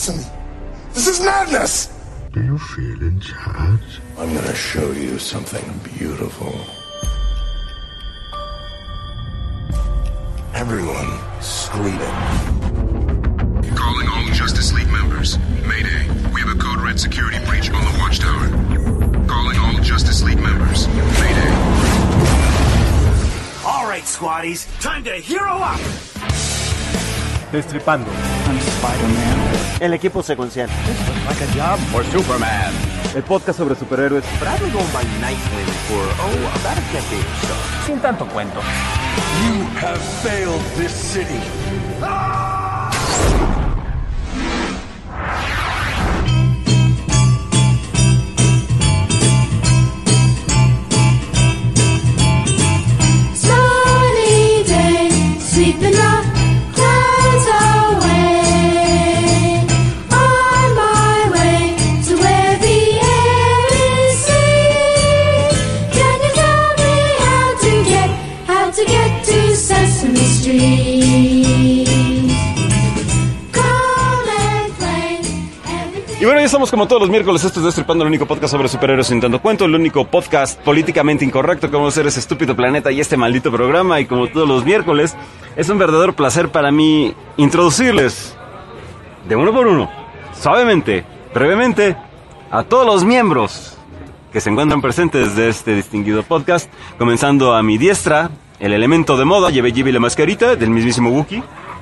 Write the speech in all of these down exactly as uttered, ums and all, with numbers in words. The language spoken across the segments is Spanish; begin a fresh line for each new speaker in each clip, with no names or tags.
to me. This is madness.
Do you feel in charge?
I'm gonna show you something beautiful. Everyone sleeping.
Calling all Justice League members. Mayday. We have a code red security breach on the watchtower. Calling all Justice League members. Mayday.
All right, squaddies. Time to hero up.
Destripando.
I'm Spider-Man.
El equipo secuencial.
Like a job for Superman.
El podcast sobre superhéroes.
Probably going by Nightwing for, oh, about a decade or so.
Sin tanto cuento.
You have failed this city.
Sunny day, sweeping the clouds away. On my way to where the air is sweet. Can you tell me how to get, how to get to Sesame Street? Come and play.
Y bueno, ya estamos como todos los miércoles, esto es Destripando, el único podcast sobre superhéroes sin tanto cuento, el único podcast políticamente incorrecto que vamos a hacer ese estúpido planeta y este maldito programa. Y como todos los miércoles, es un verdadero placer para mí introducirles, de uno por uno, suavemente, brevemente, a todos los miembros que se encuentran presentes de este distinguido podcast. Comenzando a mi diestra, el elemento de moda, llevé Jimmy la mascarita del mismísimo Wookiee,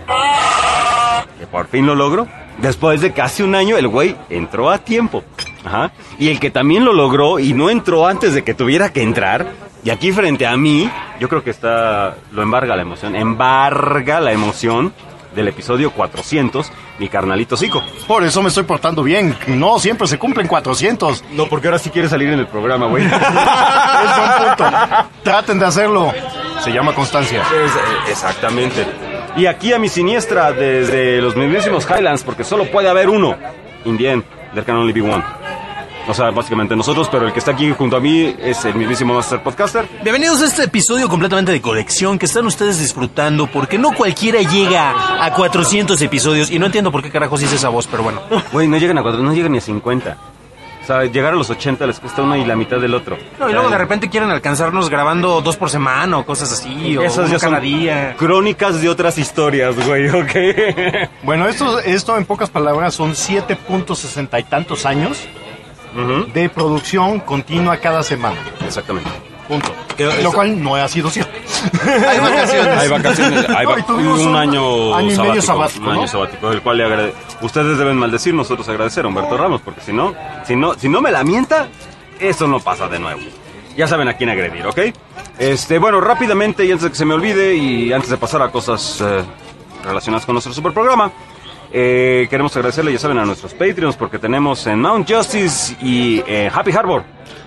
que por fin lo logro. Después de casi un año, el güey entró a tiempo. Ajá. Y el que también lo logró y no entró antes de que tuviera que entrar, y aquí frente a mí, yo creo que está, lo embarga la emoción, embarga la emoción del episodio cuatrocientos, mi carnalito Zico.
Por eso me estoy portando bien. No siempre se cumplen cuatrocientos.
No, porque ahora sí quiere salir en el programa, güey.
Es buen punto. Traten de hacerlo. Se llama constancia.
Es, eh, exactamente. Y aquí a mi siniestra, desde los mismísimos Highlands, porque solo puede haber uno. Indien, there can only be one. O sea, básicamente nosotros, pero el que está aquí junto a mí es el mismísimo Master Podcaster.
Bienvenidos a este episodio completamente de colección que están ustedes disfrutando, porque no cualquiera llega a cuatrocientos episodios, y no entiendo por qué carajos hice esa voz, pero bueno.
Güey, no llegan a cuatro, no llegan ni a cincuenta. O sea, llegar a los ochenta les cuesta uno y la mitad del otro.
No, y luego de repente quieren alcanzarnos grabando dos por semana o cosas así, o
esas ya
cada
son
día.
Crónicas de otras historias, güey, ¿ok?
Bueno, esto, esto en pocas palabras son siete punto sesenta y tantos años uh-huh. de producción continua cada semana.
Exactamente.
Punto. Lo cual no ha sido cierto.
Hay vacaciones. Hay vacaciones. Hay va-
no,
un, un año,
año y
sabático,
medio sabático,
un año
¿no?
sabático, del cual le agrade- ustedes deben maldecir, nosotros agradecer a Humberto Ramos, porque si no, si no, si no me la mienta, eso no pasa de nuevo. Ya saben a quién agredir, ¿ok? Este, bueno, rápidamente y antes de que se me olvide y antes de pasar a cosas eh, relacionadas con nuestro super programa, eh, queremos agradecerle, ya saben, a nuestros Patreons, porque tenemos en Mount Justice y eh, Happy Harbor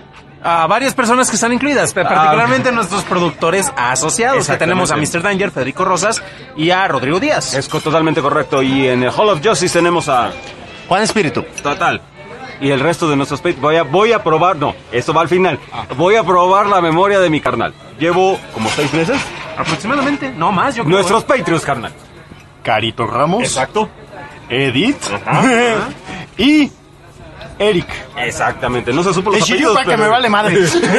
A varias personas que están incluidas, particularmente ah, nuestros productores asociados, que tenemos a mister Danger, Federico Rosas y a Rodrigo Díaz.
Es totalmente correcto. Y en el Hall of Justice tenemos a
Juan Espíritu.
Total. Y el resto de nuestros Patreons. Voy a, voy a probar, no, esto va al final. Ah. Voy a probar la memoria de mi carnal. Llevo como seis meses.
Aproximadamente, no más, yo creo.
Nuestros Patreons, carnal.
Carito Ramos.
Exacto.
Edith. Ajá. Ajá. Y Eric.
Exactamente, no se supo los
es
apellidos.
Para pero... que me vale madre.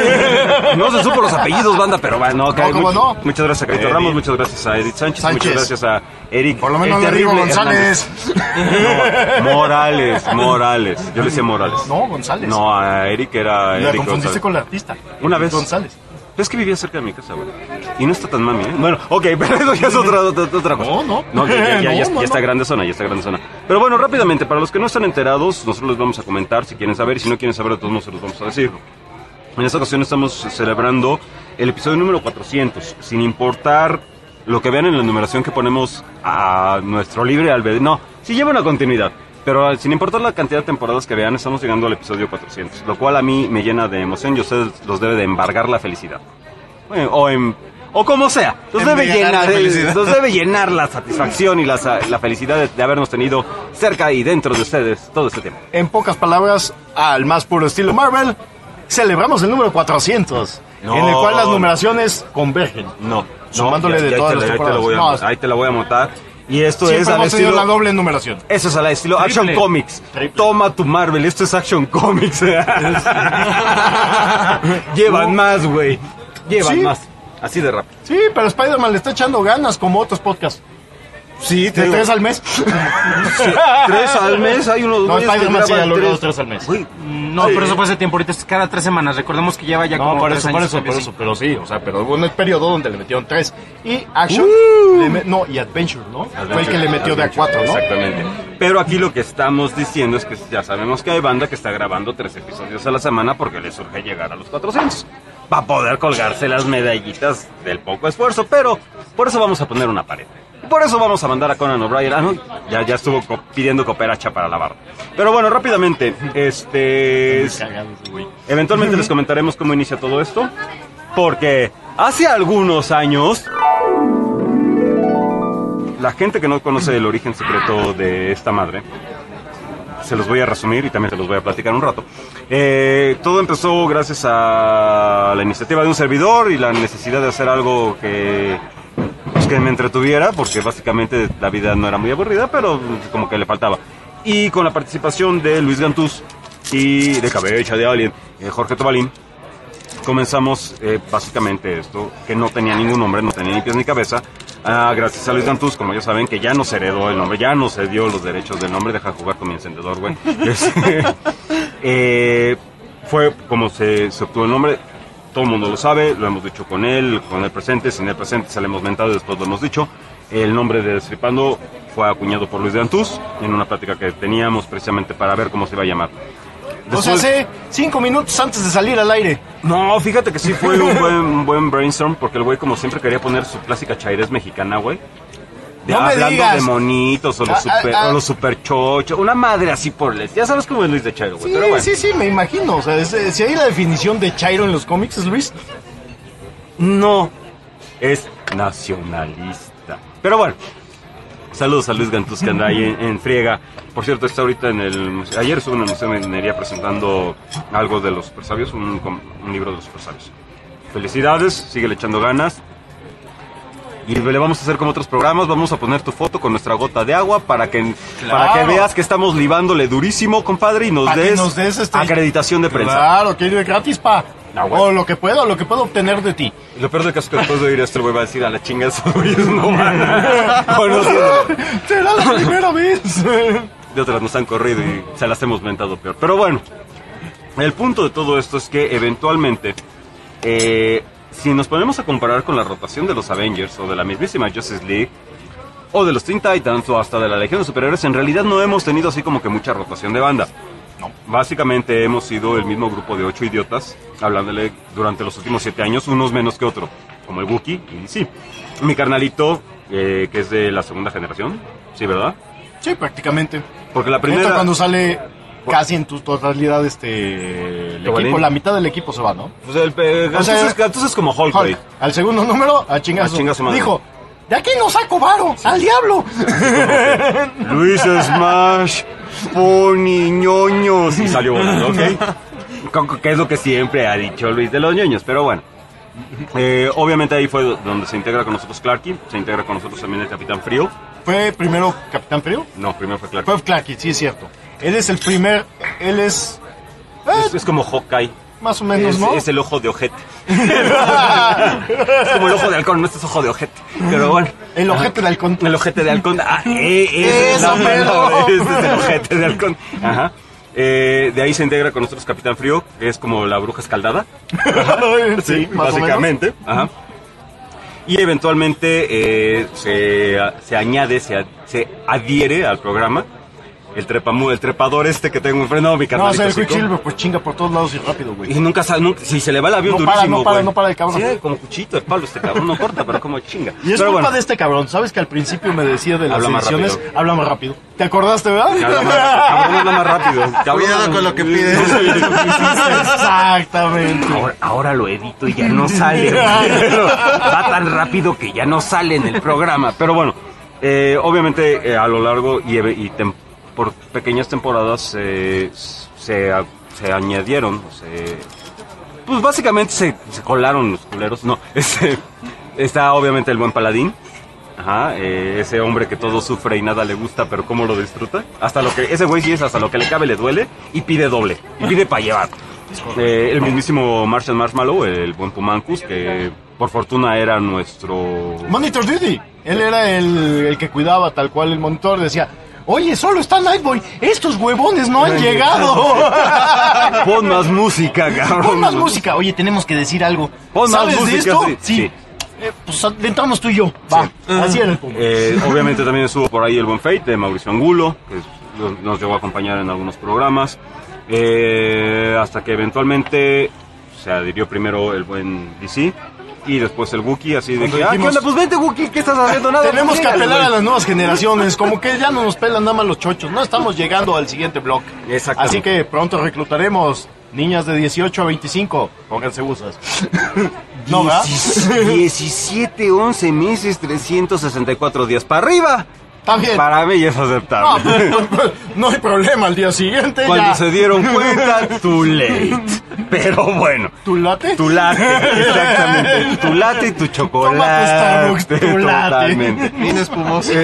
No se supo los apellidos, banda, pero bueno, okay.
No, ¿cómo no?
Muchas gracias a Carito Edith. Ramos, muchas gracias a Edith Sánchez,
Sánchez,
muchas gracias a Eric.
Por lo menos le digo González.
No, Morales, Morales. Yo le decía Morales.
No, González.
No, a Eric era
La
Eric
confundiste
González.
con la artista.
Una vez.
González.
Es que vivía cerca de mi casa, güey. Y no está tan mami, ¿eh? Bueno, ok, pero eso ya es otra, otra, otra cosa.
No, no.
No, ya, ya, ya,
no,
ya,
no,
ya está
no.
grande zona, ya está grande zona. Pero bueno, rápidamente, para los que no están enterados, nosotros les vamos a comentar si quieren saber. Y si no quieren saber, de todos modos se los vamos a decir. En esta ocasión estamos celebrando el episodio número cuatrocientos. Sin importar lo que vean en la numeración que ponemos a nuestro libre albedrío. No, sí lleva una continuidad. Pero sin importar la cantidad de temporadas que vean, estamos llegando al episodio cuatrocientos. Lo cual a mí me llena de emoción y a ustedes los debe de embargar la felicidad. O en... O como sea, nos debe, llenar, el, nos debe llenar la satisfacción y la, la felicidad de, de habernos tenido cerca y dentro de ustedes todo este tiempo.
En pocas palabras, al más puro estilo Marvel, celebramos el número cuatrocientos, no, en el cual las numeraciones convergen.
No,
sumándole
no, ya,
de
ya
todas
te,
las
ahí, te lo voy a,
no,
ahí te la voy a montar. Y esto
Siempre
es al
hemos tenido
estilo...
la doble numeración.
Eso es al estilo
Triple.
Action Comics.
Triple.
Toma tu Marvel, esto es Action Comics. Llevan más, güey. Llevan
Sí.
más. Así de rápido.
Sí, pero Spider-Man le está echando ganas como otros podcasts.
Sí,
De tres al mes.
tres al mes. Hay unos
No,
güeyes que
Spider-Man sí,
graban
ya lo
tres.
los tres al mes.
Güey,
No, pero eso fue hace tiempo. Ahorita es cada tres semanas. Recordemos que lleva ya
No,
como
por
tres
eso,
años.
por eso, por
sí.
eso, pero sí, o sea, pero hubo un periodo donde le metieron tres. Y Action, le me- no, y Adventure, ¿no? Fue el que le metió de a cuatro, ¿no?
Exactamente. Pero aquí lo que estamos diciendo es que ya sabemos que hay banda que está grabando tres episodios a la semana porque le surge llegar a los cuatrocientos. Para poder colgarse las medallitas del poco esfuerzo. Pero por eso vamos a poner una pared. Y por eso vamos a mandar a Conan O'Brien. Ah, no, ya, ya estuvo co- pidiendo cooperacha para la barra. Pero bueno, rápidamente, este... Eventualmente les comentaremos cómo inicia todo esto. Porque hace algunos años... La gente que no conoce el origen secreto de esta madre, se los voy a resumir y también se los voy a platicar un rato. Eh, todo empezó gracias a la iniciativa de un servidor y la necesidad de hacer algo que, pues, que me entretuviera, porque básicamente la vida no era muy aburrida, pero como que le faltaba. Y con la participación de Luis Gantús y de Cabeza de Alien, eh, Jorge Tobalín, comenzamos eh, básicamente esto, que no tenía ningún nombre, no tenía ni pies ni cabeza. Ah, gracias a Luis Gantús, como ya saben, que ya nos heredó el nombre, ya nos cedió los derechos del nombre. Deja de jugar con mi encendedor, güey. Este, eh, fue como se, se obtuvo el nombre. Todo el mundo lo sabe, lo hemos dicho con él, con el presente, sin el presente se lo hemos mentado y después lo hemos dicho. El nombre de Destripando fue acuñado por Luis Gantús en una plática que teníamos precisamente para ver cómo se iba a llamar.
O sea, hace cinco minutos antes de salir al aire.
No, fíjate que sí fue un buen, un buen brainstorm, porque el güey como siempre quería poner su clásica chairez mexicana, güey. De,
No me
hablando
digas.
de monitos o los,
Ah,
super,
ah, ah.
o los super chochos, una madre así por el... Ya sabes cómo es Luis de Chairo, güey,
Sí,
pero bueno.
sí, sí, me imagino. O sea, es- eh, si hay la definición de Chairo en los cómics, es Luis.
No, es nacionalista. Pero bueno, saludos a Luis Gantús que anda ahí en, en friega. Por cierto, está ahorita en el... muse- Ayer estuvo en el Museo de Minería presentando algo de los super sabios, un, com- un libro de los super sabios. Felicidades, síguele echando ganas. Y le vamos a hacer como otros programas, vamos a poner tu foto con nuestra gota de agua para que, para que veas que estamos libándole durísimo, compadre, y nos
Pa' que
des,
nos des, este-
acreditación de prensa.
Claro, que es gratis, pa.
Ah, bueno.
O lo que puedo, lo que puedo obtener de ti.
Y lo peor del caso es que después de oír esto el güey va a decir a la chinga esos güeyes no van a- conociéndolo.
Será la primera vez.
De otras nos han corrido y se las hemos mentado peor. Pero bueno, el punto de todo esto es que eventualmente, eh, si nos ponemos a comparar con la rotación de los Avengers o de la mismísima Justice League, o de los Teen Titans o hasta de la Legión de Superhéroes, en realidad no hemos tenido así como que mucha rotación de banda. No. Básicamente hemos sido el mismo grupo de ocho idiotas, hablándole durante los últimos siete años, unos menos que otro, como el Wookiee y sí. Mi carnalito, eh, que es de la segunda generación, ¿sí, verdad?
Sí, prácticamente.
Porque la
Primero
primera...
cuando sale casi en tu totalidad este el
Tobalín.
equipo, la mitad del equipo se va, ¿no?
Pues el, eh,
O sea,
entonces, entonces es como Hulk, güey.
Hulk, al segundo número, a chingar
A chingar su madre.
Dijo, de aquí no saco varo, al diablo.
Luis Smash, Pony, ñoños. Y salió volando, ¿ok? Co- Que es lo que siempre ha dicho Luis de los ñoños, pero bueno. Eh, obviamente ahí fue donde se integra con nosotros Clarky, se integra con nosotros también el Capitán Frío.
¿Fue primero Capitán Frío?
No, primero fue Clarky.
Fue Clarky, sí es cierto. Él es el primer, él es... eh,
Es, es como Hawkeye.
más o menos,
Es,
¿no?
es el ojo de ojete. Es como el ojo de halcón, no este es ojo de ojete. Pero bueno.
El ojete de halcón.
El ojete de halcón. Ah, eh, esa es
Eso,
la
pero.
palabra. Este es el ojete de halcón. Ajá. Eh, de ahí se integra con nosotros Capitán Frío, que es como la bruja escaldada.
sí, más o menos.
básicamente. Ajá. Y eventualmente eh, se, se añade, se, a- se adhiere al programa el, trepamu, el trepador este que tengo enfrente. No, mi
No, o
carnalito.
sea, el
chico.
Quicksilver pues chinga por todos lados y rápido, güey.
Y nunca sabe, nunca, si se le va el avión
No para,
durísimo,
no para,
güey.
no para el cabrón.
Sí, como cuchito de palo este cabrón, no corta, pero como chinga.
Y es
pero
culpa
bueno,
de este cabrón. ¿Sabes que al principio me decía de las
Habla más
ediciones?
rápido.
Habla más rápido. ¿Te acordaste, verdad?
que habla más rápido, cabrón, habla más rápido. Cabrón,
Cuidado con lo que pides.
Exactamente.
Ahora, ahora lo edito y ya no sale. güey.
Va tan rápido que ya no sale en el programa. Pero bueno, eh, obviamente eh, a lo largo y, y tem- por pequeñas temporadas eh, se, a- se añadieron, se, pues básicamente se, se colaron los culeros. No, este, está obviamente el buen Paladín. Ajá, eh, ese hombre que todo sufre y nada le gusta, pero cómo lo disfruta. Hasta lo que, ese güey sí es hasta lo que le cabe le duele y pide doble, y pide para llevar. Eh, el mismísimo Martian Marshmallow, el buen Pumancus, que por fortuna era nuestro...
Monitor Duty. Él era el, el que cuidaba tal cual el monitor. Decía, oye, solo está Nightboy. Estos huevones no han llegado.
Pon más música, cabrón.
Pon más música. Oye, tenemos que decir algo.
Pon más
¿Sabes
música,
de esto?
sí,
Sí.
sí.
Eh, pues entramos tú y yo. Va. Así era el Puma.
Eh, obviamente también estuvo por ahí el buen Fate de Mauricio Angulo, que es- nos llegó a acompañar en algunos programas. Eh, hasta que eventualmente se adhirió primero el buen D C y después el Wookiee, así de
Cuando
que, ah, ¿qué
dijimos-
onda? Pues vente, Wookiee, ¿qué estás haciendo? Nada,
Tenemos
pues,
que
llégale,
apelar
güey.
a las nuevas generaciones, como que ya no nos pelan nada más los chochos, no estamos llegando al siguiente bloque.
Exactamente.
Así que pronto reclutaremos niñas de dieciocho a veinticinco, pónganse busas. No, ¿verdad?
diecisiete, once meses, trescientos sesenta y cuatro días para arriba.
También.
Para mí ya es
No,
aceptable.
pues, no hay problema, al día siguiente
Cuando
ya.
se dieron cuenta, too late. Pero bueno.
¿Tu late?
Tu latte, exactamente. Tu latte y tu chocolate.
Tómate Starbucks, tu latte.
Totalmente.
Bien espumoso.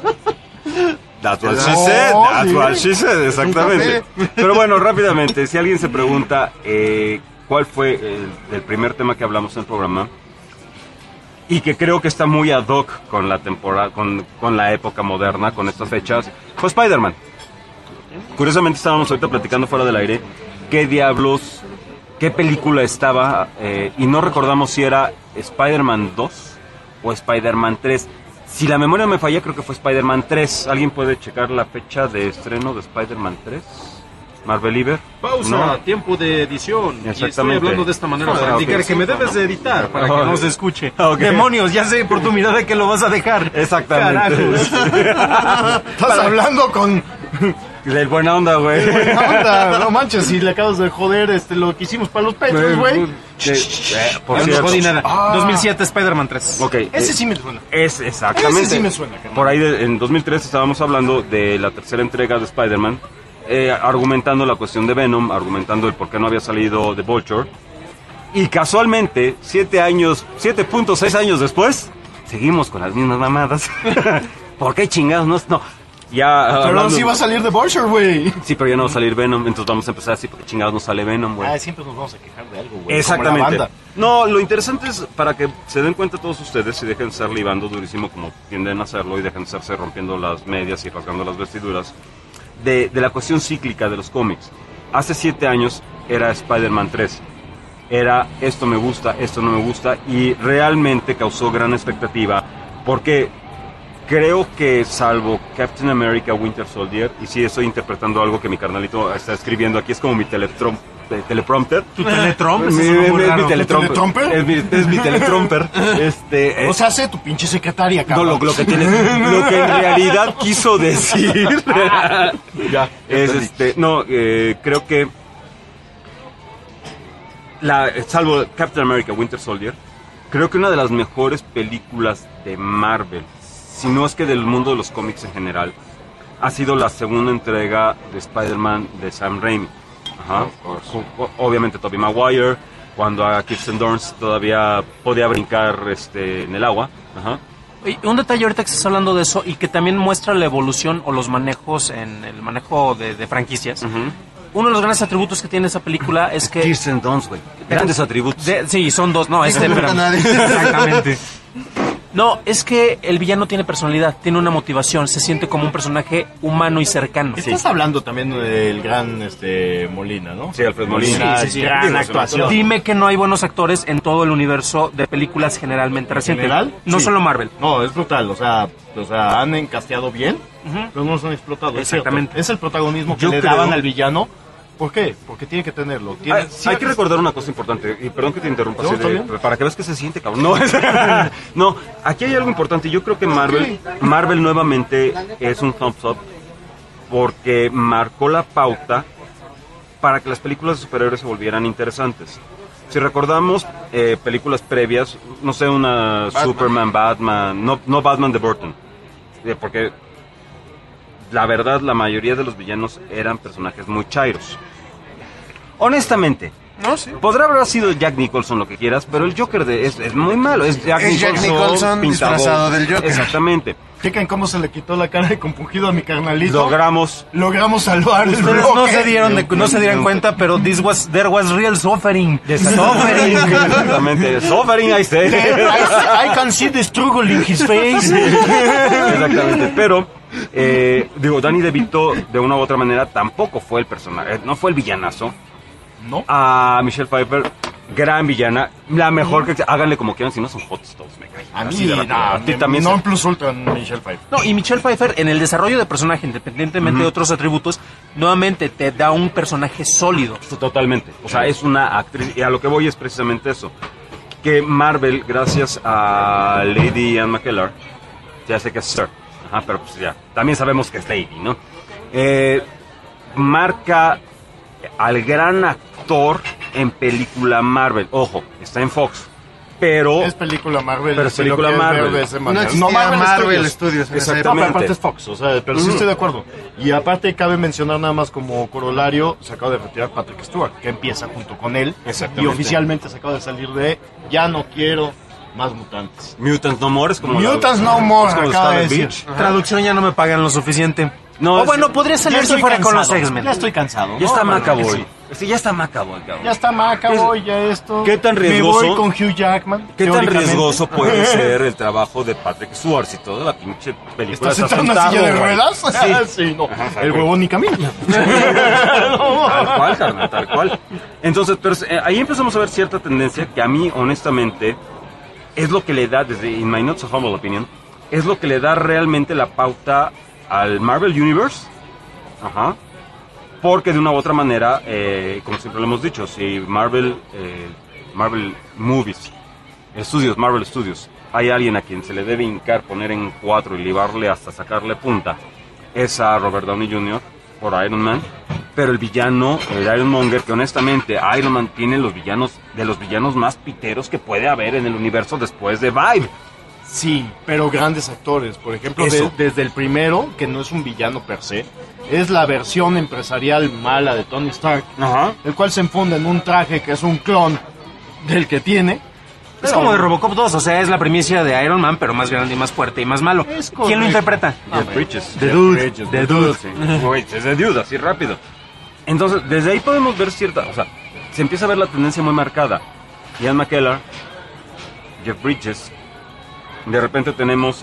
That's what she
No,
said, that's
sí.
what she said, exactamente. Pero bueno, rápidamente, si alguien se pregunta eh, cuál fue el, el primer tema que hablamos en el programa, y que creo que está muy ad hoc con la temporada, con, con la época moderna, con estas fechas, fue Spider-Man. Curiosamente estábamos ahorita platicando fuera del aire qué diablos, qué película estaba, eh, y no recordamos si era Spider-Man dos o Spider-Man tres. Si la memoria me falla, creo que fue Spider-Man tres. ¿Alguien puede checar la fecha de estreno de Spider-Man tres? Marveliver.
Pausa,
No.
tiempo de edición. Y estoy
Exactamente.
hablando de esta manera
Ah,
para
ok.
indicar que me debes de editar para que
Ah,
no se escuche.
ok.
Demonios, ya sé por tu mirada que lo vas a dejar.
Exactamente.
Estás hablando con...
Del buena onda, güey.
Buena onda, no manches, si le acabas de joder este, lo que hicimos para los pechos, güey.
Eh, Por
Ya no
cierto.
jodí nada.
Ah.
dos mil siete Spider-Man tres.
Ok.
Ese
eh,
sí me suena.
Es exactamente.
Ese sí me suena, carnal.
Por ahí de- en dos mil tres estábamos hablando de la tercera entrega de Spider-Man, eh, argumentando la cuestión de Venom, argumentando el por qué no había salido The Vulture. Y casualmente, siete años, siete punto seis años después, seguimos con las mismas mamadas. ¿Por qué chingados? No, no. Ya,
Pero
hablando-
sí va a salir de Vulture, güey.
Sí, pero ya no va a salir Venom, entonces vamos a empezar así porque chingados no sale Venom, güey.
Ah, siempre nos vamos a quejar de algo, güey.
Exactamente.
Como la banda.
No, lo interesante es para que se den cuenta todos ustedes y dejen de estar libando durísimo como tienden a hacerlo y dejen de estarse rompiendo las medias y rasgando las vestiduras de, de la cuestión cíclica de los cómics. Hace siete años era Spider-Man tres. Era esto me gusta, esto no me gusta y realmente causó gran expectativa porque creo que salvo Captain America Winter Soldier, y sí estoy interpretando algo que mi carnalito está escribiendo aquí, es como mi teletrom- eh, teleprompter.
¿Tu Teletrump?
Mi-
Eso
mi-
suena muy
mi- es
raro.
mi teletromper.
teletromper?
Es mi, es mi teletromper. Este, eh,
O sea, sé tu pinche secretaria,
no,
cabrón.
lo, lo que tiene, lo que en realidad quiso decir
Ya.
es este, no, eh, creo que la, salvo Captain America Winter Soldier, creo que una de las mejores películas de Marvel, si no es que del mundo de los cómics en general, ha sido la segunda entrega de Spider-Man de Sam Raimi. Ajá. O- Obviamente Tobey Maguire, cuando a Kirsten Dunst todavía podía brincar este, en el agua. Ajá.
Y un detalle ahorita que estás hablando de eso y que también muestra la evolución o los manejos en el manejo de, de franquicias. Uno de los grandes atributos que tiene esa película es que...
Kirsten Dunst, güey. Grandes atributos.
De- sí, son dos. No, este...
nunca
pero-
nadie.
Exactamente. No, es que el villano tiene personalidad, tiene una motivación, se siente como un personaje humano y cercano.
Estás hablando también del gran este Molina, ¿no?
Sí, Alfred Molina.
Sí, sí, sí. Gran
Digo,
actuación.
Dime que no hay buenos actores en todo el universo de películas generalmente recientes.
general?
No
Sí.
solo Marvel.
No, es brutal, o sea, o sea, han encasteado bien, pero no los han explotado. Es cierto.
Exactamente.
Es el protagonismo que
Yo
le
creo-
daban al villano. ¿Por qué? Porque tiene que tenerlo. Tiene-
Ah, hay que recordar una cosa importante, y perdón que te interrumpa,
No,
así
está
de-
bien.
para que veas que se siente, cabrón. No, no, aquí hay algo importante. Yo creo que Marvel, Marvel nuevamente es un thumbs up porque marcó la pauta para que las películas de superhéroes se volvieran interesantes. Si recordamos eh, películas previas, no sé, una Superman, Batman, no, no Batman de Burton, eh, porque la verdad la mayoría de los villanos eran personajes muy chairos. Honestamente,
No, sí.
Podrá haber sido Jack Nicholson, lo que quieras, pero el Joker de, es, es muy malo. Es Jack
Es Jack
Nicholson,
Nicholson
pintado.
disfrazado del Joker.
Exactamente.
Chequen cómo se le quitó la cara de compungido a mi carnalito.
Logramos.
Logramos salvar el
Ustedes no
bloque.
se dieron de- no se dieron cuenta, pero this was, there was real suffering. Suffering.
Exactamente. Suffering, I say.
I, I can see the struggle in his face.
Exactamente. Pero, eh, digo, Danny DeVito, de una u otra manera, tampoco fue el personaje. No fue el villanazo.
¿No?
A Michelle Pfeiffer, gran villana. La mejor que... Háganle como quieran, si no son hot todos, me cae.
A mí,
Así de rápido.
no,
A ti
me-
también
no
se-
en plus ultra en Michelle Pfeiffer.
No, y Michelle Pfeiffer en el desarrollo de personaje, independientemente de otros atributos, nuevamente te da un personaje sólido.
Totalmente. O sea, es una actriz. Y a lo que voy es precisamente eso. Que Marvel, gracias a Lady Ann McKellar, ya sé que es Sir. Ajá, pero pues ya. También sabemos que es Lady, ¿no? Eh, marca al gran actor en película Marvel. Ojo, está en Fox. Pero.
Es película Marvel.
Pero es
sé lo
película
que es
Marvel.
ver de esa
No
manera.
existía Marvel Studios en esa
No,
época.
pero aparte es Fox, o sea, pero sí estoy de acuerdo. Y aparte cabe mencionar nada más como corolario, se acaba de retirar Patrick Stewart, que empieza junto con él.
Exactamente.
Y oficialmente se acaba de salir de ya no quiero más mutantes.
Mutants No More es como.
Mutants No More,
es como
acaba de
Scarlet
decir.
Witch.
Traducción ya no me pagan lo suficiente.
No,
o
es-
bueno, podría
Ya
salir si
estoy
fuera con los
cansado,
X-Men.
Ya estoy cansado.
Ya
¿no?
está
Bueno,
Macaboy.
que sí.
Sí, ya está Macaboy, cabrón.
Ya está Macaboy, ya esto.
¿Qué tan
Me
riesgoso?
voy con Hugh Jackman.
¿Qué tan
teóricamente.
riesgoso puede ser el trabajo de Patrick Stewart si toda la pinche película
¿Estás
está
sentado en una silla de
güey?
ruedas?
Sí.
sí, no.
Ajá,
El
güey.
huevo ni camina.
Tal cual, carnal, tal cual. Entonces, pero eh, ahí empezamos a ver cierta tendencia que a mí, honestamente, es lo que le da, desde In My Not So Humble Opinion, es lo que le da realmente la pauta al Marvel Universe. Ajá. Porque de una u otra manera, eh, como siempre lo hemos dicho, si Marvel, eh, Marvel Movies, Studios, Marvel Studios, hay alguien a quien se le debe hincar, poner en cuatro y libarle hasta sacarle punta, es a Robert Downey junior por Iron Man. Pero el villano, el Ironmonger, que honestamente Iron Man tiene los villanos, de los villanos más piteros que puede haber en el universo después de Vibe.
Sí, pero grandes actores. Por ejemplo,
Eso.
de- desde el primero, que no es un villano per se, es la versión empresarial mala de Tony Stark,
Ajá.
el cual se enfunda en un traje que es un clon del que tiene.
Es como de Robocop dos, o sea, es la primicia de Iron Man, pero más grande y más fuerte y más malo.
Es
¿Quién lo
correcto.
interpreta?
Jeff Bridges.
The
Jeff
Dude.
Bridges,
The
The
Dude.
Dude.
Sí. Güey, es de Dude, así rápido. Entonces, desde ahí podemos ver cierta, o sea, se empieza a ver la tendencia muy marcada. Ian McKellar, Jeff Bridges, de repente tenemos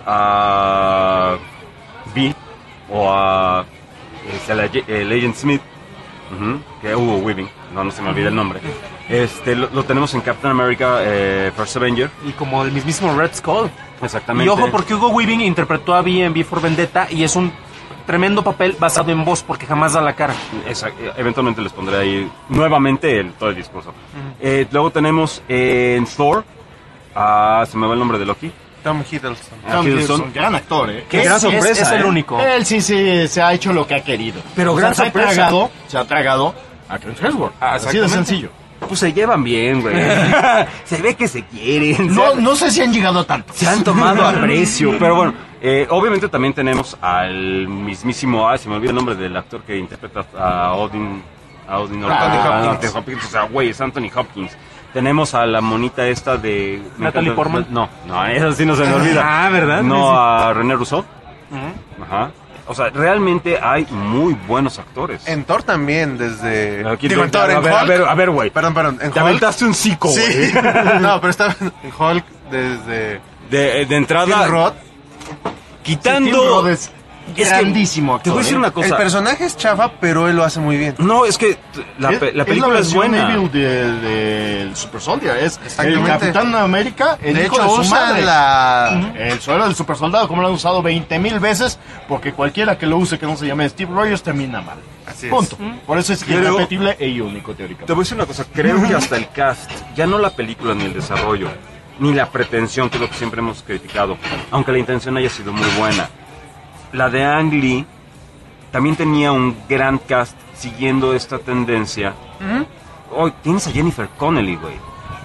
a B o a este, el, ag- el Agent Smith, ujú, que es Hugo Weaving, no, no se me olvida el nombre. Este, lo, lo tenemos en Captain America, eh, First Avenger,
Y como el mismísimo Red Skull.
exactamente.
Y ojo, porque Hugo Weaving interpretó a B en V for Vendetta y es un tremendo papel basado en voz porque jamás da la cara.
Esa- eventualmente les pondré ahí nuevamente el, todo el discurso. Eh, luego tenemos eh, en Thor, ah, se me va el nombre de Loki.
Tom Hiddleston.
Ah,
Tom
Hiddleston.
Hiddleston, gran actor, ¿eh?
Qué gran
Es-
sorpresa,
Es, es el
¿eh?
único.
Él sí, sí se ha hecho lo que ha querido.
Pero
O
gran
sea,
sorpresa.
Se ha tragado, se ha tragado a Chris Hemsworth.
Ah,
Así de
exactamente.
sencillo.
Pues se llevan bien, güey. Se ve que se quieren.
No,
se,
no sé si han llegado a tanto.
se han tomado aprecio. Pero bueno, eh, obviamente también tenemos al mismísimo, ah, se me olvida el nombre del actor que interpreta a Odin. A Odin
Anthony
a- a-
Hopkins.
Anthony Hopkins. O sea, güey, es Anthony Hopkins. Tenemos a la monita esta de... me
Natalie
encanta-
Portman.
No, no, eso sí no se me olvida.
Ah, ¿verdad?
No,
Sí, sí.
a René Rousseau. Ajá. O sea, realmente hay muy buenos actores.
En Thor también, desde...
Aquí
Digo,
te-
en Thor,
a
en
ver,
Hulk.
a ver, a ver, güey.
Perdón, perdón. En
Te
Hulk.
aventaste un psico,
Sí.
güey.
No, pero estaba en Hulk desde...
De, de entrada,
Tim Roth.
quitando...
Tim Roth es
Es que
grandísimo
Te voy a
actor,
decir
¿eh?
una
El
cosa.
personaje es chafa, pero él lo hace muy bien.
No, es que la,
Es-
pe- la
es
película es,
versión
buena.
Evil de, de Super Soldier. Es el
Exactamente.
Capitán América, el
De
hijo
hecho,
de su
usa
madre.
la...
El suelo del super soldado, como lo han usado veinte mil veces, porque cualquiera que lo use que no se llame Steve Rogers termina mal.
Así es.
Punto. Por eso es
Creo-
irrepetible e único,
Te
teóricamente.
voy a decir una cosa. Creo que hasta el cast, ya no la película ni el desarrollo, ni la pretensión, que es lo que siempre hemos criticado, aunque la intención haya sido muy buena. La de Ang Lee también tenía un gran cast siguiendo esta tendencia. Hoy tienes a Jennifer Connelly, güey.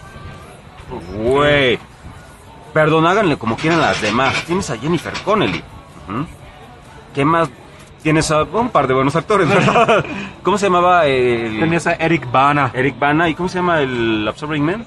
Güey. Perdón, háganle como quieran las demás. Tienes a Jennifer Connelly. Ujú. ¿Qué más? tienes a un par de buenos actores, ¿verdad? ¿Cómo se llamaba el...?
Tenías a Eric Bana.
Eric Bana. ¿Y cómo se llama el Absorbing Man?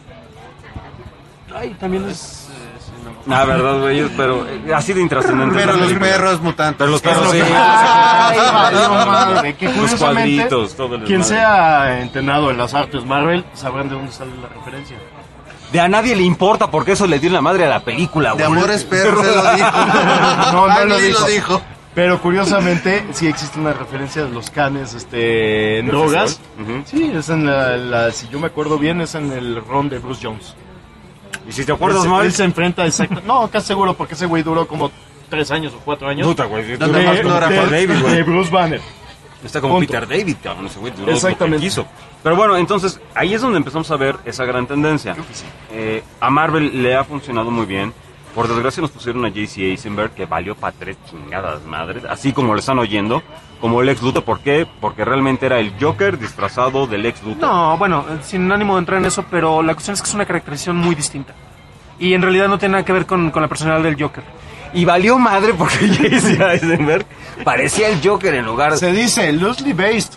Ay, también es...
Ah, verdad, güey, pero eh, así de intrascendente.
Pero
la
los
película.
perros mutantes.
Pero los perros, sí.
Ay, valió madre, que
Los
curiosamente,
cuadritos, todo el
quien
desmadre.
sea entrenado en las artes Marvel sabrán de dónde sale la referencia.
De a nadie le importa porque eso le dio la madre a la película,
De
güey.
Amores Perros, se lo dijo.
No, no
Ang
lo
Lee
dijo.
lo dijo.
Pero curiosamente sí existe una referencia de los canes este, en drogas.
Ujú.
Sí, es en la, la- si yo me acuerdo bien, es en el ron de Bruce Jones.
Y si te acuerdas
él,
mal...
él se enfrenta exacto. No, casi seguro porque ese güey duró como tres años o cuatro años.
Puta, güey.
de,
¿Dónde más no era
de-
Paul
David, güey.
de Bruce Banner.
Está como
Punto.
Peter David, cabrón, ese güey duró lo que
Exactamente.
quiso. Pero bueno, entonces, ahí es donde empezamos a ver esa gran tendencia. Eh, a Marvel le ha funcionado muy bien. Por desgracia nos pusieron a J C Eisenberg, que valió pa' tres chingadas madres, así como lo están oyendo, como el ex Luthor. ¿Por qué? Porque realmente era el Joker disfrazado del ex Luthor.
No, bueno, sin ánimo de entrar en eso, pero la cuestión es que es una caracterización muy distinta. Y en realidad no tiene nada que ver con, con la personalidad del Joker.
Y valió madre porque J C Eisenberg parecía el Joker en lugar de...
Se dice loosely based.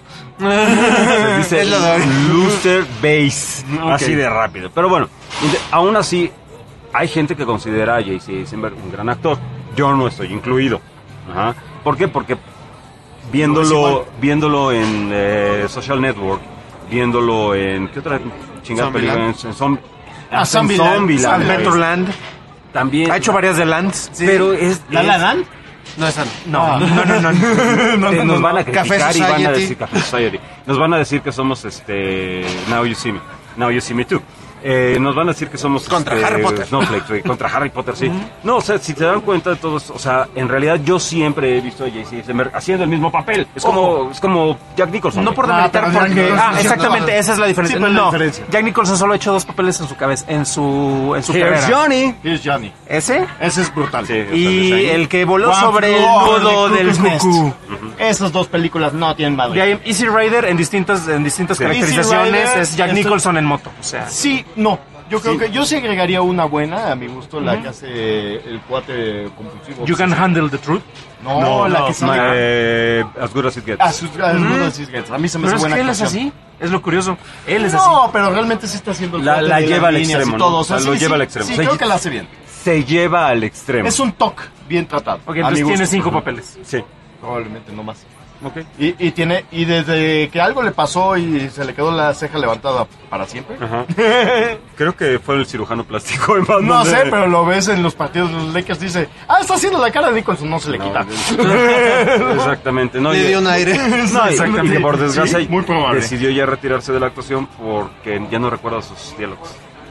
Se dice
Es lo de-
Loser Base,
Ok.
así de rápido. Pero bueno, int- aún así, hay gente que considera a J C Eisenberg un gran actor. Yo no estoy incluido. Ajá. ¿Por qué? Porque viéndolo, viéndolo en eh, Social Network, viéndolo en... ¿Qué otra chingada película? En,
Zombieland.
en Zom-
Ah,
hasta en
Zombieland.
Zombieland, güey.
Metroland.
También.
Ha hecho varias de Lands.
Pero es...
¿La
es-
La Land?
No, esa
No,
no.
no, no, no. no.
Eh, nos van a criticar
Café
y van a
Society.
decir Café Society. Nos van a decir que somos este Now You See Me, Now You See Me Too. Eh, nos van a decir que somos
Contra
este,
Harry Potter.
Snowflakes, güey, contra Harry Potter, sí. No, o sea, si te dan cuenta de todo esto, o sea, en realidad yo siempre he visto a J C Eisenberg haciendo el mismo papel. Es como, es como Jack Nicholson.
No por
Ah,
demeritar
pero Jack
porque...
Nicholson
Ah,
sí,
exactamente,
no.
esa es la diferencia.
Sí, ¿cuál es la
no,
diferencia?
Jack Nicholson solo ha hecho dos papeles en su cabeza, en su, en su
Here's
carrera.
Johnny.
Here's Johnny.
¿Ese?
Ese es brutal.
Sí,
Y
o sea,
el que voló
One
sobre el
Flew Over
nudo
the
del
Cuckoo's Nest.
cucú.
Esas dos películas no tienen
De
madre.
ahí, Easy Rider en distintas, en distintas
Sí.
caracterizaciones
Easy Rider,
es Jack
esto-
Nicholson en moto. O sea,
Sí, no. Yo creo
Sí.
que yo sí agregaría una buena, a mi gusto, la que hace el cuate compulsivo.
You Can Handle the Truth.
No, la que sale.
Eh, as good as it gets.
A sus a sus buenas cisgets. A mí se me
Pero
hace
es
buena
que él es
actuación.
así. Es lo curioso. Él es así.
No, pero realmente sí está haciendo el
La-
cuate
la
de
lleva
las
al
líneas
extremo,
y
¿no?
todo.
O sea,
sí,
lo
sí,
lleva al extremo.
Sí,
O sea,
creo que la hace bien.
Se lleva al extremo.
Es un toque bien tratado.
Ok,
a mi
entonces
gusto.
tiene cinco papeles.
Sí.
Probablemente no más.
Ok.
Y, y tiene y desde que algo le pasó y se le quedó la ceja levantada para siempre.
Ajá. Creo que fue el cirujano plástico en Batman.
No
de-
sé, pero lo ves en los partidos de los Lakers, dice, ah, está haciendo la cara de Nicholson, no se le quita.
Exactamente. No,
Le
y-
dio un aire.
No, y- y que por desgracia
Sí, muy probable.
decidió ya retirarse de la actuación porque ya no recuerda sus diálogos.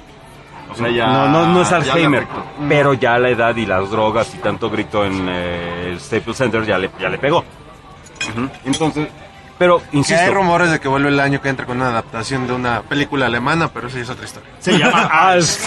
O sea, ya...
no, no, no es
ya le
Alzheimer,
afectó.
pero ya la edad y las drogas y tanto grito en eh, el Staples Center ya le, ya le pegó. Ujú. Entonces, pero
Que
insisto,
hay rumores de que vuelve el año que entra con una adaptación de una película alemana, pero eso ya es otra historia.
Se llama
Alz.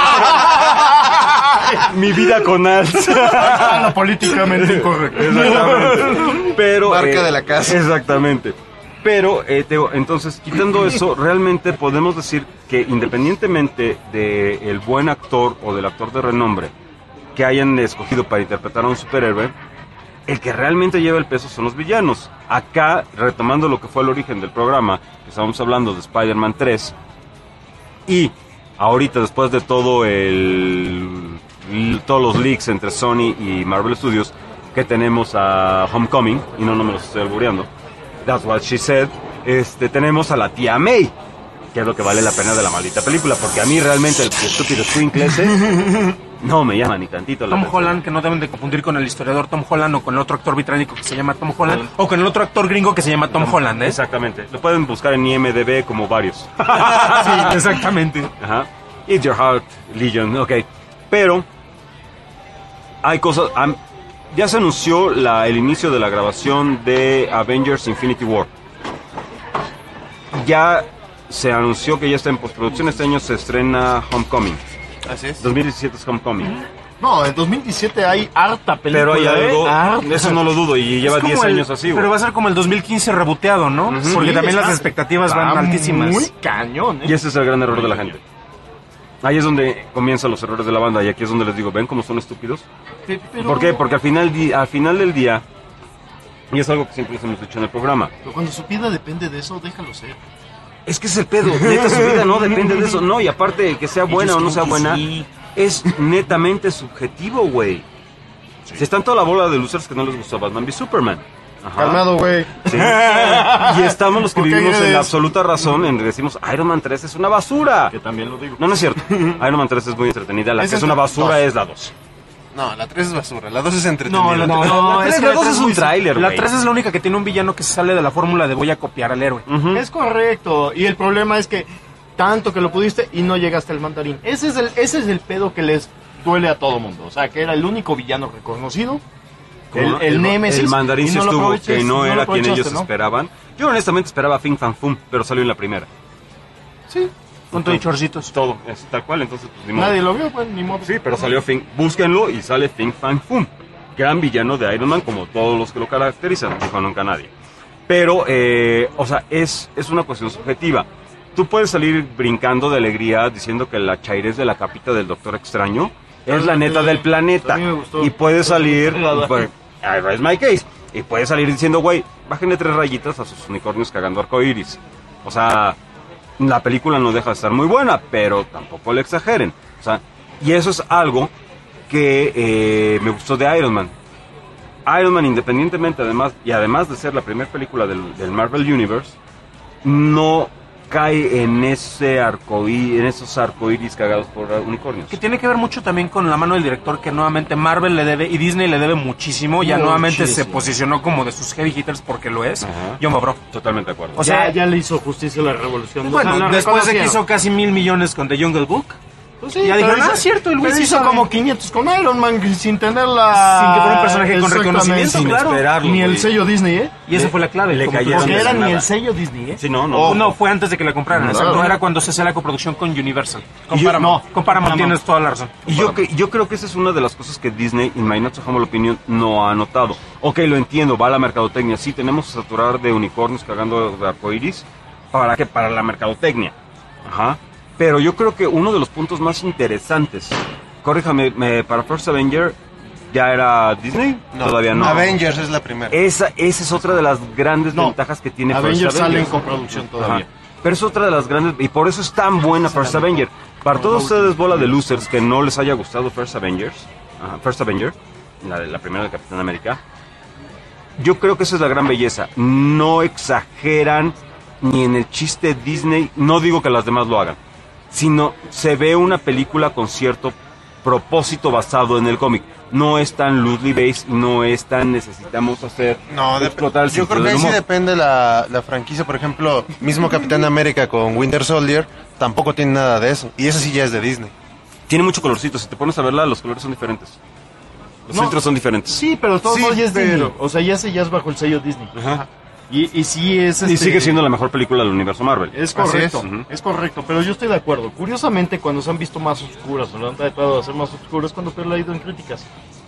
Mi vida con Alz.
a lo políticamente incorrecto.
Exactamente. Pero,
Marca
eh,
de la casa.
Exactamente. Pero, eh, te digo, entonces, quitando eso, realmente podemos decir que independientemente del buen actor o del actor de renombre que hayan escogido para interpretar a un superhéroe, el que realmente lleva el peso son los villanos. Acá, retomando lo que fue el origen del programa, que estábamos hablando de Spider-Man tres, y ahorita, después de todo el, l- todos los leaks entre Sony y Marvel Studios, que tenemos a Homecoming, y no, no me los estoy albureando, That's What She Said, este, tenemos a la tía May, que es lo que vale la pena de la maldita película, porque a mí realmente el estúpido Twinkle ese no me llama ni tantito la
Tom
atención.
Holland, que no deben de confundir con el historiador Tom Holland o con el otro actor británico que se llama Tom Holland o con el otro actor gringo que se llama Tom Holland, ¿eh?
Exactamente, lo pueden buscar en I M D B como varios.
Sí, exactamente.
Ajá. It's Your Heart, Legion, ok. Pero hay cosas... am- ya se anunció la, el inicio de la grabación de Avengers Infinity War. Ya se anunció que ya está en postproducción. Este año se estrena Homecoming.
Así es.
dos mil diecisiete es Homecoming.
No, en dos mil diecisiete hay harta película.
Pero hay
¿eh?
algo...
Harta.
Eso no lo dudo y lleva
Es como
diez
el-
años así,
Pero
güey.
va a ser como el dos mil quince reboteado, ¿no? Porque
Sí,
también las
está-
expectativas van
está
altísimas.
Muy cañón, ¿eh?
Y ese es el gran error de la gente. Ahí es donde comienzan los errores de la banda y aquí es donde les digo, ¿ven cómo son estúpidos?
Pe- pero-
¿Por qué? Porque al final, di- al final del día, Y es algo que siempre les hemos dicho en el programa.
Pero cuando su vida depende de eso, déjalo ser.
Es que es el pedo, neta, su vida no depende de eso. No, y aparte de que sea buena o no sea buena, sí. Es netamente subjetivo, güey. Sí. Si están toda la bola de losers que no les gustó Batman v Superman.
Ajá. Calmado, güey.
Sí. Y estamos los que vivimos en la absoluta razón en que decimos Iron Man tres es una basura.
Que también lo digo.
No, no es cierto. Iron Man tres es muy entretenida. La es que es una basura dos. Es la dos.
No, la tres es basura. La dos es entretenida.
No, la, no, no,
la tres,
es
la dos es, es un tráiler,
La tres es la única que tiene un villano que se sale de la fórmula de voy a copiar al héroe.
Uh-huh. Es correcto. Y el problema es que tanto que lo pudiste y no llegaste al mandarín. Ese es el, ese es el pedo que les duele a todo mundo. O sea, que era el único villano reconocido. El, el, el Némesis.
El mandarín se
no
estuvo que no, no era quien ellos
¿no?
esperaban. Yo honestamente esperaba Fin Fan Fum, pero salió en la primera.
Sí.
Con todo y chorcitos.
Todo, es tal cual, entonces pues,
ni Nadie modo. Lo vio, pues, ni modo.
Sí, pero salió Fin. Búsquenlo y sale Fin Fan Fum. Gran villano de Iron Man, como todos los que lo caracterizan, dijo nunca nadie. Pero, eh, o sea, es, es una cuestión subjetiva. Tú puedes salir brincando de alegría diciendo que la chairez de la capita del Doctor Extraño es la neta del planeta. Y puedes salir, pues, I raise my case. Y puedes salir diciendo, güey, bájenle tres rayitas a sus unicornios cagando arcoíris. O sea, la película no deja de estar muy buena, pero tampoco le exageren. O sea, y eso es algo que eh, me gustó de Iron Man. Iron Man, independientemente, además, y además de ser la primera película del, del Marvel Universe, no cae en ese arcoíris, en esos arcoíris cagados por unicornios.
Que tiene que ver mucho también con la mano del director, que nuevamente Marvel le debe y Disney le debe muchísimo. Ya muchísimo. Nuevamente se posicionó como de sus heavy hitters porque lo es. Ajá. John Favreau.
Totalmente de acuerdo.
O sea, ya, ya le hizo justicia a la revolución.
Bueno,
o sea,
después de que hizo casi mil millones con The Jungle Book.
Pues sí,
ya dijeron, ah, cierto, el güey
hizo
sabe.
como quinientos con Iron Man sin tener la...
Sin que fuera un personaje con reconocimiento,
sin
claro.
Esperarlo, ni el wey. Sello Disney, ¿eh?
Y esa fue la clave.
Le cayeron porque era ni el sello Disney, ¿eh?
Sí, no, no. Oh, no, fue antes de que la compraran. No, exacto. No era cuando se hacía la coproducción con Universal. Con
yo,
Paramount. No, con Paramount,
no,
tienes toda la razón.
Y yo, que, yo creo que esa es una de las cosas que Disney, in my not so humble opinion, no ha notado. Ok, lo entiendo, va a la mercadotecnia. Sí, tenemos que saturar de unicornios cagando de arcoiris. ¿Para qué? Para la mercadotecnia. Ajá. Pero yo creo que uno de los puntos más interesantes, corríjame, me, para First Avenger, ¿ya era Disney?
No,
todavía no.
Avengers es la primera.
Esa, esa es otra de las grandes no, ventajas que tiene
Avengers
First Avenger.
Avengers sale en coproducción todavía. Ajá.
Pero es otra de las grandes, y por eso es tan buena First Avenger. Para todos ustedes, bola de losers, que no les haya gustado First Avengers, uh, First Avenger, la, la primera de Capitán América, yo creo que esa es la gran belleza. No exageran ni en el chiste Disney, no digo que las demás lo hagan, sino se ve una película con cierto propósito basado en el cómic. No es tan loosely based, no es tan necesitamos hacer
no, explotar el yo creo que ahí sí depende la, la franquicia. Por ejemplo, mismo Capitán América con Winter Soldier tampoco tiene nada de eso, y eso sí ya es de Disney.
Tiene mucho colorcito, si te pones a verla, los colores son diferentes. Los no, filtros son diferentes.
Sí, pero todo sí, ya es pero... Disney. O sea, ya se ya es bajo el sello Disney. Ajá. Y, y sí es este...
Y sigue siendo la mejor película del universo Marvel.
Es correcto, es. Uh-huh. es correcto, pero yo estoy de acuerdo. Curiosamente, cuando se han visto más oscuras o lo han tratado de hacer más oscuras, cuando te he leído en críticas.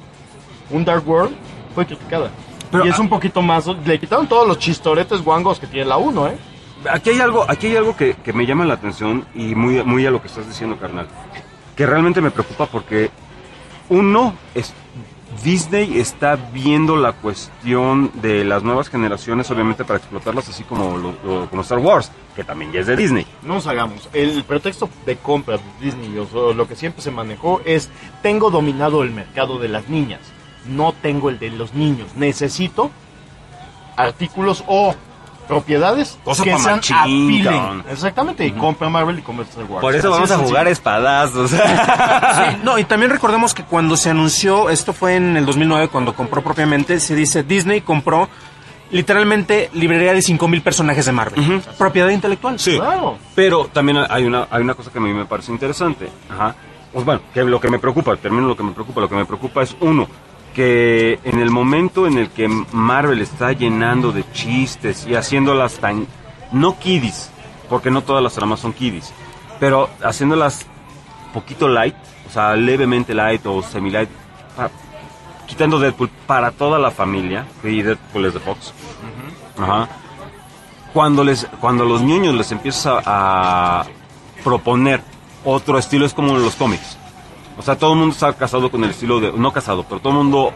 Un Dark World fue criticada. Pero, y es un poquito más... Le quitaron todos los chistoretes guangos que tiene la uno, ¿eh?
Aquí hay algo, aquí hay algo que, que me llama la atención y muy, muy a lo que estás diciendo, carnal. Que realmente me preocupa porque uno es... Disney está viendo la cuestión de las nuevas generaciones, obviamente para explotarlas, así como, lo, lo, como Star Wars, que también ya es de Disney.
No nos hagamos. El pretexto de compra de Disney, o lo que siempre se manejó, es tengo dominado el mercado de las niñas, no tengo el de los niños. Necesito artículos o propiedades
cosa
que sean
machín,
apilen. Exactamente, y uh-huh. compra Marvel y compra Star Wars.
Por eso vamos a jugar espadazos.
Sí, no, y también recordemos que cuando se anunció, esto fue en el dos mil nueve, cuando compró propiamente, se dice Disney compró literalmente librería de cinco mil personajes de Marvel. Uh-huh. Propiedad intelectual.
Sí, claro. Pero también hay una, hay una cosa que a mí me parece interesante. Ajá. Pues bueno, que lo que me preocupa, termino lo que me preocupa, lo que me preocupa es uno, que en el momento en el que Marvel está llenando de chistes y haciéndolas tan, no kiddies, porque no todas las tramas son kiddies, pero haciéndolas poquito light, o sea, levemente light o semi-light, para, quitando Deadpool para toda la familia, y Deadpool es de Fox, uh-huh. Ajá. Cuando, les, cuando los niños les empiezas a, a proponer otro estilo, es como en los cómics. O sea, todo el mundo está casado con el estilo de... No casado, pero todo el mundo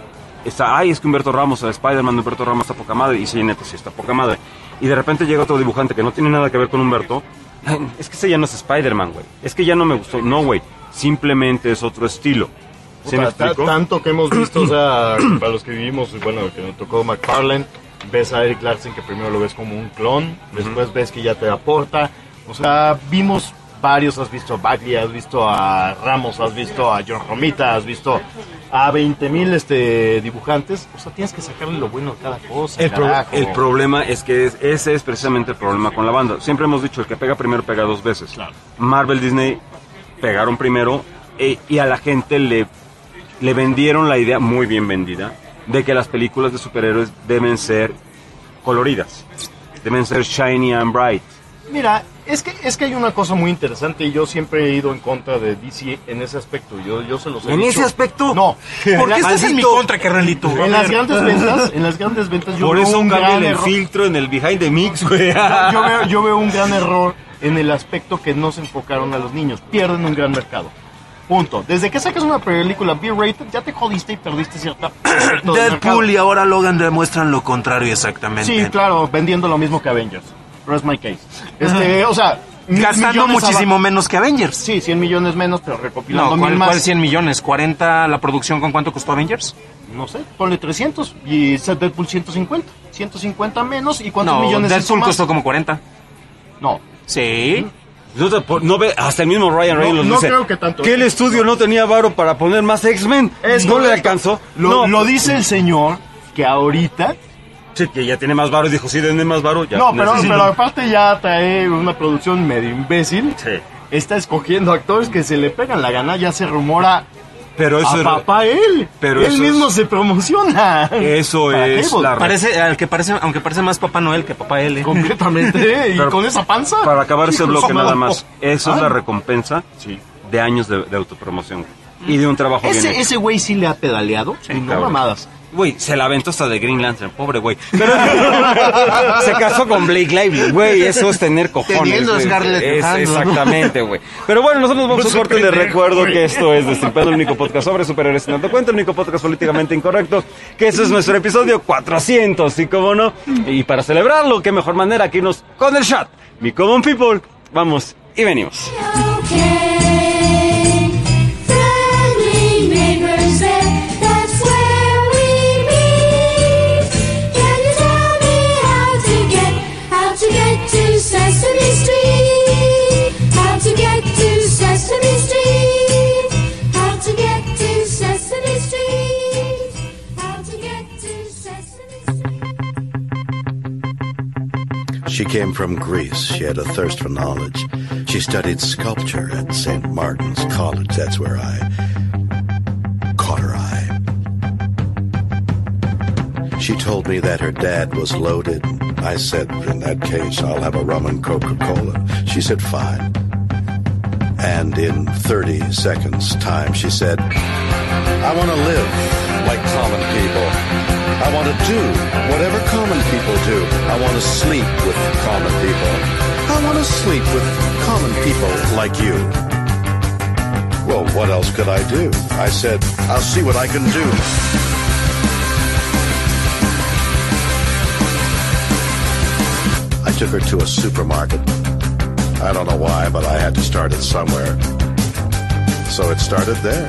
está, ay, es que Humberto Ramos, el Spider-Man de Humberto Ramos está poca madre, y sí, neta, sí está poca madre. Y de repente llega otro dibujante que no tiene nada que ver con Humberto, es que ese ya no es Spider-Man, güey, es que ya no me gustó, no, güey, simplemente es otro estilo. ¿Sí me
Puta, ta-
explico?
tanto que hemos visto, o sea, para los que vivimos, bueno, que nos tocó McFarlane, ves a Eric Larsen que primero lo ves como un clon, después ves que ya te aporta, o sea, vimos varios, has visto a Bagley, has visto a Ramos, has visto a John Romita, has visto a veinte mil este, dibujantes, o sea, tienes que sacarle lo bueno a cada cosa,
El, pro-
carajo.
el problema es que es- ese es precisamente el problema con la banda. Siempre hemos dicho, el que pega primero pega dos veces.
Claro.
Marvel, Disney pegaron primero e- y a la gente le, le vendieron la idea, muy bien vendida, de que las películas de superhéroes deben ser coloridas, deben ser shiny and bright.
Mira, es que es que hay una cosa muy interesante y yo siempre he ido en contra de D C en ese aspecto. Yo, yo se los he
¿En
dicho.
ese aspecto?
No.
¿Por qué estás en mi
Maldito.
contra, carnalito?
En las grandes ventas, en las grandes ventas yo
Por
veo
eso
un
cambia
gran
el
error.
filtro en el behind the mix, güey.
Yo veo, yo veo un gran error en el aspecto que no se enfocaron a los niños. Pierden un gran mercado. Punto. Desde que sacas una película B-rated, ya te jodiste y perdiste cierta aspecto del
Deadpool y
mercado.
ahora Logan demuestran lo contrario exactamente.
Sí, claro, vendiendo lo mismo que Avengers. Rest my case. Este, o sea, mi-
Gastando
millones
muchísimo
aba-
menos que Avengers.
Sí, cien millones menos, pero recopilando
No,
mil
¿cuál,
más.
¿cuál cien millones? ¿cuarenta la producción con cuánto costó Avengers?
No sé, ponle trescientos y Deadpool ciento cincuenta. ciento cincuenta menos y cuántos
No,
millones hizo
Deadpool
más?
costó como cuarenta.
No.
Sí.
No, te po- no ve, hasta el mismo Ryan
No,
Reynolds
no
dice
creo que tanto.
el estudio no tenía varo para poner más X-Men.
Es
no le
correcto.
alcanzó.
Lo,
no,
lo dice el señor que ahorita.
sí, que ya tiene más varo y dijo, sí, denme más varo. Ya
no, pero,
necesito.
pero aparte ya trae una producción medio imbécil.
Sí.
Está escogiendo actores que se le pegan la gana. Ya se rumora
Pero eso
a
es,
papá él.
pero
él
eso
mismo
es-
se promociona.
Eso
Para
es
Cable.
la
Parece, al que parece, aunque parece más Papá Noel que Papá L.
Completamente. ¿eh? Y
Pero
con esa panza.
Para acabar ese
Hijo de
bloque
su
nada
madre.
más. Eso es
Ah.
la recompensa de años de, de autopromoción. Y de un trabajo bien
Ese
hecho.
ese güey sí le ha pedaleado. y no
cabrón.
mamadas.
Güey, se la aventó hasta de Green Lantern, pobre güey. Pero se casó con Blake Lively, güey, eso es tener cojones.
Teniendo a
güey.
Scarlett
Es-
Johansson.
Exactamente, güey. Pero bueno, nosotros vamos a un corte. Les recuerdo que esto es Destripando, el único podcast sobre superhéroes sin tanto cuento, el único podcast políticamente incorrecto, que ese es nuestro episodio cuatrocientos, y cómo no. Y para celebrarlo, qué mejor manera que irnos con el shot. Mi Common People, vamos y venimos.
Okay, friendly neighbors there, that's where we meet. Can you tell me how to get, how to get to Sesame Street? How to get to Sesame Street? How to get to Sesame Street? How to get to Sesame Street?
She came from Greece. She had a thirst for knowledge. She studied sculpture at Saint Martin's College. That's where I caught her eye. She told me that her dad was loaded. I said, in that case, I'll have a rum and Coca-Cola. She said, fine. And in thirty seconds time, she said, I want to live like common people. I want to do whatever common people do. I want to sleep with common people. I want to sleep with common people like you. Well, what else could I do? I said, I'll see what I can do. I took her to a supermarket. I don't know why, but I had to start it somewhere. So it started there.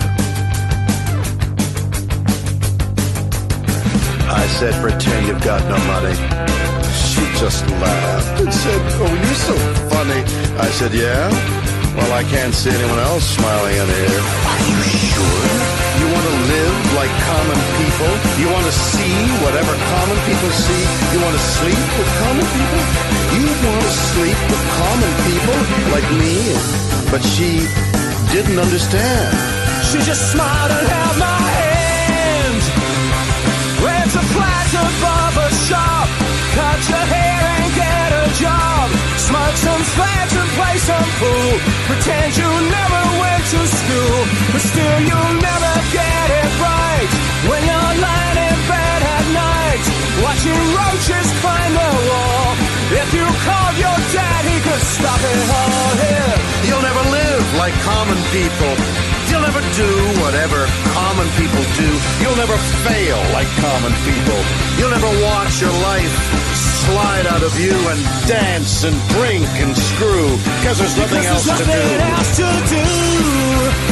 I said, pretend you've got no money. She just laughed and said, oh, you're so funny. I said, yeah? Well, I can't see anyone else smiling in here. Are you sure? You want to live like common people? You want to see whatever common people see? You want to sleep with common people? You want to sleep with common people like me? But she didn't understand.
She just smiled and held my hand. Went to flat to barber shop, cut your hair and get a job, smoke some fags and play some pool, pretend you never went to school, but still you'll never get it right when you're lying in bed at night, watching roaches climb the wall. If you called your dad, he could stop it all here.
You'll never live like common people. You'll You'll never do whatever common people do. You'll never fail like common people. You'll never watch your life slide out of you and dance and drink and screw, because there's nothing
Because
else
there's
to do.
nothing else to do.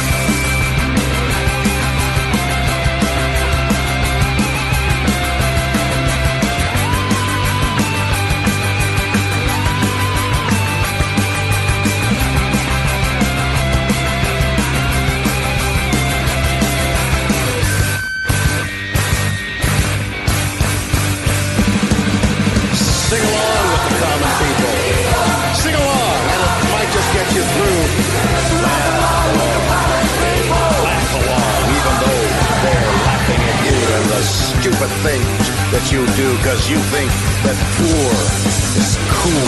Sing along with the common people. Sing along, and it might just get you through. Laugh along. Laugh along, even though they're laughing at you and the stupid things that you do, because you think that poor is cool.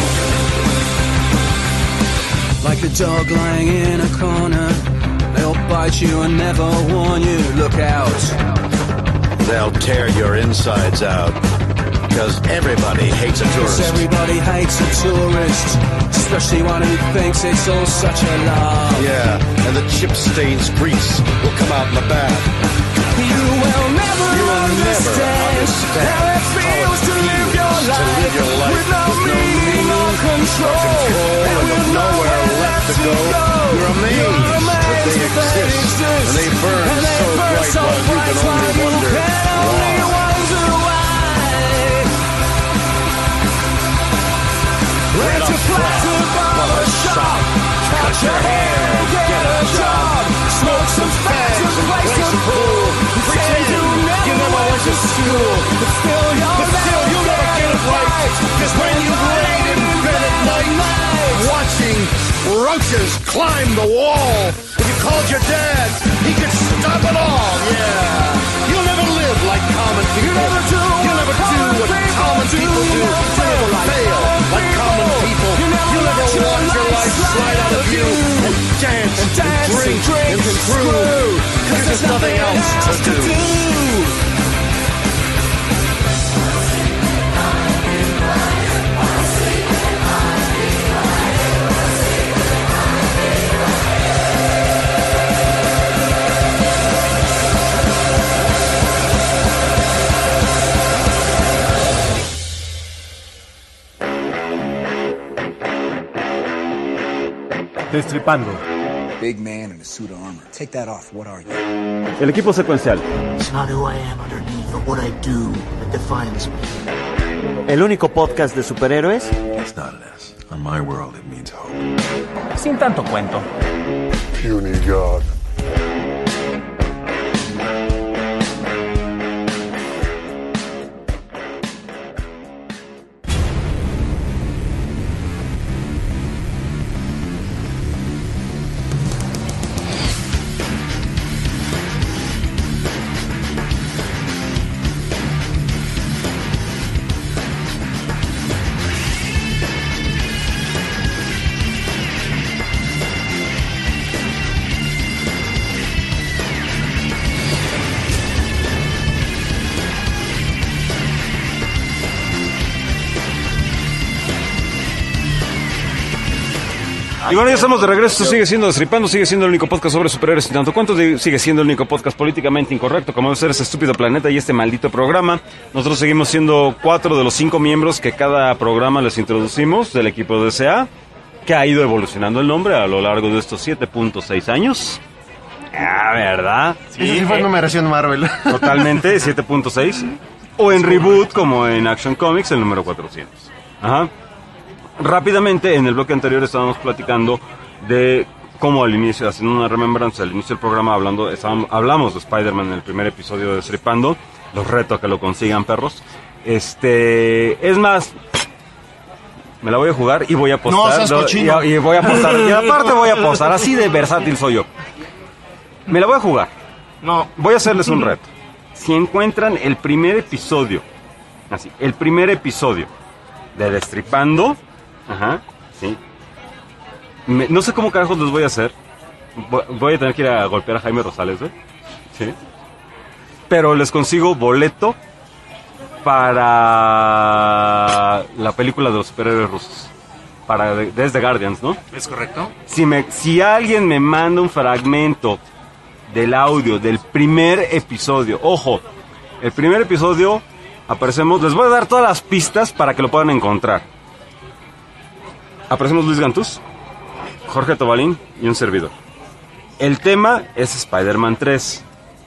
Like a dog lying in a corner, they'll bite you and never warn you. Look out.
They'll tear your insides out, because everybody hates a
Cause
tourist.
everybody hates a tourist, especially one who thinks it's all such a lie.
Yeah, and the chip stains grease will come out in the bath.
You will never
You will never
understand
understand
how it feels to live your
to
life,
live your life
with no
with no
meaning or control,
control and with nowhere left to go. You're amazed that they exist, and they burn so bright while you can only wonder why.
Rent a flat to barber shop, cut your hair, get a job, smoke some fags and play some pool. Pretend you never went to school, but still you'll
But still, you'll never get it right, because when you laid in bed at night, watching roaches climb the wall, if you called your dad, he could stop it all, yeah. You'll never live like common people.
You'll never do
You'll never do what common people do. You'll never fail like common people. You'll never watch your life slide out of you and dance and drink and screw, because there's nothing else to do.
Destripando.
Big man in a suit of armor. Take that off. What are you?
El equipo secuencial.
It's not who I am underneath, but what I do that defines me.
El único podcast de superhéroes.
It's not less. On my world, it means hope.
Sin tanto cuento.
Puny God.
Y bueno, ya estamos de regreso. Esto sigue siendo Destripando, sigue siendo el único podcast sobre superhéroes y tanto cuanto, de- sigue siendo el único podcast políticamente incorrecto, como debe ser ese estúpido planeta y este maldito programa. Nosotros seguimos siendo cuatro de los cinco miembros que cada programa les introducimos del equipo de S A, que ha ido evolucionando el nombre a lo largo de estos siete punto seis años. Ah, ¿verdad?
Sí, sí fue numeración Marvel.
Totalmente, siete punto seis. O en Reboot, como en Action Comics, el número cuatrocientos. Ajá. Rápidamente, en el bloque anterior estábamos platicando de cómo al inicio, haciendo una remembranza al inicio del programa, hablando, estábamos, hablamos de Spider-Man en el primer episodio de Destripando. Los reto a que lo consigan, perros. Este, es más, me la voy a jugar y voy a apostar.
No seas cochino.
y, y voy a apostar. Y aparte voy a apostar, así de versátil soy yo. Me la voy a jugar.
No.
Voy a hacerles un reto. Si encuentran el primer episodio, así, el primer episodio de Destripando, ajá, sí. Me- no sé cómo carajos les voy a hacer. Voy, voy a tener que ir a golpear a Jaime Rosales, ¿eh? Sí. Pero les consigo boleto para la película de los superhéroes rusos. Para de- desde Guardians, ¿no?
¿Es correcto?
Si, me, si alguien me manda un fragmento del audio del primer episodio. Ojo, el primer episodio aparecemos, les voy a dar todas las pistas para que lo puedan encontrar. Aparecemos Luis Gantús, Jorge Tobalín y un servidor. El tema es Spider-Man tres.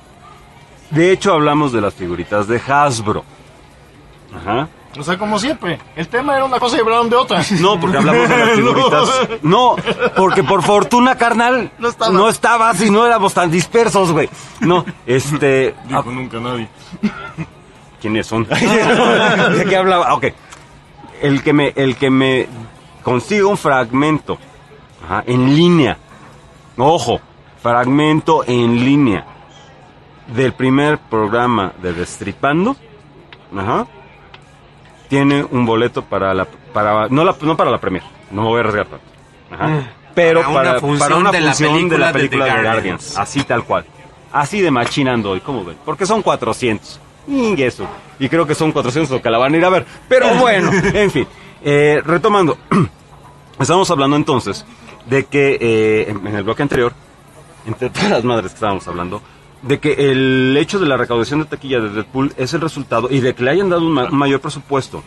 De hecho, hablamos de las figuritas de Hasbro. Ajá.
O sea, como siempre, el tema era una cosa y hablaron de otra.
No, porque hablamos de las figuritas. No, porque por fortuna, carnal, no estaba. No estabas y no éramos tan dispersos, güey. No, este...
Dijo ah, nunca nadie.
¿Quiénes son? ¿De qué hablaba? Ok. El que me, el que me consiga un fragmento, ajá, en línea. Ojo, fragmento en línea del primer programa de Destripando, ajá, tiene un boleto para la, para, no la, no para la premier, no me voy a arriesgar tanto, ajá, pero para una función, para una de, función la de la película de, de Guardians. Guardians, así tal cual, así de machinando hoy, ¿cómo ven? Porque son cuatrocientos, y eso, y creo que son cuatrocientos los que la van a ir a ver, pero bueno, en fin, eh, retomando, estamos hablando entonces de que eh, en, en el bloque anterior, entre todas las madres que estábamos hablando, de que el hecho de la recaudación de taquilla de Deadpool es el resultado, y de que le hayan dado un, ma- un mayor presupuesto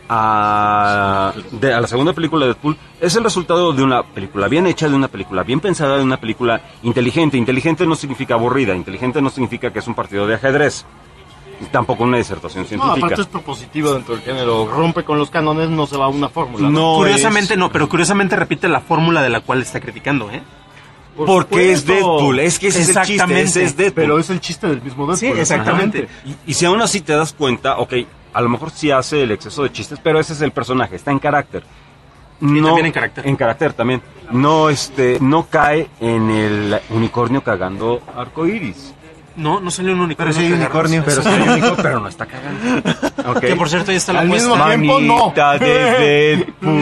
a, de, a la segunda película de Deadpool, es el resultado de una película bien hecha, de una película bien pensada, de una película inteligente. Inteligente no significa aburrida, inteligente no significa que es un partido de ajedrez, tampoco una disertación científica.
No, aparte es propositivo dentro del género, rompe con los cánones, no se va a una fórmula.
No, curiosamente es... no, pero curiosamente repite la fórmula de la cual está criticando, ¿eh?
Por Porque supuesto. Es Deadpool, es que ese es el chiste, ese es Deadpool.
Pero es el chiste del mismo Deadpool.
Sí, exactamente.
Y, y si aún así te das cuenta, ok, a lo mejor sí hace el exceso de chistes, pero ese es el personaje, está en carácter.
No, y también en carácter.
En carácter también. No, este, no cae en el unicornio cagando arcoíris.
No, no salió un unicornio.
Pero sí hay unicornio.
Pero sí hay unicornio, pero no está cagando. Okay.
Que por cierto, ahí está la
Al
muestra.
mismo tiempo, no.
Manita de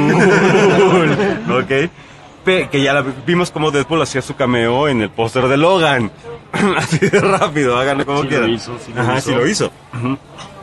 Deadpool. Ok. Que ya la vimos como Deadpool hacía su cameo en el póster de Logan. Así de rápido, háganlo como
sí
quieran.
Lo hizo, sí lo
Ajá,
hizo.
sí lo hizo. Uh-huh.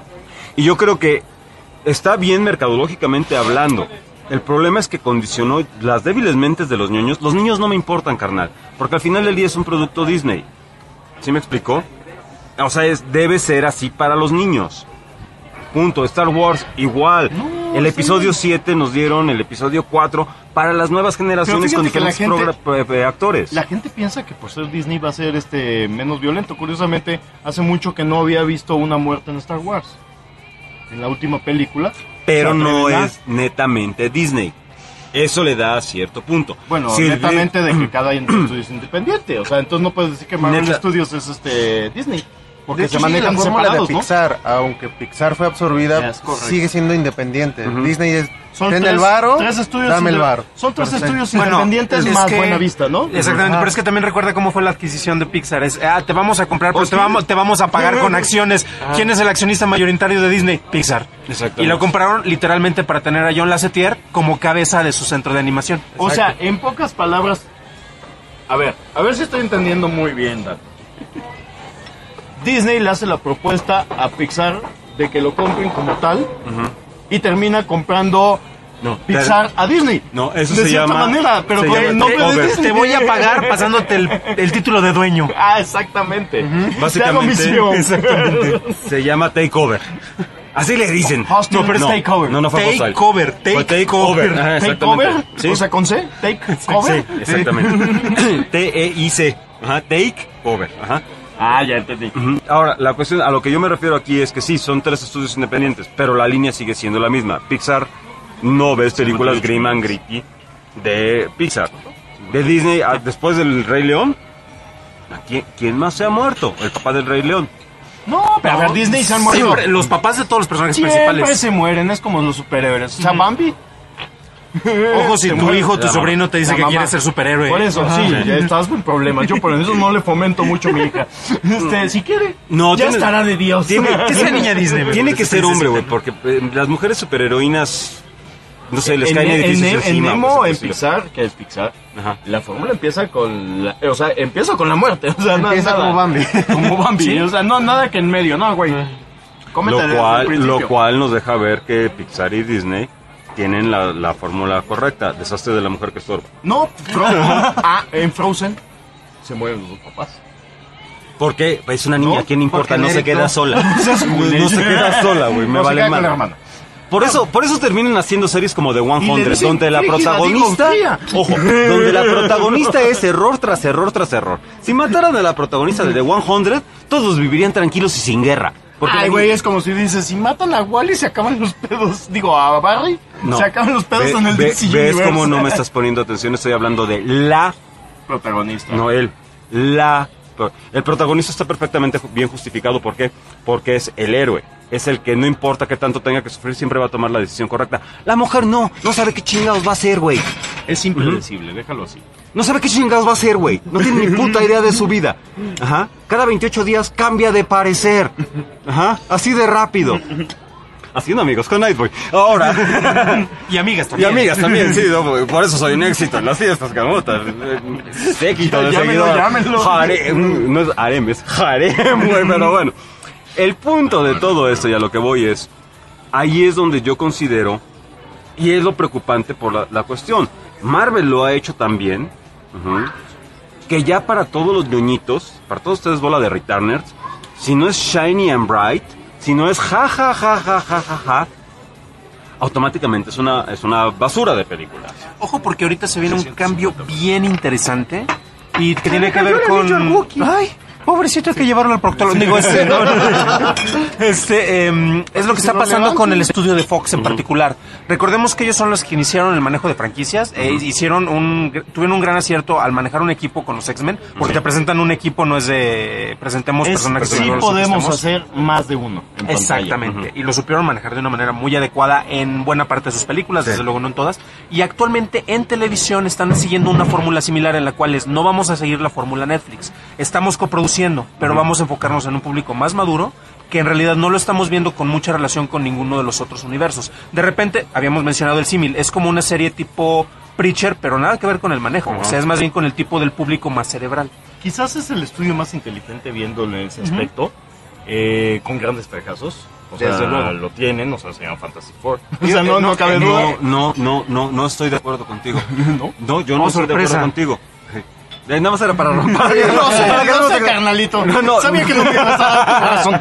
Y yo creo que está bien mercadológicamente hablando. El problema es que condicionó las débiles mentes de los niños. Los niños no me importan, carnal, porque al final del día es un producto Disney. ¿Sí me explicó? O sea, es, debe ser así para los niños. Punto. Star Wars igual. No, el episodio sí. siete nos dieron el episodio cuatro para las nuevas generaciones con diferentes gente, progra- actores.
La gente piensa que por ser Disney va a ser este menos violento. Curiosamente, hace mucho que no había visto una muerte en Star Wars. En la última película.
Pero no es netamente Disney. Eso le da cierto punto.
Bueno,
si
netamente
el...
de que cada estudio es independiente. O sea, entonces no puedes decir que Marvel Neta. Studios es este Disney. Porque
de hecho,
se manejan
sí, la fórmula
separados,
de Pixar, ¿no? Aunque Pixar fue absorbida, sigue siendo independiente. Uh-huh. Disney es
son
ten
tres,
el varo,
tres estudios
dame el varo.
Son tres
Perfecto.
estudios
bueno,
independientes más
que,
Buena Vista, ¿no?
Exactamente, ah. Pero es que también recuerda cómo fue la adquisición de Pixar. Es, ah, te vamos a comprar, pero te vamos, te vamos a pagar con acciones. Ah. ¿Quién es el accionista mayoritario de Disney? Pixar.
Exactamente.
Y lo compraron literalmente para tener a John Lasseter como cabeza de su centro de animación.
O Exacto. sea, en pocas palabras, a ver, a ver si estoy entendiendo muy bien, Dan. Disney le hace la propuesta a Pixar de que lo compren como tal, uh-huh. y termina comprando no, Pixar te... a Disney.
No, eso
de
se
cierta
llama,
manera, pero con el nombre de Disney.
Te voy a pagar pasándote el, el título de dueño.
Ah, exactamente.
Uh-huh. Básicamente, exactamente. Se llama takeover. Así le dicen.
Hostel, no, pero es
no,
takeover.
No, no fue
take
hostile.
Cover, take,
take
cover.
Over.
Take over, ¿sí? O sea, con C, take cover.
Sí, exactamente. T E I C. Ajá, take over. Ajá.
Ah, ya entendí.
Uh-huh. Ahora, la cuestión, a lo que yo me refiero aquí es que sí, son tres estudios independientes, pero la línea sigue siendo la misma. Pixar no ves películas grim and gritty de Pixar. De Disney, a, después del Rey León, ¿quién, ¿quién más se ha muerto? El papá del Rey León.
No, pero a ver, Disney se han muerto.
Siempre, los papás de todos los personajes
Siempre
principales.
se mueren, es como los superhéroes. O sea, Bambi.
Ojo, si tu hijo, tu sobrino te dice que quiere ser superhéroe.
Por eso,
Ajá.
sí, ya estás en problemas. Yo por eso no le fomento mucho a mi hija. Este, si quiere,
no,
ya
tiene,
estará de Dios.
Tiene,
¿Qué es la niña Disney?
Tiene que ser hombre, güey, porque eh, las mujeres superheroínas, no sé, les caen edificios encima.
En Nemo, en Pixar, que es Pixar, ajá, la fórmula empieza con la, o sea, empieza con la muerte. O sea,
empieza
nada,
como Bambi.
Como Bambi, ¿sí? O sea, no, nada que en medio, no, güey.
Lo cual, lo cual nos deja ver que Pixar y Disney tienen la, la fórmula correcta. Desastre de la mujer que estorba.
No, Fro- ah, en Frozen se mueren los dos papás.
¿Por qué? Es una niña,
¿No?
¿quién importa? No se
genérico.
queda sola.
No seas
No,
culé.
no se queda sola, güey, me
No se
vale
queda con la
mal.
hermana.
Por eso, por eso terminan haciendo series como The
Y le
cien,
dicen
donde la
frígida,
protagonista,
digo, fría.
ojo, donde la protagonista es error tras error tras error. Si mataran a la protagonista de The cien, todos vivirían tranquilos y sin guerra. Porque
Ay,
la-
güey, es como si dices, si matan a Wally se acaban los pedos. Digo, a Barry
No.
se acaban los pedos
Ve-
en el
ve-
D C
¿Ves
Universe.
cómo no me estás poniendo atención? Estoy hablando de la
protagonista.
No él, la... El protagonista está perfectamente ju- bien justificado. ¿Por qué? Porque es el héroe. Es el que no importa qué tanto tenga que sufrir, siempre va a tomar la decisión correcta. La mujer no, no sabe qué chingados va a hacer, güey.
Es impredecible, déjalo así.
No sabe qué chingados va a hacer, güey. No tiene ni puta idea de su vida. Ajá. Cada veintiocho días cambia de parecer. Ajá. Así de rápido. Haciendo amigos con Nightboy. Ahora.
Y amigas
Y
también.
amigas también, sí. No, güey, por eso soy un éxito en las fiestas, camotas. Séquito de
Llámenlo,
seguidores.
llámenlo.
Harem. No es harem, es harem, güey. Pero bueno. El punto de todo esto y a lo que voy es. Ahí es donde yo considero. Y es lo preocupante por la, la cuestión. Marvel lo ha hecho también. Ujú, que ya para todos los ñoñitos, para todos ustedes bola de returners, si no es shiny and bright, si no es ja ja ja ja ja ja ja, automáticamente es una es una basura de película.
Ojo, porque ahorita se viene un cambio bien interesante y que tiene que
cayó
ver
el
con...
anillo al Wookiee.
Ay, pobrecito, hay que llevarlo al proctólogo. Digo, este, no, no, no. Este, em, es lo que está pasando con el estudio de Fox en particular. Recordemos que ellos son los que iniciaron el manejo de franquicias, eh, hicieron un, tuvieron un gran acierto al manejar un equipo con los X-Men, porque te presentan un equipo, no es de presentemos
Es,
personajes
sí
que no los
podemos
estemos.
hacer más de uno en pantalla.
Exactamente, y lo supieron manejar de una manera muy adecuada en buena parte de sus películas, desde luego no en todas, y actualmente en televisión están siguiendo una fórmula similar en la cual es, no vamos a seguir la fórmula Netflix, estamos coproduciendo, pero vamos a enfocarnos en un público más maduro, que en realidad no lo estamos viendo con mucha relación con ninguno de los otros universos. De repente, habíamos mencionado el símil, es como una serie tipo Preacher, pero nada que ver con el manejo, o sea, es más bien con el tipo del público más cerebral.
Quizás es el estudio más inteligente viéndolo en ese aspecto, eh, con grandes fracasos. O sea,
Desde luego.
lo tienen, o sea, se llama Fantastic Four. O sea, no, no cabe duda.
No, no, no, no, no estoy de acuerdo contigo.
¿No?
No, yo no
Oh,
estoy de
sorpresa.
acuerdo contigo. Eh, Nada más era para romper.
No sé,
Para que
no sé,
te-
carnalito.
No, no.
Sabía que no me ibas a dar tu razón.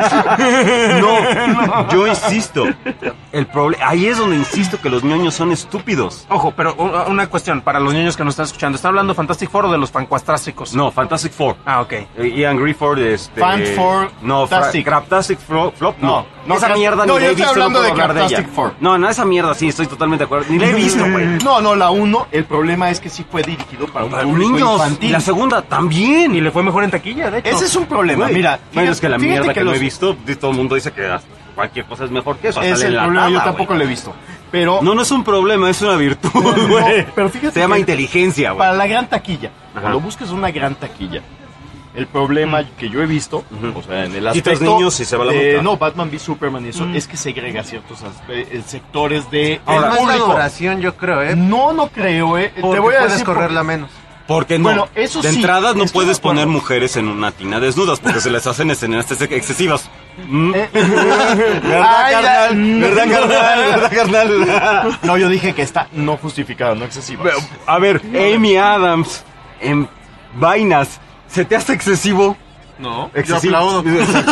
No, yo insisto. El problema, ahí es donde insisto que los ñoños son estúpidos.
Ojo, pero u- una cuestión para los niños que nos están escuchando. ¿Están hablando de Fantastic Four o de los fancuastrásticos?
No, Fantastic Four.
Ah, ok.
Eh, Ian Grifford, este...
Fan Four
No, fra-
Tastic.
Craptastic Flo- Flop, no.
No, no,
esa
Crap-
mierda
no,
ni la
yo
he
estoy
visto, no
hablando
puedo
de
hablar de ella.
Craptastic Four.
No, no, esa mierda sí, estoy totalmente de acuerdo. Ni la he visto, güey.
No, no, la uno, el problema es que sí fue dirigido para un
Para
público
niños.
infantil.
Y la segunda también.
Y le fue mejor en taquilla, de hecho.
Ese es un problema,
Güey,
mira.
bueno, es que la
fíjate
mierda que, no
los-
he visto, de- todo el mundo dice que hasta cualquier cosa es mejor que eso. hasta
Es
la
el
enlatada,
problema, yo
güey.
tampoco lo he visto. Pero
No, no es un problema, es una virtud,
No,
güey.
pero fíjate
Se llama
que
inteligencia, güey.
para la gran taquilla,
Ajá.
cuando busques una gran taquilla, el problema que yo he visto,
Ujú.
o sea, en el
Quitas
aspecto
niños y se va la
de-
multa.
no, Batman v Superman y eso, es que segrega ciertos aspe- eh, sectores de
Ahora,
el
no es la
público.
duración, yo creo, ¿eh?
No, no creo, eh. Te
Porque
voy a
puedes
decir
correrla menos.
Porque no,
Bueno, eso
de
sí,
entrada no
estoy
puedes
de acuerdo.
poner mujeres en una tina desnudas porque se les hacen escenas ex- excesivas. Mm.
Eh,
¿Verdad,
Ay,
carnal?
ya-
¿Verdad, carnal? ¿Verdad, carnal?
No, yo dije que está no justificado, no excesivo.
A ver, Amy Adams en vainas, ¿se te hace excesivo?
No.
Excesivo.
aplaudo.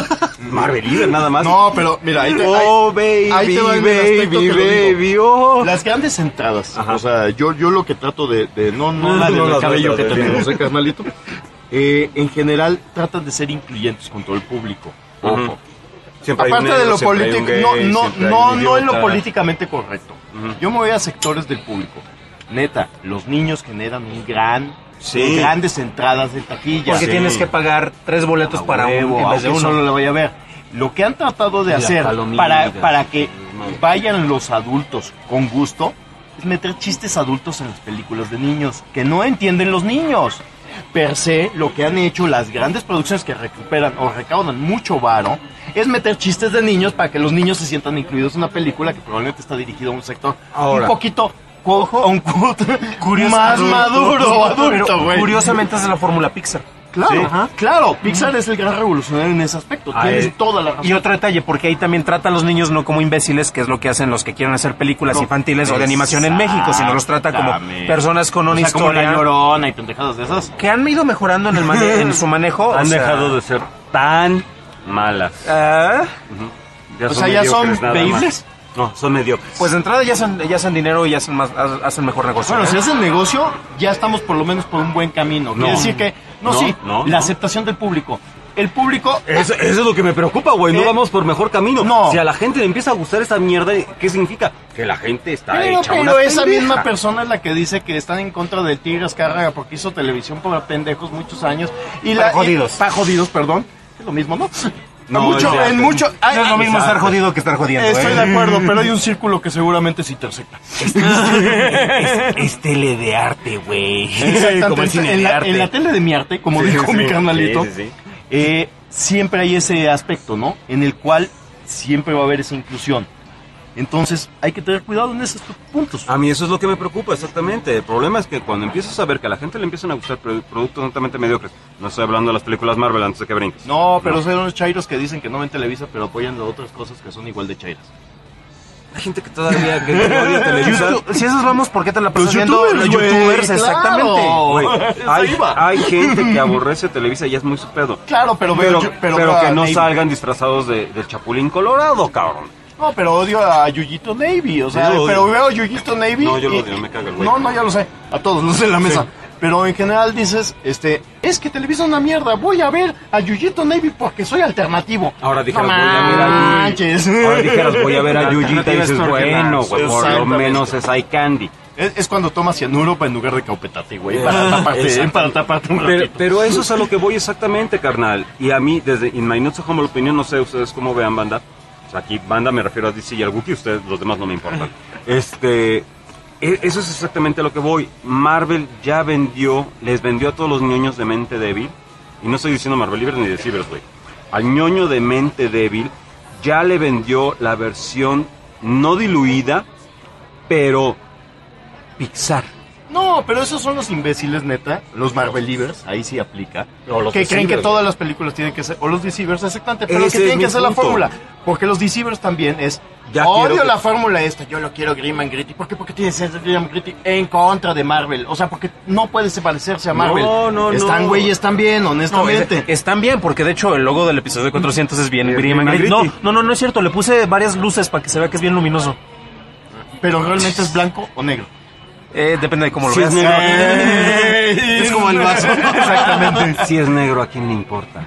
Marvel Líder, nada más.
No, pero mira, ahí te,
Oh,
ahí-
baby,
ahí te va en el aspecto
baby,
que lo digo.
baby, oh.
Las grandes entradas,
Ajá.
o sea, yo, yo lo que trato de, de no, no la
No
del
las
cabello que
tratas de
tenemos,
bien.
¿eh, carnalito? Eh, en general, tratan de ser incluyentes con todo el público.
Ujú.
Ojo.
Siempre hay un
Aparte de
negro,
lo
siempre hay un
político,
gay,
no, no,
siempre hay
no,
un
no en lo
idiota.
políticamente correcto.
Ujú.
Yo me voy a sectores del público. Neta, los niños generan un gran,
Sí.
grandes entradas de taquilla.
Porque
Sí.
tienes que pagar tres boletos
A
para
huevo,
un en vez de
aunque
uno.
solo le vaya a ver. Lo que han tratado de
Y las
hacer
palomitas,
para, para que
madre.
vayan los adultos con gusto es meter chistes adultos en las películas de niños que no entienden los niños. Per se, lo que han hecho las grandes producciones que recuperan o recaudan mucho varo es meter chistes de niños para que los niños se sientan incluidos en una película que probablemente está dirigida a un sector
Ahora.
un poquito ojo, un
Curioso-
más maduro o adulto,
Pero
güey.
curiosamente es de la fórmula Pixar.
Claro,
Sí.
ajá, claro, Pixar es el gran revolucionario en ese aspecto.
Ah,
Tienes
eh,
toda la razón.
Y otro detalle, porque ahí también tratan a los niños no como imbéciles, que es lo que hacen los que quieren hacer películas
No,
infantiles o de animación en México, sino los trata como
Exactamente.
personas con una
O sea, como La
historia
Llorona y pendejadas de esas.
que han ido mejorando en, el mane- en su manejo.
Han
o sea,
dejado de ser tan malas.
Ah.
Ya
O sea, ¿ya son
mediocres nada
veíbles?
más. No, son mediocres.
Pues de entrada ya hacen, ya hacen dinero y hacen, más, hacen mejor negocio.
Bueno,
¿eh?
si hacen negocio, ya estamos por lo menos por un buen camino. Quiere
No.
decir que, no,
No,
sí,
no,
la
no.
aceptación del público. El público...
Eso, eso es lo que me preocupa, güey. No
¿Eh?
vamos por mejor camino.
No.
Si a la gente le empieza a gustar esa mierda, ¿qué significa? Que la gente está
Pero,
hecha
pero
una
esa
pendeja.
misma persona es la que dice que están en contra del Tigre Azcárraga porque hizo televisión para pendejos muchos años. Y
Para
la,
jodidos.
y- para jodidos, perdón. Es lo mismo, ¿no?
No,
mucho,
ya,
en
ya.
mucho... ay,
No es lo
ay,
mismo
exacto.
estar jodido que estar jodiendo.
Estoy
¿eh?
de acuerdo, pero hay un círculo que seguramente se intersecta.
Es, es tele de arte, güey.
Exactamente.
Como el cine
en,
de
la,
arte.
en la tele de mi arte, como
Sí,
dijo
sí,
mi carnalito,
sí, sí, sí.
eh, siempre hay ese aspecto, ¿no? En el cual siempre va a haber esa inclusión. Entonces, hay que tener cuidado en esos puntos.
A mí eso es lo que me preocupa, exactamente. El problema es que cuando empiezas a ver que a la gente le empiezan a gustar produ- productos totalmente mediocres, no estoy hablando de las películas Marvel antes de que brinques.
No, pero son los chairos que dicen que no ven Televisa, pero apoyan de otras cosas que son igual de chairas.
Hay gente que todavía que odia Televisa.
YouTube, si esos vamos, ¿por qué te la pasas
Los
viendo?
youtubers,
Los
güey,
youtubers,
claro.
exactamente.
Güey,
Eso
hay,
iba.
hay gente que aborrece Televisa y es muy su pedo.
Claro, pero
Pero,
veo-
pero,
pero-
que no
Navy.
salgan disfrazados de, del Chapulín Colorado, cabrón.
No, pero odio a Yuyito Navy, o sea,
Yo lo odio.
pero veo a Yuyito Navy.
No, yo lo
y-
odio, me caga el güey.
No, no, ya lo sé, a todos, no sé en la mesa.
Sí.
Pero en general dices, este, es que Televisa es una mierda, voy a ver a Yuyito Navy porque soy alternativo.
Ahora dijeras,
No
voy a ver a
manches.
Yuyi. Ahora dijeras, voy a ver a Yuyita y
alternativa
dices,
es
bueno,
Torque
güey, por lo
Exactamente.
menos es eye candy.
Es, es cuando tomas cianuro en lugar de caupetate, güey, para taparte,
Exacto.
para taparte un
Pero,
ratito.
pero eso es a lo que voy exactamente, carnal. Y a mí, desde In My Not So Humble Opinion, no sé ustedes cómo vean banda. O sea, aquí banda me refiero a D C y al Wookiee, ustedes, los demás no me importan. Este, e- eso es exactamente a lo que voy. Marvel ya vendió, les vendió a todos los ñoños de mente débil. Y no estoy diciendo Marvel Libres ni de Cibers, güey. Al ñoño de mente débil ya le vendió la versión no diluida, pero Pixar.
No, pero esos son los imbéciles, neta, los Marvelivers, ahí sí aplica,
O los
que creen que
Deceivers.
todas las películas tienen que ser, o los Deceivers, exactamente, pero
Ese
que tienen
es mi
que ser la
punto.
fórmula, porque los Deceivers también es,
Ya quiero
odio
que-
la fórmula esta, yo lo quiero Grim and Gritty, ¿por qué? Porque tiene que ser Grim and Gritty en contra de Marvel, o sea, porque no puede parecerse a Marvel,
No, no,
están
no.
güeyes también,
No,
honestamente.
es- están bien, porque de hecho el logo del episodio cuatrocientos es bien
Es
grim
bien
and gritty. No,
gritty.
no, no, no es cierto. Le puse varias luces para que se vea que es bien luminoso.
Pero realmente es blanco o negro.
Eh, depende de cómo lo
Si es
veas.
negro,
Es como el vaso.
Exactamente.
si es negro, ¿a quién le importa?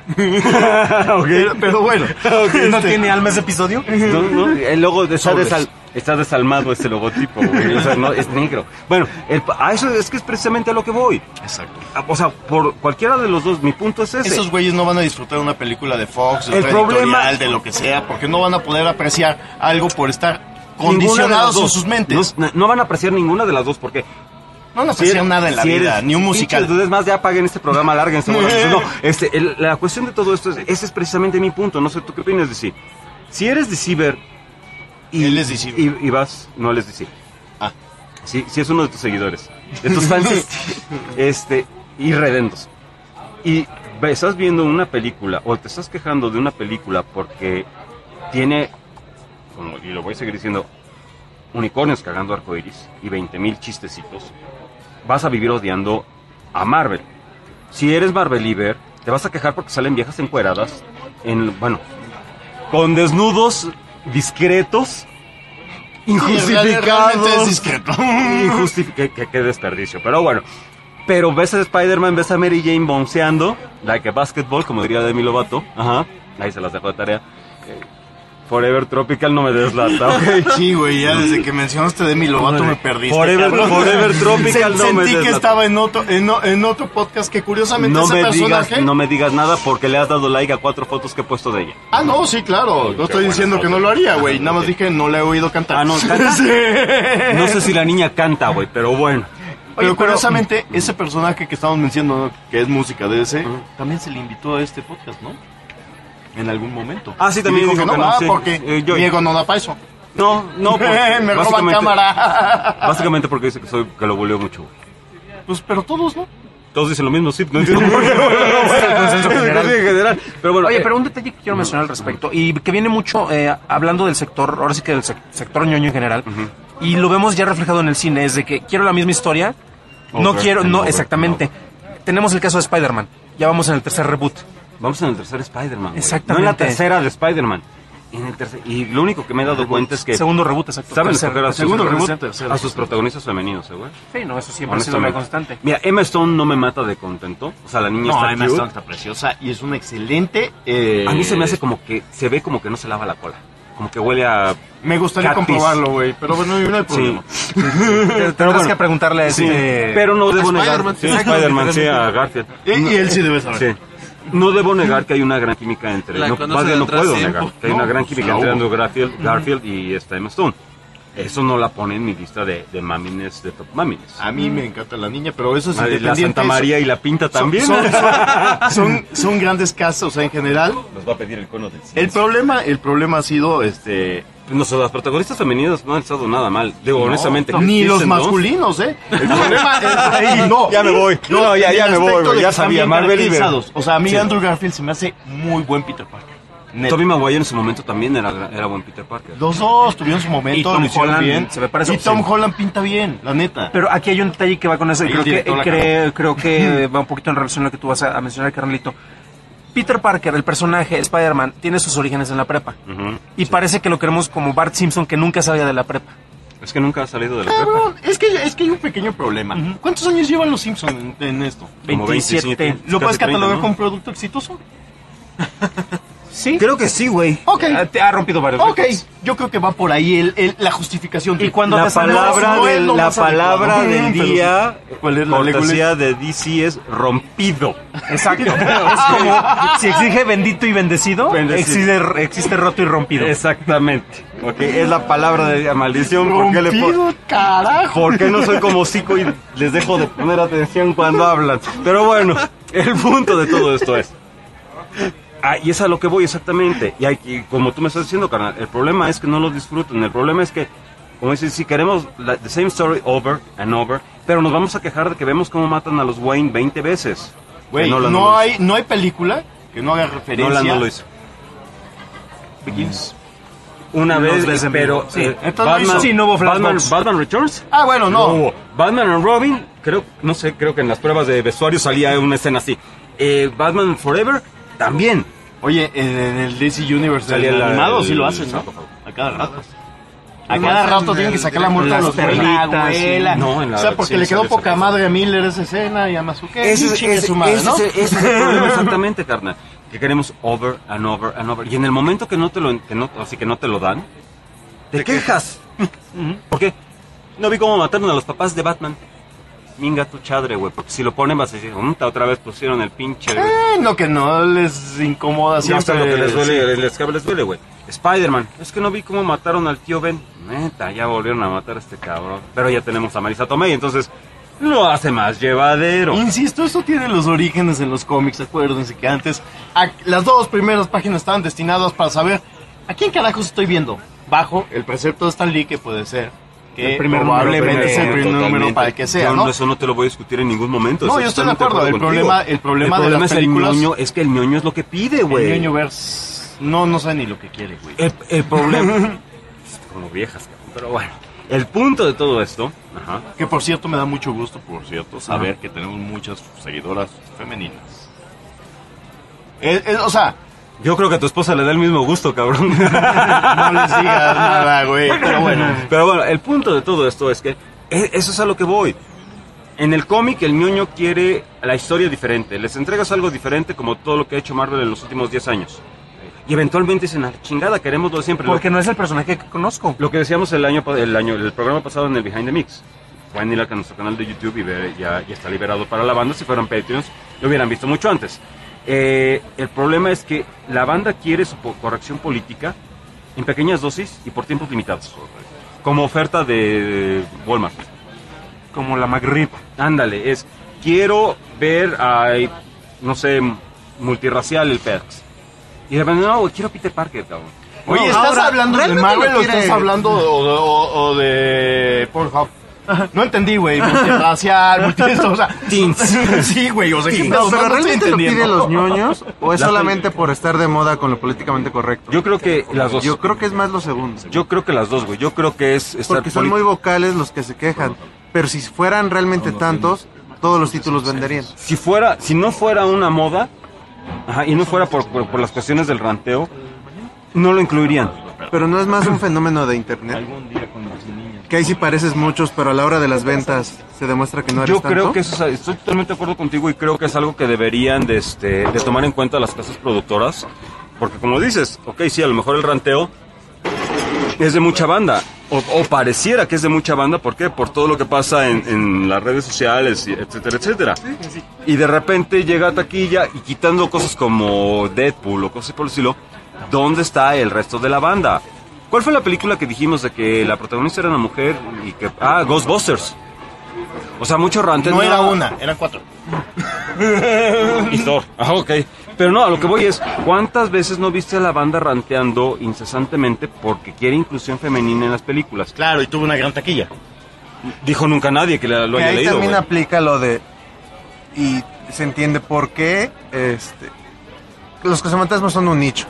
pero, pero bueno,
¿No
este,
tiene alma ese episodio?
No, no, el logo está,
Sobres.
desal- está desalmado este logotipo, güey. O sea, no, es negro. Bueno, el, a eso es que es precisamente a lo que voy.
exacto.
A- O sea, por cualquiera de los dos, mi punto es ese.
Esos güeyes no van a disfrutar de una película de Fox, de
El
otra
problema-
editorial, de lo que sea, porque no van a poder apreciar algo por estar
Ninguna de las
condicionados en
dos.
sus mentes.
No, no van a apreciar ninguna de las dos porque
No van a apreciar
eres-
nada en la
si
vida,
eres
ni un musical.
pinches, es más, ya apaguen este programa, lárguense. bueno, no, este, el- la cuestión de todo esto es, ese es precisamente mi punto. No sé, ¿tú qué opinas de sí? Si eres deceiver y,
Él es deceiver.
y, y vas, no él es deceiver.
Ah.
Sí, sí es uno de tus seguidores, de tus fans, este, irredentos. Y ve- estás viendo una película o te estás quejando de una película porque tiene, como, y lo voy a seguir diciendo, unicornios cagando arcoiris y veinte mil chistecitos, vas a vivir odiando a Marvel. Si eres Marveliver, te vas a quejar porque salen viejas encueradas, en, bueno, con desnudos discretos, injustificados.
realmente es discreto.
Injustifi- qué, qué- qué desperdicio, pero bueno. Pero ves a Spider-Man, ves a Mary Jane bonceando, like a basketball, como diría Demi Lovato. Ajá, ahí se las dejo de tarea. Eh, Forever Tropical no me deslata, ok.
Sí, güey, ya desde que mencionaste de mi Lovato me perdiste.
Forever-
cabrón.
Forever Tropical
Se-
no me
Sentí que
deslata.
estaba en otro, en, o- en otro podcast que curiosamente
No
ese
me, digas,
personaje...
no me digas nada porque le has dado like a cuatro fotos que he puesto de ella.
Ah, no, sí, claro. No estoy diciendo que no lo haría, güey. Nada más dije no le he oído cantar.
Ah, no, canta.
Sí.
No sé si la niña canta, güey, pero bueno.
Pero curiosamente, ese personaje que estamos mencionando, que es música de ese, también se le invitó a este podcast, ¿no? En algún momento.
Ah, sí, también
Y dijo
dijo
que
que
no,
no,
ah,
sí.
porque
Eh, yo-
Diego no da pa' eso.
No, no, pues,
Me roban
básicamente-
cámara.
Básicamente porque dice que soy que lo volvió mucho.
Pues, pero todos, ¿no?
Todos dicen lo mismo, sí, no entiendo por qué.
Es el consenso general.
Sí, en general. Pero bueno,
Oye,
eh,
pero un detalle que quiero mencionar al respecto, y que viene mucho eh, hablando del sector, ahora sí que del sec- sector ñoño en general, y lo vemos ya reflejado en el cine, es de que quiero la misma historia, no
Ok,
quiero, no,
ok,
exactamente. Tenemos el caso de Spider-Man, ya vamos en el tercer reboot.
vamos en el tercer Spider-Man, güey.
Exactamente.
No en la tercera de Spider-Man. En el tercer, y lo único que me he dado cuenta es que...
Segundo reboot, exacto.
¿Saben
Tercer-
escoger a sus,
segundo reboot,
a
tercero.
sus protagonistas femeninos, eh, güey?
Sí, no, eso siempre ha sido una constante.
Mira, Emma Stone no me mata de contento. O sea, la niña
No,
está
Emma
cute.
Stone está preciosa y es una excelente... eh,
A mí se me hace como que... Se ve como que no se lava la cola. Como que huele a...
Me gustaría
cat piss.
comprobarlo, güey, pero bueno, no hay problema.
Sí.
Te- Tendrás que preguntarle a
Sí,
este...
pero no debo negar...
Spider-Man,
Sí,
exacto.
Spider-Man, sí, a Garfield.
Y- y él sí debe saber.
Sí. No debo negar que hay una gran química entre...
La
No,
conoce
más bien no
de atrás
puedo
tiempo.
negar que hay
No,
una gran
pues,
química
la
entre
hubo.
Andrew Garfield, Garfield y esta Emma Stone. Eso no la pone en mi lista de, de mamines, de top mamines.
A mí me encanta la niña, pero eso es
Madre, la
independiente.
Santa María y la Pinta
Son-
también.
Son, son, son, son grandes casos, o sea, en general.
Nos va a pedir el cono del
El problema, el problema ha sido, este...
No sé, las protagonistas femeninas no han estado nada mal. Digo,
No,
honestamente.
no, ni los
Kristen Dunst-
masculinos, ¿eh? El problema es ahí, no.
Ya me voy. No, ya-
en
ya
el
me voy,
aspecto
güey,
de
ya
que están
sabía,
bien
Marvel y
caracterizados. O sea, a mí
Sí.
Andrew Garfield se me hace muy buen Peter Parker. Neta.
Tobey Maguire en su momento también era, era buen Peter Parker.
Los dos tuvieron su momento,
Y Tom
lo hicieron
Holland
bien.
se me parece-
y Tom
sí.
Holland pinta bien, la neta.
Pero aquí hay un detalle que va con eso. y
Ahí
Creo
el
que,
director la
creo, creo que va un poquito en relación a lo que tú vas a, a mencionar, carnalito. Peter Parker, el personaje Spider-Man, tiene sus orígenes en la prepa.
Ujú.
Y parece que lo queremos como Bart Simpson, que nunca salía de la prepa.
Es que nunca ha salido de la
Cabrón, es que, es que hay un pequeño problema. ¿Cuántos años llevan los Simpsons en, en esto?
Como
veintisiete.
veintisiete.
¿Lo puedes
Casi treinta,
catalogar
¿no?
como un producto exitoso?
Sí.
Creo que sí, güey.
Ok.
Ah, Te ha rompido varios
Ok,
récords.
yo creo que va por ahí el, el- la justificación.
Y cuando
La
te salió-
palabra,
no es
del,
lo
la
más
palabra
adecuado.
del
Pero
día,
sí. ¿Cuál es la
cortesía de D C es rompido.
Exacto. Es como si exige bendito y bendecido,
Bendecido.
Existe, existe roto y rompido.
Exactamente. Ok, es la palabra de la maldición. ¿Por qué, le pon-
Rompido, carajo.
¿Por qué no soy como Zico y les dejo de poner atención cuando hablan? Pero bueno, el punto de todo esto es... Ah, y es a lo que voy exactamente. Y, hay, y como tú me estás diciendo, carnal, el problema es que no lo disfruten. El problema es que, como dices, si queremos la, the same story over and over, pero nos vamos a quejar de que vemos cómo matan a los Wayne veinte veces.
Güey,
Que
no,
Nolan lo
hay, no hay película que no haga
hizo.
referencia.
Nolan no lo hizo.
Begins.
Una
Dos
vez,
veces en
pero
vivo. Sí,
eh,
entonces
Batman,
no hizo.
Sí, no hubo
Batman,
flashbacks.
Batman Returns.
Ah, bueno, no.
No hubo. Batman and Robin, creo, no sé, creo que en las pruebas de vestuario salía una escena así. Eh, Batman Forever, también.
Oye, en, en el D C Universe
Salía
el
la-
animado
el
sí lo hacen, ¿no?
sarcófago.
A cada rato. A cada rato tienen que sacar la muerte de
Las
los
perlitas,
abuela.
sí.
No, en la
O sea, porque
sí,
le quedó
sale
poca
sarcófago.
madre a Miller esa escena y a Mazuke.
Ese,
Y
es-
chingue
ese-
su madre,
ese
¿no?
es el- ese es el problema exactamente, carnal. Que queremos over and over and over. Y en el momento que no te lo, que no, así que no te lo dan, te quejas. ¿Por qué? No vi cómo mataron a los papás de Batman. Minga tu chadre, güey. Porque si lo ponen vas a decir, "Mm, otra vez pusieron el pinche...
Eh, no, que no les incomoda
Ya hasta
siempre.
lo que les duele,
sí.
les, que les duele, güey. Spider-Man, es que no vi cómo mataron al tío Ben. Neta, ya volvieron a matar a este cabrón. Pero ya tenemos a Marisa Tomei, entonces lo hace más llevadero.
Insisto, esto tiene los orígenes en los cómics. Acuérdense que antes a- las dos primeras páginas estaban destinadas para saber a quién carajos estoy viendo. Bajo el precepto de Stan Lee, que puede ser que
El primer
probablemente
número,
es el primer
Totalmente.
número para el que sea,
Yo
¿no?
eso no te lo voy a discutir en ningún momento.
No,
Eso
yo estoy de
totalmente
acuerdo. El
contigo.
problema, el problema,
El
de
problema
las
es el
películas,
ñoño, es que el ñoño es lo que pide, güey.
el ñoño verse, no, no sabe ni lo que quiere, güey.
El, el problema... Como viejas, cabrón. Pero bueno, el punto de todo esto... Ajá.
Que por cierto me da mucho gusto, por cierto, saber que tenemos muchas seguidoras femeninas. Eh, eh, o sea,
Yo creo que a tu esposa le da el mismo gusto, cabrón.
no les digas nada, güey. Pero bueno,
Pero bueno, el punto de todo esto es que e- eso es a lo que voy. En el cómic el ñoño quiere la historia diferente. Les entregas algo diferente como todo lo que ha hecho Marvel en los últimos diez años. Y eventualmente dicen, "Ah, chingada, queremos lo de siempre".
Porque
lo,
no es el personaje que conozco.
lo que decíamos el año, pa- el año, el programa pasado en el Behind the Mix. Pueden ir a nuestro canal de YouTube y ver, ya, ya está liberado para la banda. Si fueran Patreons, lo hubieran visto mucho antes. Eh, el problema es que la banda quiere su po- corrección política en pequeñas dosis y por tiempos limitados. Como oferta de Walmart.
Como la McRib.
Ándale, es, quiero ver a, no sé, multirracial el Perks. Y de repente, no, güey, quiero Peter Parker, cabrón.
oye,
No,
¿estás
ahora,
hablando de
¿realmente
Marvel
lo
o estás
quiere?
hablando de, o, de- o- o de Pornhub? No entendí, güey. Multirracial, multi o sea, sí, güey, o sea, ¿qué
No,
pedo?
pero
No, no estoy
¿realmente lo pide
entendiendo.
los ñoños o es
La
solamente por estar de moda con lo políticamente correcto?
Yo creo que las dos.
Yo creo que es más lo segundo.
Yo creo que las dos, güey. Yo creo que es estar
Porque son
poli-
muy vocales los que se quejan. Pero si fueran realmente tantos, todos los títulos venderían.
Si fuera, si no fuera una moda, ajá, y no fuera por, por, por las cuestiones del ranteo, no lo incluirían.
Pero no es más un fenómeno de internet.
Algún día con los niños.
Que ahí sí pareces muchos, pero a la hora de las ventas se demuestra que no eres
Yo
tanto.
creo que eso es, estoy totalmente de acuerdo contigo y creo que es algo que deberían de, este, de tomar en cuenta las casas productoras. Porque como dices, ok, sí, a lo mejor el ranteo es de mucha banda. O, o pareciera que es de mucha banda. ¿Por qué? Por todo lo que pasa en, en las redes sociales, y etcétera, etcétera. Y de repente llega a taquilla y quitando cosas como Deadpool o cosas por el estilo, ¿dónde está el resto de la banda? ¿Cuál fue la película que dijimos de que la protagonista era una mujer y que... Ah, Ghostbusters. O sea, mucho ranteo.
No era una, eran cuatro.
Y Thor. Ah, ok. Pero no, a lo que voy es, ¿cuántas veces no viste a la banda ranteando incesantemente porque quiere inclusión femenina en las películas?
Claro, y tuvo una gran taquilla.
Dijo nunca nadie que lo
Que
haya
ahí
leído.
también
güey.
aplica lo de... Y se entiende por qué este, los cazafantasmas son un nicho.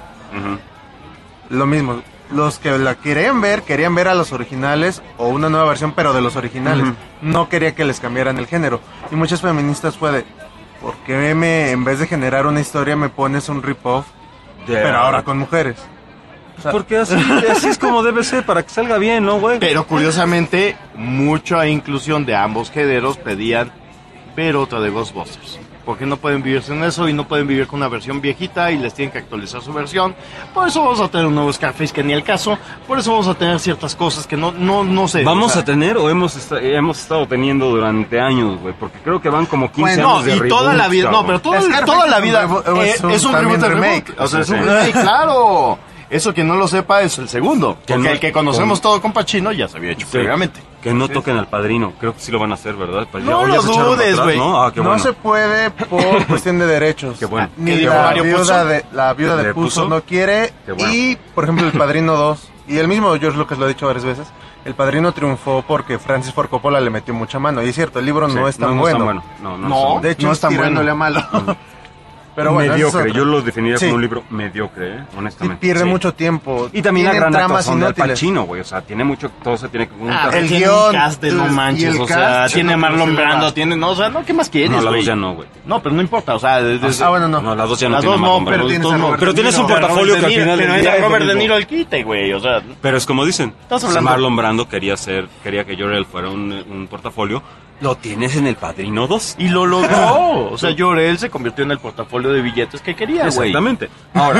Ujú.
Lo mismo, los que la querían ver, querían ver a los originales o una nueva versión, pero de los originales.
Ujú.
No quería que les cambiaran el género. Y muchas feministas fue de, ¿por qué me, en vez de generar una historia me pones un rip-off,
De-
pero ahora con mujeres? O sea,
Porque así, así es como debe ser, para que salga bien, ¿no, güey?
Pero curiosamente, mucha inclusión de ambos géneros pedían ver otra de Ghostbusters. Porque no pueden vivir sin eso y no pueden vivir con una versión viejita y les tienen que actualizar su versión. Por eso vamos a tener un nuevo Scarface que ni el caso. Por eso vamos a tener ciertas cosas que no, no, no sé.
¿Vamos
o sea,
a tener o hemos, esta- hemos estado teniendo durante años, güey? Porque creo que van como quince
Bueno,
años de
y
reboot,
toda la vida, no,
cabrón.
pero toda,
Scarface
toda la
es un
vida
rebo-
eh,
es un-
es un
también
reboot de
remake.
reboot. O sea, es un
Sí.
remake, claro. Eso quien no lo sepa es el segundo.
Que
Porque
no-
el que conocemos
con-
todo con Pacino ya se había hecho
Sí.
previamente.
Que no toquen al padrino. Creo que sí lo van a hacer, ¿verdad? Pues ya-
No
o ya
lo
se echaron para
dudes,
atrás,
güey.
¿no? Ah, qué
no
bueno.
se puede por cuestión de derechos.
Qué bueno.
Ni
¿Qué dijo
la
Mario
viuda
Puzo?
de la viuda de
¿Le
Puzo
puso?
no quiere.
Qué bueno.
Y, por ejemplo, El Padrino dos. Y el mismo George Lucas lo ha dicho varias veces. El Padrino triunfó porque Francis Ford Coppola le metió mucha mano. Y es cierto, el libro
Sí,
no es tan
no, no
bueno.
tan bueno. No, no,
No,
es tan bueno.
De hecho,
no
es
es tan
tirándole
bueno.
a malo. Pero bueno, esa es
mediocre.
otra.
Yo lo definiría
Sí.
como un libro mediocre, ¿eh?
Sí,
Honestamente.
pierde
Sí.
mucho tiempo.
Y también la
Tienen
gran
tramas
actuación de Al
inútiles.
Pacino, güey. O sea, tiene mucho... Todo se tiene que...
Ah,
El
el tiene
guión,
un cast de no
y el
manches, o
cast,
sea,
sí,
tiene
no,
Marlon
pero se le
Brando,
va.
tiene, no, o sea, no, ¿qué más quieres,
No, la
güey?
dos ya no, güey.
No, pero no importa, o sea, desde...
Ah, bueno, no.
No, las dos ya no
Las
tienen
dos no,
Marlon
pero,
Brando.
tienes
todos
a
no.
Robert
Pero
De
tienes un
Niro.
portafolio que al
Robert De Niro,
final del
Pero
día
es a
es lo
Robert De
mismo.
Niro el quite, güey, o sea...
Pero es como dicen,
Estás
si
hablando-
Marlon Brando quería ser, quería que Jor-El fuera un, un portafolio, lo tienes en El Padrino dos.
Y lo logró, o sea, Jor-El se convirtió en el portafolio de billetes que quería, güey.
Exactamente. Ahora,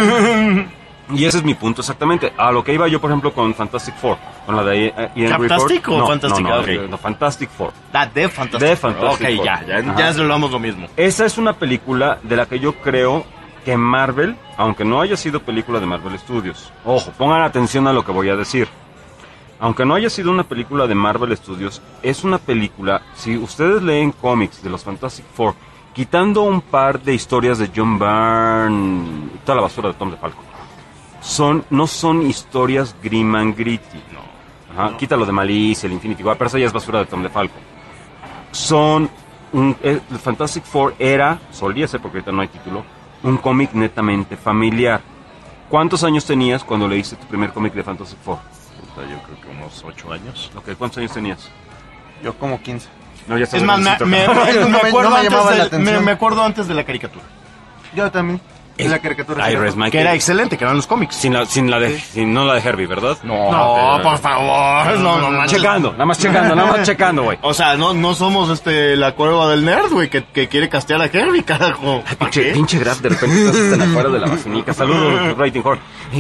y ese es mi punto exactamente. A lo que iba yo, por ejemplo, con Fantastic Four, con la de eh, Ian Report.
¿Fantastic o
no,
Fantastic?
No, no,
Ok.
no, Fantastic Four.
Ah, de Fantastic.
De Fantastic
Ok,
Four.
ya, ya,
Ajá.
ya hablamos lo mismo.
Esa es una película de la que yo creo que Marvel, aunque no haya sido película de Marvel Studios, ojo, pongan atención a lo que voy a decir. Aunque no haya sido una película de Marvel Studios, es una película, si ustedes leen cómics de los Fantastic Four, quitando un par de historias de John Byrne, y toda la basura de Tom DeFalco, son, no son historias grim and gritty, no. Ajá, quita lo de Malice, el Infinity War, pero esa ya es basura de Tom DeFalco. Son, un, el Fantastic Four era, solía ser porque ahorita no hay título, un cómic netamente familiar. ¿Cuántos años tenías cuando leíste tu primer cómic de Fantastic Four?
Puta, yo creo que unos ocho años.
Ok, ¿cuántos años tenías?
Yo como quince.
No, ya
Es más, me,
grandecito,
me-
cabrón.
me-
No
me
me-
acuerdo
no me
antes
llamaba la
del-
atención.
me- me acuerdo antes de la caricatura.
Yo también. Es la caricatura.
I rest my
Que era
case.
excelente, que eran los cómics.
Sin la, sin la de, sin, no la de Herbie, ¿verdad?
No,
No,
por favor. No, no, manches.
Checando, nada más checando, nada más checando, güey.
O sea, no, no somos este la cueva del nerd, güey, que, que quiere castear a Herbie, carajo. ¿Para
Pinche,
qué?
pinche Graf, de repente estás hasta en la cuadra de la basinica. Saludos, Rating Horror.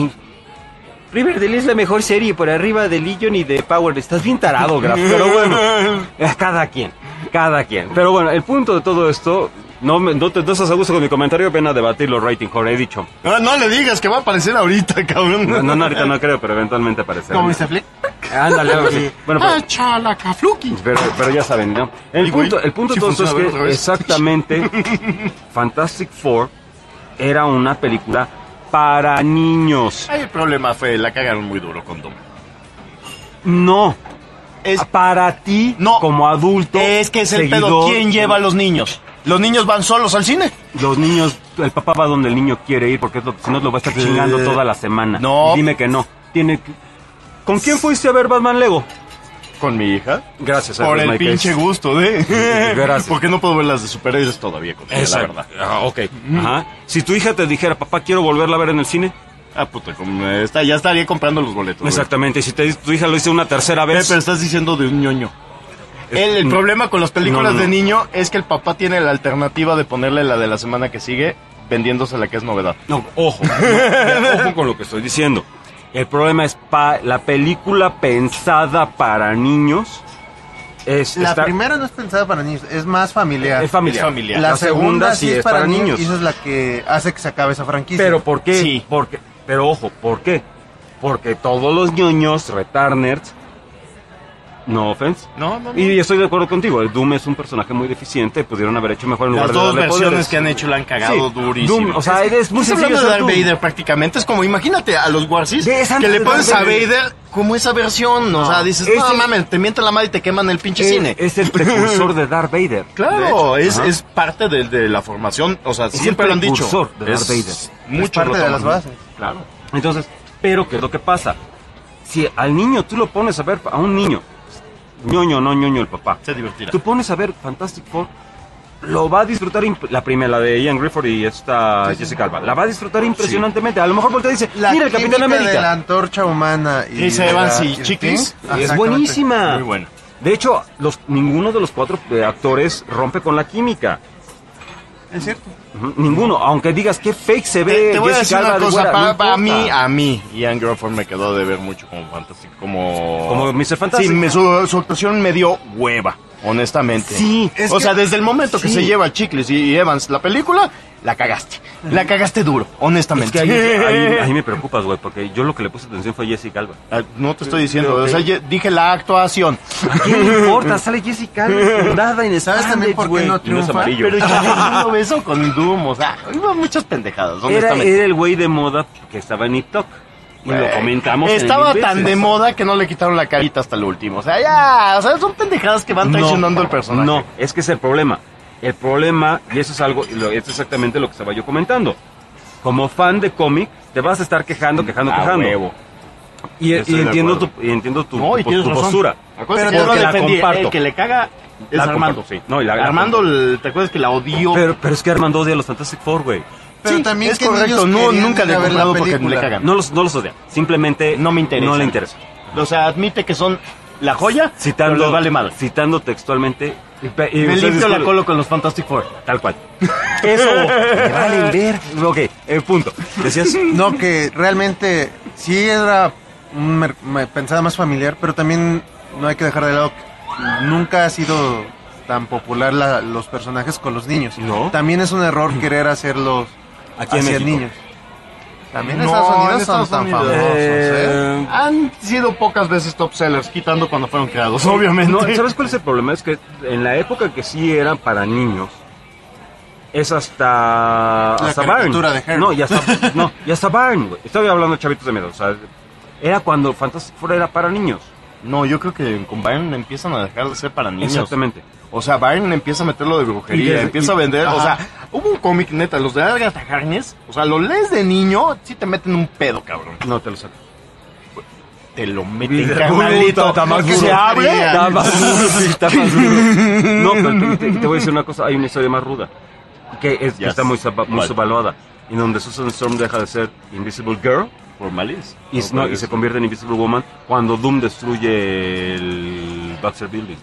Riverdale es la mejor serie por arriba de Legion y de Power. Estás bien tarado, Graf, pero bueno, eh, cada quien, cada quien. Pero bueno, el punto de todo esto, no, me- no te no estás a gusto con mi comentario, ven a debatir los Rating Horror, he dicho.
No, no le digas que va a aparecer ahorita, cabrón.
No, no, no, ahorita no creo, pero eventualmente aparecerá.
¿Cómo viste Flick?
Ándale, algo así. Bueno, pero,
Ah, chalacafluki.
pero, pero ya saben, ¿no? El
Y, güey,
punto, el punto de
sí
todo esto es
funciona,
que
otra vez.
exactamente Fantastic Four era una película para niños.
Ahí el problema fue, la cagaron muy duro con Dom.
No.
Es,
Para ti,
No.
como adulto,
es que es el
seguidor,
pedo. ¿Quién lleva a los niños? ¿Los niños van solos al cine?
Los niños, el papá va donde el niño quiere ir porque es lo, si no lo va a estar chingando toda la semana.
No.
Y dime que no. Tiene que- ¿Con quién fuiste a ver Batman Lego?
con mi hija.
Gracias a
Por
Dios,
el
Mike,
pinche
es-
gusto de...
Gracias.
Porque no puedo ver las de superhéroes todavía con ella, la
Exacto.
verdad.
Ah, ok. Ajá. Si tu hija te dijera, papá, quiero volverla a ver en el cine.
Ah, puta, como está, ya estaría comprando los boletos. güey.
Exactamente. Y si te, tu hija lo dice una tercera
Eh,
vez.
pero estás diciendo de un ñoño.
Es-
El, el problema con las películas
No, no, no.
de niño es que el papá tiene la alternativa de ponerle la de la semana que sigue, vendiéndose la que es novedad.
No, ojo. No, ya, ojo con lo que estoy diciendo. El problema es pa la película pensada para niños. Es,
La
está-
primera no es pensada para niños, es más familiar.
Es familiar.
Es familiar.
La,
La
segunda, sí es para, niños,
niños.
y esa es la que hace que se acabe esa franquicia.
Pero ¿por qué?
Sí.
Porque, pero ojo, ¿por qué? Porque todos los ñoños, retarders, no offense.
No, no, no.
Y estoy de acuerdo contigo, el Doom es un personaje muy deficiente, pudieron haber hecho mejor en lugar
Las
de
dos
darle
versiones
poderes.
que han hecho la han cagado
Sí,
durísimo.
Doom, o sea, es muy
Estás
sencillo
hablando de
ser
Darth
Doom.
Vader prácticamente. Es como, imagínate a los Warsis
De- es
que
antes
le
de
pones
Darth
a
Vader.
Vader como esa versión. O sea, dices, no
Ese-
mames, te mientan la madre y te queman el pinche
Es,
cine.
es el precursor de Darth Vader.
Claro, es,
Ajá.
es parte de, de la formación. O sea,
Es
siempre
el
lo han dicho.
precursor de Darth
Es
Vader.
Mucho
Es parte
lo
de
toman.
las bases.
Claro.
Entonces, pero ¿qué es lo que pasa? Si al niño tú lo pones a ver, a un niño, ñoño, no ñoño el papá,
Se divertirá.
tú pones a ver Fantastic Four, lo va a disfrutar, imp- la primera, la de Ian Griffith y esta Jessica Alba, la va a disfrutar impresionantemente. A lo mejor voltea y dice,
La
mira el Capitán
química
América.
de la antorcha humana y
Chris
de
Evans
la-
y Chiklis.
Ah,
Es
exactamente.
buenísima.
Muy buena.
De hecho, los, ninguno de los cuatro eh, actores rompe con la química.
Es cierto.
Ujú, ninguno, aunque digas qué fake se ve
Te, te voy a decir
Jessica
una
Alba de
cosa,
güera,
para,
no
para
importa.
mí, a mí, Ian Griffith me quedó de ver mucho como Fantastic, como...
Como mister Fantastic.
Sí, me- su, su actuación me dio hueva, honestamente.
Sí,
O
es
sea,
que-
desde el momento que
sí.
se lleva Chiklis y, y Evans la película, la cagaste. La cagaste duro,
Es
honestamente.
que ahí, ahí- ahí me preocupas, güey, porque yo lo que le puse atención fue Jessica Alba.
Ah, no te estoy diciendo,
Ok.
o sea, ye- dije la actuación.
¿A quién le importa? Sale Jessica Alba fundada en
¿Sabes también por qué no
Y no es
triunfa?
amarillo.
Pero ya no eso con Doom, o sea, hubo muchas pendejadas,
Era,
honestamente.
era el güey de moda que estaba en TikTok. Y lo comentamos. en
Estaba
mil
tan
veces.
de moda que no le quitaron la carita hasta el último. O sea, ya, o sea, son pendejadas que van traicionando al personaje.
No, es que es el problema. El problema, y eso es algo, y lo- es exactamente lo que estaba yo comentando. Como fan de cómic, te vas a estar quejando, quejando,
A
quejando.
huevo.
Y,
Estoy
y
de
entiendo tu,
acuerdo.
y entiendo tu,
No, y
tu-
tienes
tu
razón.
postura.
Acuérdate
Pero
que yo
porque
lo
la
defendí.
comparto.
El que le caga es
La
Armando.
comparto, sí. No, y la- la
Armando, el- ¿te acuerdas que la odió?
Pero, pero es que Armando odia a los Fantastic Four, güey.
Pero
Sí,
también
es
que
correcto,
niños
no,
querían
nunca
ir
le he
a ver la
comprado porque
película.
le cagan.
No los, no los odia. Simplemente
No me interesa.
No le interesa.
O sea, admite que son la joya,
Citando,
pero les vale mal.
citando textualmente. y pe- y
Me
ustedes
limpio la
disculpen.
cola con los Fantastic Four.
Tal cual. Eso me vale ver. Ok, el punto. Decías.
No, que realmente sí era un mer- me- pensada más familiar, pero también no hay que dejar de lado que nunca ha sido tan popular la- los personajes con los niños.
No.
También es un error querer hacerlos
Aquí en
hacia
México.
niños. También en
No,
Estados Unidos
en
son
Estados
tan
Unidos.
famosos, ¿eh?
Eh,
Han sido pocas veces top sellers, quitando cuando fueron creados, obviamente.
No, ¿sabes cuál es el problema? Es que en la época que sí eran para niños, es hasta.
La
hasta
caricatura
Barn.
de Herbie.
No, ya hasta, no, ya hasta Barn, güey. Estoy hablando de chavitos de miedo. O sea, era cuando Fantastic Four era para niños.
No, yo creo que con Byron empiezan a dejar de ser para niños.
Exactamente.
O sea, Byron empieza a meterlo de brujería,
Y desde-
empieza
y-
a vender. O
ajá.
sea, hubo un cómic neta, los de Agatha Harkness. O sea, lo lees de niño, sí te meten un pedo, cabrón.
No te lo saco.
Te lo meten,
Puta,
carnalito.
está más
Porque
duro.
se abre.
Está más duro, sí, está más duro. No, pero te, te- te voy a decir una cosa, hay una historia más ruda, que es, que
Yes.
está muy, sub- muy
¿Cuál?
subvaluada, en donde Susan Storm deja de ser Invisible Girl
Por malice.
y, no, y se convierte en Invisible Woman cuando Doom destruye el Baxter Building.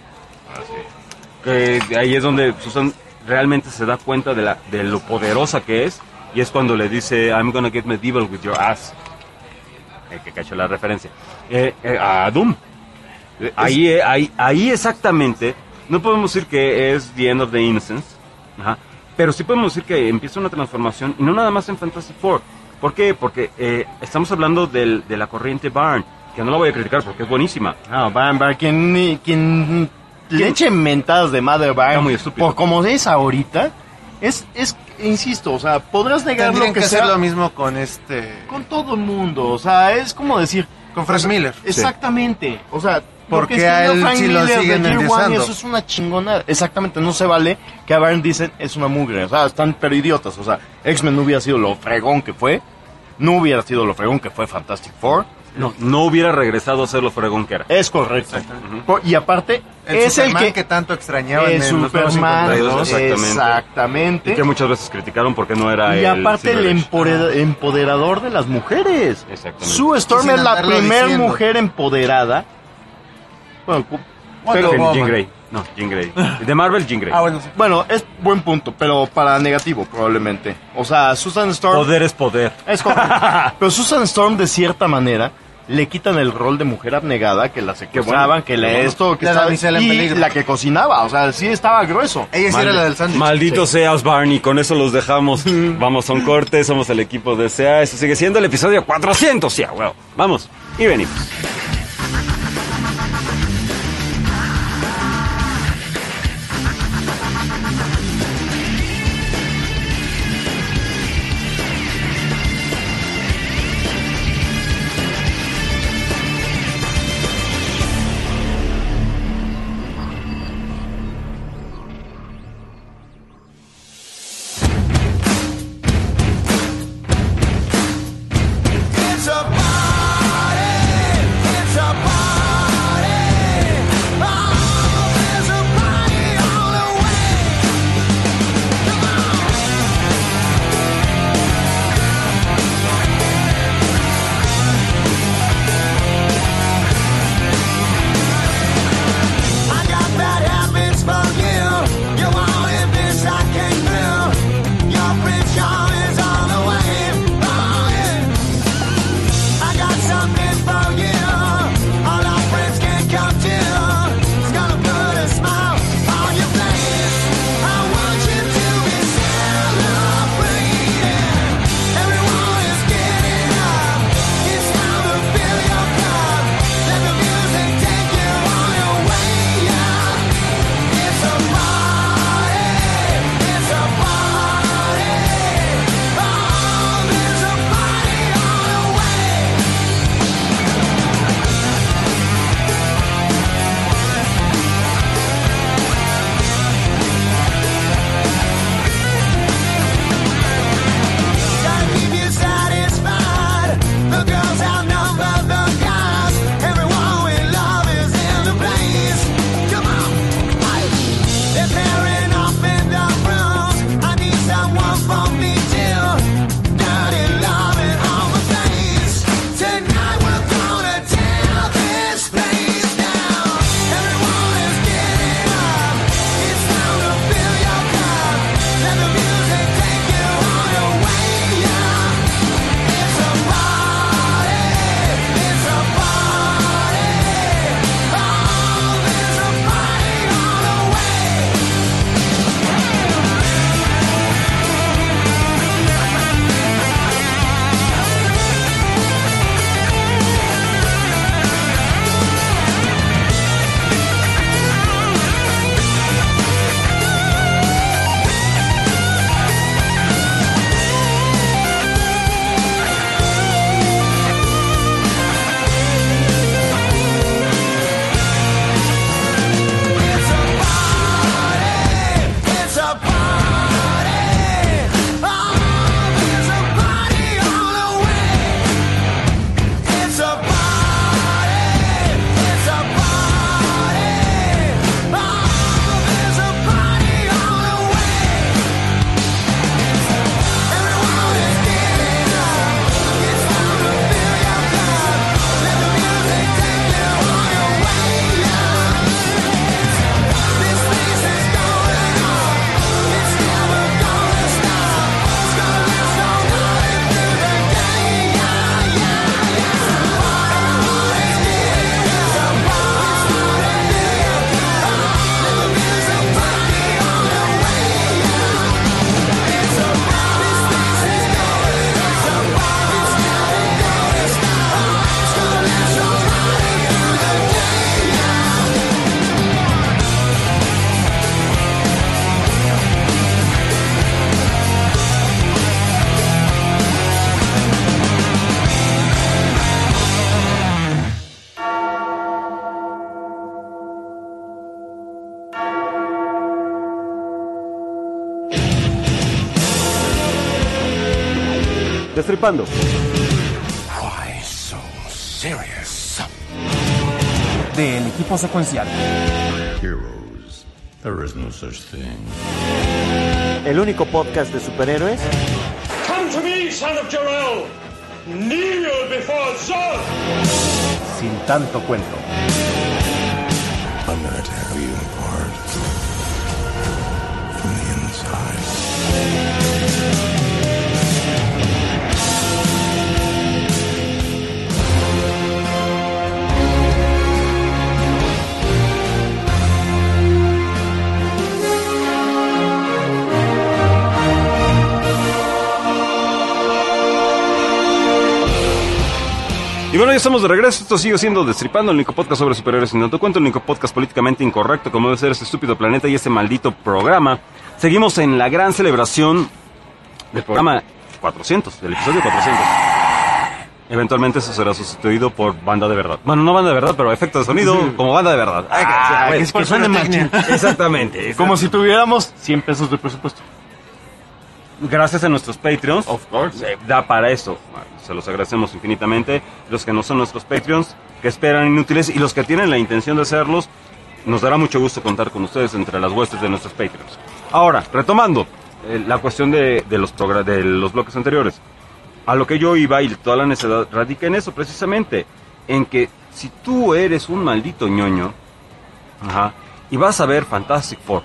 Que ahí es donde Susan realmente se da cuenta de, la, de lo poderosa que es, y es cuando le dice, I'm gonna get medieval with your ass. El que cachó la referencia. Eh, eh, a Doom. Eh, Ahí, eh, ahí, ahí exactamente, no podemos decir que es The End of the Innocence, ajá, pero sí podemos decir que empieza una transformación, y no nada más en Fantastic Four. ¿Por qué? Porque eh, estamos hablando del, de la corriente Byrne, que no la voy a criticar porque es buenísima.
Ah, Byron, Byron, quien, quien le eche mentadas de Mother Byron,
Está muy estúpido.
por como es ahorita, es, es, insisto, o sea, podrás negar
Tendrían
lo
que
que
hacer
sea
lo mismo con este...
con todo el mundo, o sea, es como decir...
Con Frank Miller.
Exactamente, o sea...
¿Por
lo que
qué a
escribió
él
Frank
sí lo
Miller de
siguen
Year One,
endiosando?
eso es una chingonada. Exactamente, no se vale que a Byron dicen es una mugre, o sea, están pero idiotas, o sea, X-Men no hubiera sido lo fregón que fue, no hubiera sido lo fregón que fue Fantastic Four,
no, no hubiera regresado a ser lo fregón que era.
Es correcto. Uh-huh. Y aparte,
el
es
Superman
el que,
que tanto extrañaban
el
en los
Superman,
exactamente.
exactamente.
Y que muchas veces criticaron porque no era
y
el...
Y aparte el empodera- empoderador de las mujeres.
Exactamente.
Sue Storm es la primera mujer empoderada. Bueno,
pero Jean Grey. No, Jean Grey. De Marvel, Jean Grey.
Ah, bueno, sí. Bueno, es buen punto, pero para negativo probablemente. O sea, Susan Storm...
Poder es poder.
Es correcto. Pero Susan Storm, de cierta manera, le quitan el rol de mujer abnegada, que la secuestraban, bueno, que le esto, que
la
estaba...
en
Y
peligro.
la que cocinaba, o sea, sí estaba grueso.
Ella sí era la del sándwich.
Maldito
sí.
seas, Barney, con eso los dejamos. Vamos a un corte, somos el equipo de S E A. Eso sigue siendo el episodio cuatrocientos, ya, wow. Vamos, y venimos. Destripando.
Why so
serious.
Del equipo secuencial.
Heroes. There is no such thing.
El único podcast de superhéroes.
Come to me, son of Jor-El. Kneel before Zod.
Sin tanto cuento.
I'm gonna tear you apart from the inside.
Y bueno, ya estamos de regreso. Esto sigue siendo Destripando, el único podcast sobre superhéroes sin tanto cuento, el único podcast políticamente incorrecto como debe ser este estúpido planeta y este maldito programa. Seguimos en la gran celebración del programa cuatrocientos, del episodio cuatrocientos. Eventualmente eso será sustituido por banda de verdad. Bueno, no banda de verdad, pero efecto de sonido como banda de verdad.
Ah,
Ay,
que es que suene machín.
Exactamente.
Como si tuviéramos cien pesos de presupuesto.
Gracias a nuestros Patreons.
Of course.
Eh, da para eso. Se los agradecemos infinitamente. Los que no son nuestros Patreons, que esperan inútiles, y los que tienen la intención de serlos, nos dará mucho gusto contar con ustedes entre las huestes de nuestros Patreons. Ahora, retomando eh, la cuestión de, de, los progr- de los bloques anteriores. A lo que yo iba y toda la necesidad radica en eso precisamente. En que si tú eres un maldito ñoño, ajá, y vas a ver Fantastic Four,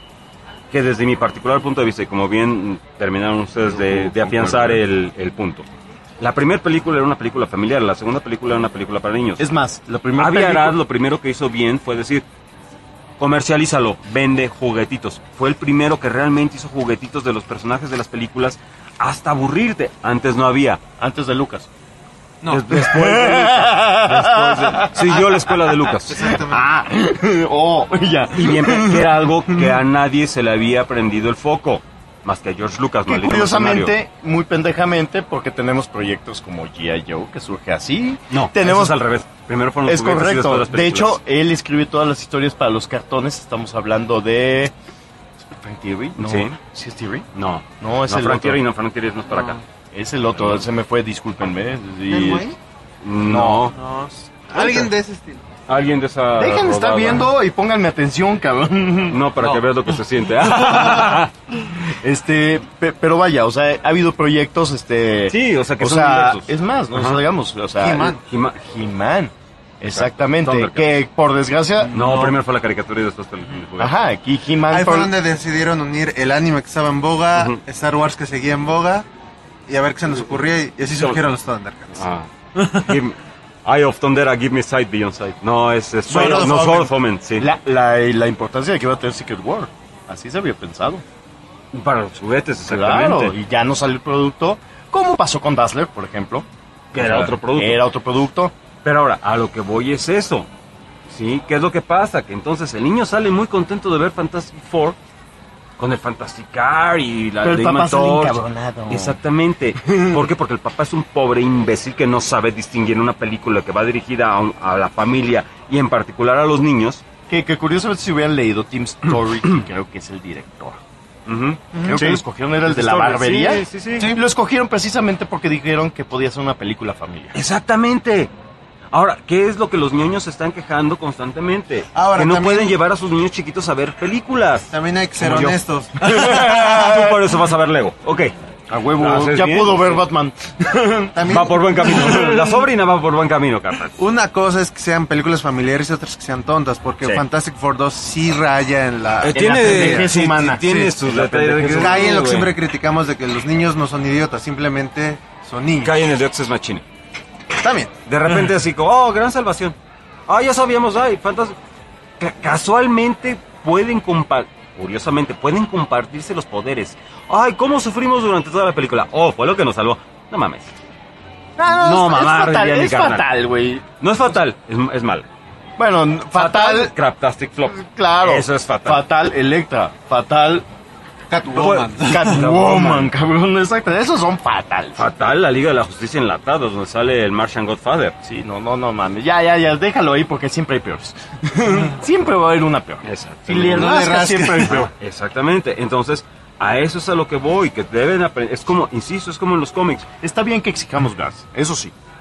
que desde mi particular punto de vista, y como bien terminaron ustedes de, de afianzar el, el punto, la primera película era una película familiar, la segunda película era una película para niños.
Es más, la primera
Avi
película...
Arad lo primero que hizo bien fue decir, comercialízalo, vende juguetitos. Fue el primero que realmente hizo juguetitos de los personajes de las películas hasta aburrirte. Antes no había.
Antes de Lucas.
No. Des- después de Lucas. Después de... Siguió la escuela de Lucas.
Ah, oh, ya.
Y bien, que era algo que a nadie se le había prendido el foco, más que a George Lucas,
Que
maldito
curiosamente,
mercenario.
muy pendejamente, porque tenemos proyectos como G I. Joe, que surge así.
No,
tenemos
eso es al revés. Primero fueron los
Es
juguetes y después
correcto.
las
De
películas.
hecho, él escribió todas las historias para los cartones. Estamos hablando de... ¿Frank Thierry? No.
Sí.
¿Sí es Thierry?
No.
No, es
no,
el
Frank
otro.
Thierry, no, Frank Thierry no es para acá.
Es el otro, se me fue, discúlpenme. Y-
¿El güey?
No.
No, alguien de ese estilo.
Alguien de esa
Dejen de estar
rodada.
viendo y pónganme atención, cabrón.
No, para que veas lo que se siente.
Este, pe- pero vaya, o sea, ha habido proyectos, este...
Sí, o sea, que
o
son
sea,
diversos.
es más, no
Ajá.
nos digamos, o sea...
He-Man.
He-Man.
He-Man, exactamente,
Thundercats.
que por desgracia...
No, primero fue la caricatura y después fue el juguete.
Ajá, aquí He-Man...
Ahí fue
por-
donde decidieron unir el anime que estaba en boga,
Ujú.
Star Wars que seguía en boga, y a ver qué se nos ocurría, y así surgieron los Thundercats.
Ah. Give- Eye of Thundera, give me sight beyond sight. No, es, es
Sword of
no,
Omen.
Sword of Omen, sí.
La, la, la importancia de que iba a tener Secret War, así se había pensado.
Para los juguetes, exactamente.
Claro, y ya no salió el producto, como pasó con Dazzler, por ejemplo.
Que era otro producto.
Era otro producto.
Pero ahora, a lo que voy es eso. ¿Sí? ¿Qué es lo que pasa? Que entonces el niño sale muy contento de ver Fantastic Four con el Fantastic Car y la
Pero el
de
papá sale
Torch.
encabronado.
Exactamente. ¿Por qué? Porque el papá es un pobre imbécil que no sabe distinguir una película que va dirigida a, un- a la familia y en particular a los niños.
Que, que curiosamente si hubieran leído Tim Story, que creo que es el director.
Ujú.
Creo
Sí.
que lo escogieron, era el de la
Story,
barbería.
sí, sí, sí.
Lo escogieron precisamente porque dijeron que podía ser una película familiar.
Exactamente. Ahora, ¿qué es lo que los niños se están quejando constantemente?
Ahora,
que no
también-
pueden llevar a sus niños chiquitos a ver películas.
También hay que ser
Como yo.
honestos.
Tú por eso vas a ver Lego. Ok.
A huevo,
¿Haces
ya
bien?
pudo ver Batman.
También,
Va por buen camino. La sobrina va por buen camino, carnal.
una cosa es que sean películas familiares y otras que sean tontas, porque
Sí.
Fantastic Four dos sí raya en la...
Eh,
en
tiene
la pendejez
sí,
humana.
tiene
Sí.
sus
la
detalles.
pendejez
que-
Cae en lo que
güey.
siempre criticamos de que los niños no son idiotas, simplemente son niños.
Cae en el de Access Machine.
También.
De repente así como, oh, gran salvación. Ah, ya sabíamos, ay, fantástico. Ca- casualmente pueden compartir, curiosamente, pueden compartirse los poderes. Ay, ¿cómo sufrimos durante toda la película? Oh, fue lo que nos salvó. No mames.
No,
No,
es,
mamá,
es fatal,
diría mi
es
carnal.
fatal, güey.
No es fatal, es, es mal.
Bueno, fatal,
Craptastic Flop.
claro.
Eso es fatal.
Fatal, Electra. Fatal,
Catwoman.
Catwoman, cabrón. Exacto, esos son fatal.
Fatal la Liga de la Justicia Enlatada, donde sale el Martian Godfather.
Sí, no, no, no mames. Ya, ya, ya, déjalo ahí porque siempre hay peores. Siempre va a haber una peor.
Exacto.
Y le
No le
rascas,
rasques.
siempre hay peor.
Exactamente. Entonces, a eso es a lo que voy, que deben aprender. Es como, insisto, es como en los cómics.
Está bien que exijamos gas, eso sí.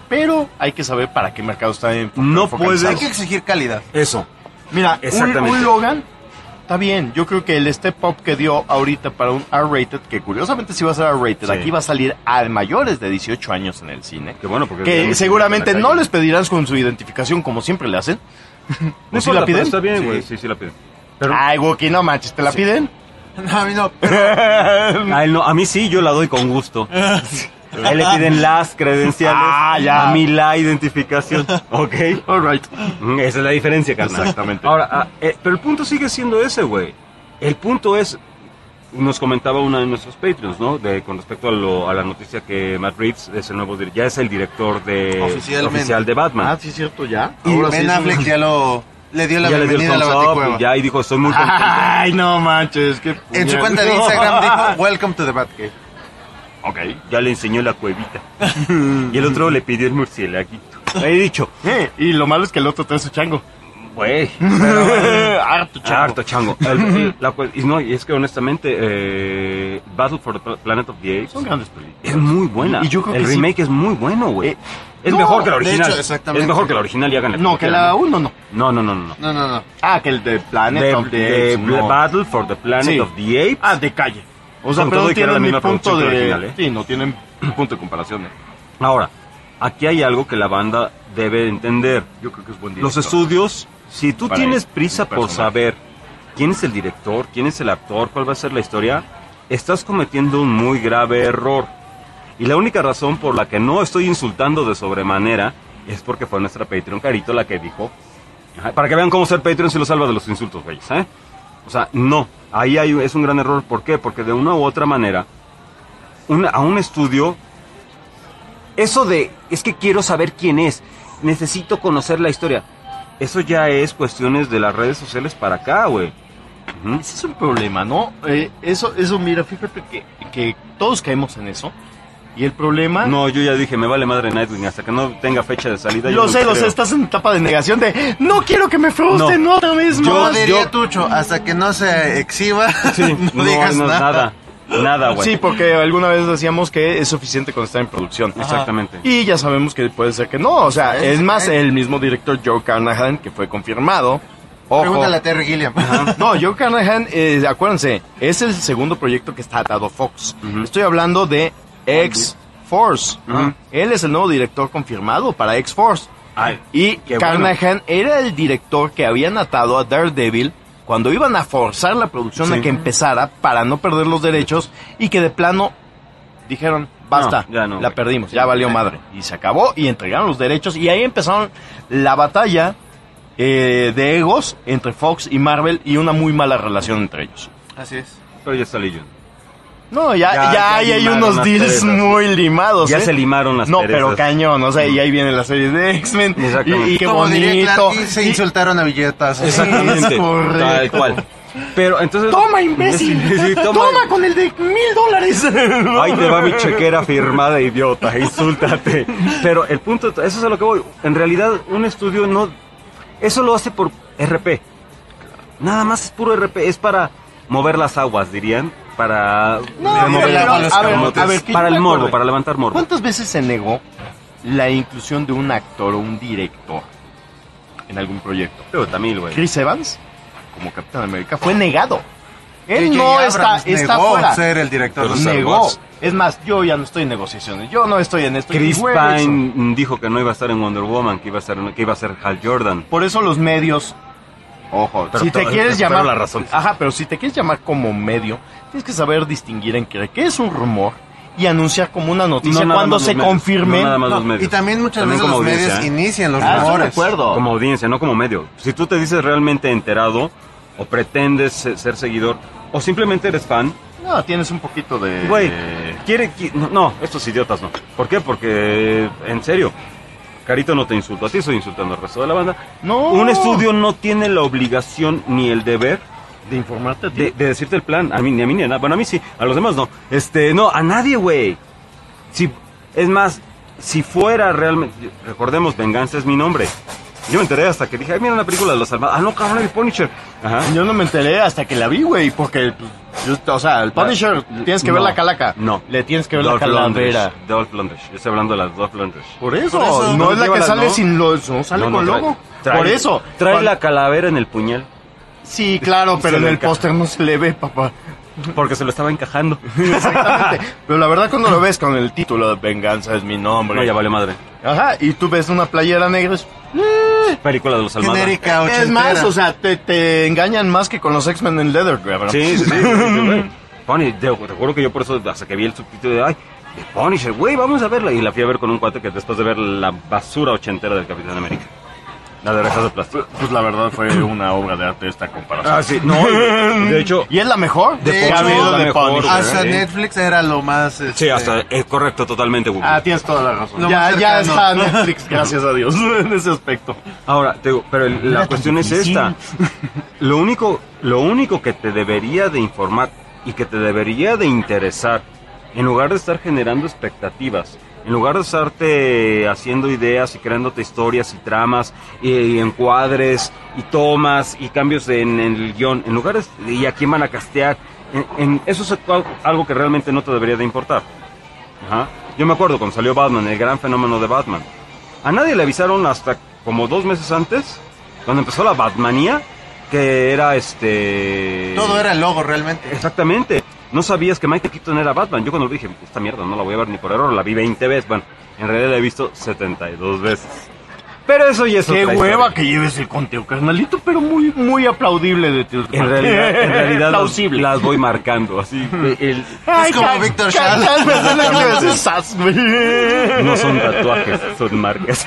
pero hay que saber para qué mercado está en,
No
focalizado.
puedes-
Hay que exigir calidad.
Eso.
Mira, un,
Exactamente.
un Logan está bien. Yo creo que el step up que dio ahorita para un R-rated, que curiosamente sí va a ser R-rated,
Sí.
aquí va a salir a mayores de dieciocho años en el cine.
Qué bueno, porque...
Que
ya
seguramente
en la
no
calle.
les pedirán con su identificación como siempre le hacen.
No
¿No sí
importa,
la piden?
pero Está bien,
Sí.
güey. Sí, sí la piden.
Ay, Wookie, no manches, ¿te la piden?
No, a mí no.
A, él no, a mí sí, yo la doy con gusto. A él le piden las credenciales.
Ah, ya.
A mí la identificación. Ok.
All right.
Mm, Esa es la diferencia, carnal.
Exactamente.
Ahora, ah, eh, pero el punto sigue siendo ese, güey. El punto es, nos comentaba uno de nuestros Patreons, ¿no? De, con respecto a, lo, a la noticia que Matt Reeves es el nuevo, dir- ya es el director de,
Oficialmente.
oficial de Batman.
Ah, sí, es cierto, ya.
Y
Ahora
Ben
sí es
Affleck
un-
ya lo... Le dio la
ya le dio el
bienvenida a la
thumbs up
Baticueva.
y ya y dijo, estoy muy contento.
Ay, no manches, qué
En su
puñal.
cuenta de Instagram dijo, welcome to the Batcave.
Ok, ya le enseñó la cuevita. Y el otro le pidió el murcielaguito. He dicho,
Eh, y lo malo es que el otro trae su chango.
güey.
Harto chango.
Harto chango. El- el- la cue- y no, y es que honestamente, eh, Battle for the Pla- Planet of the Apes
Son grandes películas.
es muy buena.
Y- y yo creo
el
que sí.
remake es muy bueno, güey.
Eh,
es
no,
mejor que la
de
original.
hecho, exactamente.
Es mejor que la original y háganle
No,
como
que
quieran,
la
¿no?
uno no.
No, no, no, no. no.
No, no, no.
Ah, que el de Planet
De,
of the
de
Apes, no.
Battle for the Planet
Sí.
of the Apes.
Ah, de calle. O sea,
Con
pero
todo
no
y que era la
tienen mi
misma
punto
producción que
de...
la original, ¿eh?
Sí, no tienen punto de comparación. ¿eh?
Ahora, aquí hay algo que la banda debe entender.
Yo creo que es buen
Los
director.
estudios, si tú
Para
tienes
el-
prisa
el
por
personaje.
saber quién es el director, quién es el actor, cuál va a ser la historia, estás cometiendo un muy grave error. Y la única razón por la que no estoy insultando de sobremanera es porque fue nuestra Patreon Carito la que dijo, ajá, para que vean cómo ser Patreon si lo salva de los insultos, güeyes, ¿eh? O sea, no, ahí hay, es un gran error. ¿Por qué? Porque de una u otra manera, una- a un estudio, eso de, es que quiero saber quién es, necesito conocer la historia, eso ya es cuestiones de las redes sociales para acá, güey. Ujú.
Ese es un problema, ¿no? Eh, eso, eso, mira, fíjate que, que todos caemos en eso. Y el problema...
No, yo ya dije, me vale madre Nightwing, hasta que no tenga fecha de salida. yo
Lo
no
sé, lo
creo.
sé, estás en etapa de negación de... No quiero que me frustren
No.
otra vez
Yo
más.
diría,
yo-
Tucho, hasta que no se exhiba,
Sí,
no,
no,
digas
no,
nada.
nada, nada, güey.
Sí, porque alguna vez decíamos que es suficiente con estar en producción.
Exactamente.
Y ya sabemos que puede ser que no. O sea,
Es-
es más,
es-
el mismo director Joe Carnahan, que fue confirmado. Ojo.
Pregúntale a Terry Gilliam.
No, Joe Carnahan, eh, acuérdense, es el segundo proyecto que está atado a Fox.
Ujú.
Estoy hablando de X-Force.
Ujú.
Él es el nuevo director confirmado para X-Force.
Ay,
Y
qué
Carnahan era el director que habían atado a Daredevil cuando iban a forzar la producción
Sí.
a que empezara para no perder los derechos y que de plano dijeron, basta,
No, ya no,
la
güey.
perdimos, ya valió madre. Y se acabó y entregaron los derechos y ahí empezaron la batalla eh, de egos entre Fox y Marvel y una muy mala relación entre ellos.
Así es.
Pero ya está Legion.
No, ya,
Ya-
ya,
ya
ahí hay
limaron
unos
las
deals
perezas.
muy limados.
Ya
¿eh?
se limaron las
No,
perezas.
pero cañón, o sea, y ahí viene la serie de X-Men.
Exactamente.
Y, y qué
Como diría
bonito.
Clark, y se
Y-
insultaron a billetas.
Exactamente.
Es correcto.
Tal cual. Pero entonces...
Toma, imbécil.
Sí,
toma.
toma.
con el de mil dólares.
Ahí te va mi chequera firmada, idiota, insúltate. Pero el punto, eso es a lo que voy. En realidad, un estudio no... Eso lo hace por R P. Nada más es puro R P. Es para mover las aguas, dirían. Para...
No,
para mover
pero,
las aguas,
a ver,
camotes.
a ver, que yo
para
me
el morbo,
acuerde.
para levantar morbo.
¿Cuántas veces se negó la inclusión de un actor o un director en algún proyecto?
Pero también, güey.
Chris Evans, como Capitán América, fue negado. Él
J J
no está,
Abrams
está
negó
fuera.
ser el director
Pero
de Star
Negó.
Wars.
Es más, yo ya no estoy en negociaciones. Yo no estoy en esto.
Chris
Y, güey,
Pine mm, dijo que no iba a estar en Wonder Woman, que iba a ser, que iba a ser Hal Jordan.
Por eso los medios, ojo,
Pero
si te
to-
quieres
pero
llamar,
la razón.
ajá, pero si te quieres llamar como medio, tienes que saber distinguir en qué, qué es un rumor y anunciar como una noticia
No nada
cuando
más
se
los medios,
confirme.
no nada más
No,
los medios.
y también muchas
También
veces
como
los
audiencia,
medios
¿eh?
inician los
Ah, estoy de
rumores.
acuerdo.
Como audiencia, no como medio. Si tú te dices realmente enterado o pretendes se- ser seguidor o simplemente eres fan,
No, tienes un poquito de.
güey, quiere qui- no, no, estos idiotas no. ¿Por qué? Porque en serio, Carito no te insulto a ti, estoy insultando al resto de la banda.
No.
Un estudio no tiene la obligación ni el deber
de informarte a ti.
de, de decirte el plan. A mí ni a mí ni a nada. Bueno, a mí sí, a los demás no. Este, no, a nadie, güey. Si es más, si fuera realmente, recordemos, Venganza es mi nombre. Yo me enteré hasta que dije, ay, mira la película de los Armados. Ah, no, cabrón, el Punisher. Ajá.
Yo no me enteré hasta que la vi, güey, porque pues, Yo- o sea, el Punisher, tienes que ver
No,
la calaca.
No.
Le tienes que ver
Dolph
la calavera.
Lundgren, Dolph Lundgren. Yo estoy hablando de las Dolph Lundgren.
Por eso,
Por eso,
no
no
es la
lleva
que
las-
sale
no.
sin los... No sale
No, no,
con
trae-
logo.
trae-
Por eso.
Trae
Cuan-
la calavera en el puñal.
Sí, claro, pero
Se
en
le
el
encaja.
póster no se le ve, papá.
Porque se lo estaba encajando.
Exactamente. Pero la verdad cuando lo ves con el título de Venganza es mi nombre.
No, ya vale madre.
Ajá, y tú ves una playera negra. Es,
Película de los Almada.
Genérica, ochentera.
es más, o sea, te, te engañan más que con los X-Men en Leather, cabrón.
Sí, sí, sí. sí, güey. Pony, te, te juro que yo por eso, hasta que vi el subtítulo de, ay, de Punisher, güey, vamos a verla. Y la fui a ver con un cuate que después de ver la basura ochentera del Capitán América. La de orejas de plástico.
Pues la verdad fue una obra de arte esta comparación.
Ah, sí, no, de hecho...
¿Y es la mejor?
De
que
hecho,
ha habido
la
de
mejor,
Punisher,
Hasta
¿eh?
Netflix era lo más... este,
Sí, hasta, es correcto, totalmente, güey.
Ah, tienes toda la razón.
Lo
Ya,
más
ya está
cercano.
Netflix, gracias a Dios, en ese aspecto.
Ahora, te digo, pero el- la cuestión es esta. Lo único, lo único que te debería de informar y que te debería de interesar, en lugar de estar generando expectativas, en lugar de estarte haciendo ideas y creándote historias y tramas y, y encuadres y tomas y cambios en, en el guión, en lugar de, y a quién van a castear, en, en- eso es al- algo que realmente no te debería de importar. Ajá. Yo me acuerdo cuando salió Batman, el gran fenómeno de Batman. A nadie le avisaron hasta como dos meses antes, cuando empezó la Batmanía, que era este...
Todo era el logo realmente.
Exactamente. No sabías que Michael Keaton era Batman. Yo cuando lo dije, esta mierda no la voy a ver ni por error, la vi veinte veces. Bueno, en realidad la he visto setenta y dos veces. Pero eso ya es
Qué
otra
hueva
historia.
que lleves el conteo, carnalito, pero muy, muy aplaudible de ti.
En realidad, en realidad las,
plausible.
las voy marcando, así. El-
Ay,
Es como
cal-
Víctor
cal-
Schall.
tal vez es la que ves esas, güey.
no son tatuajes, son marcas.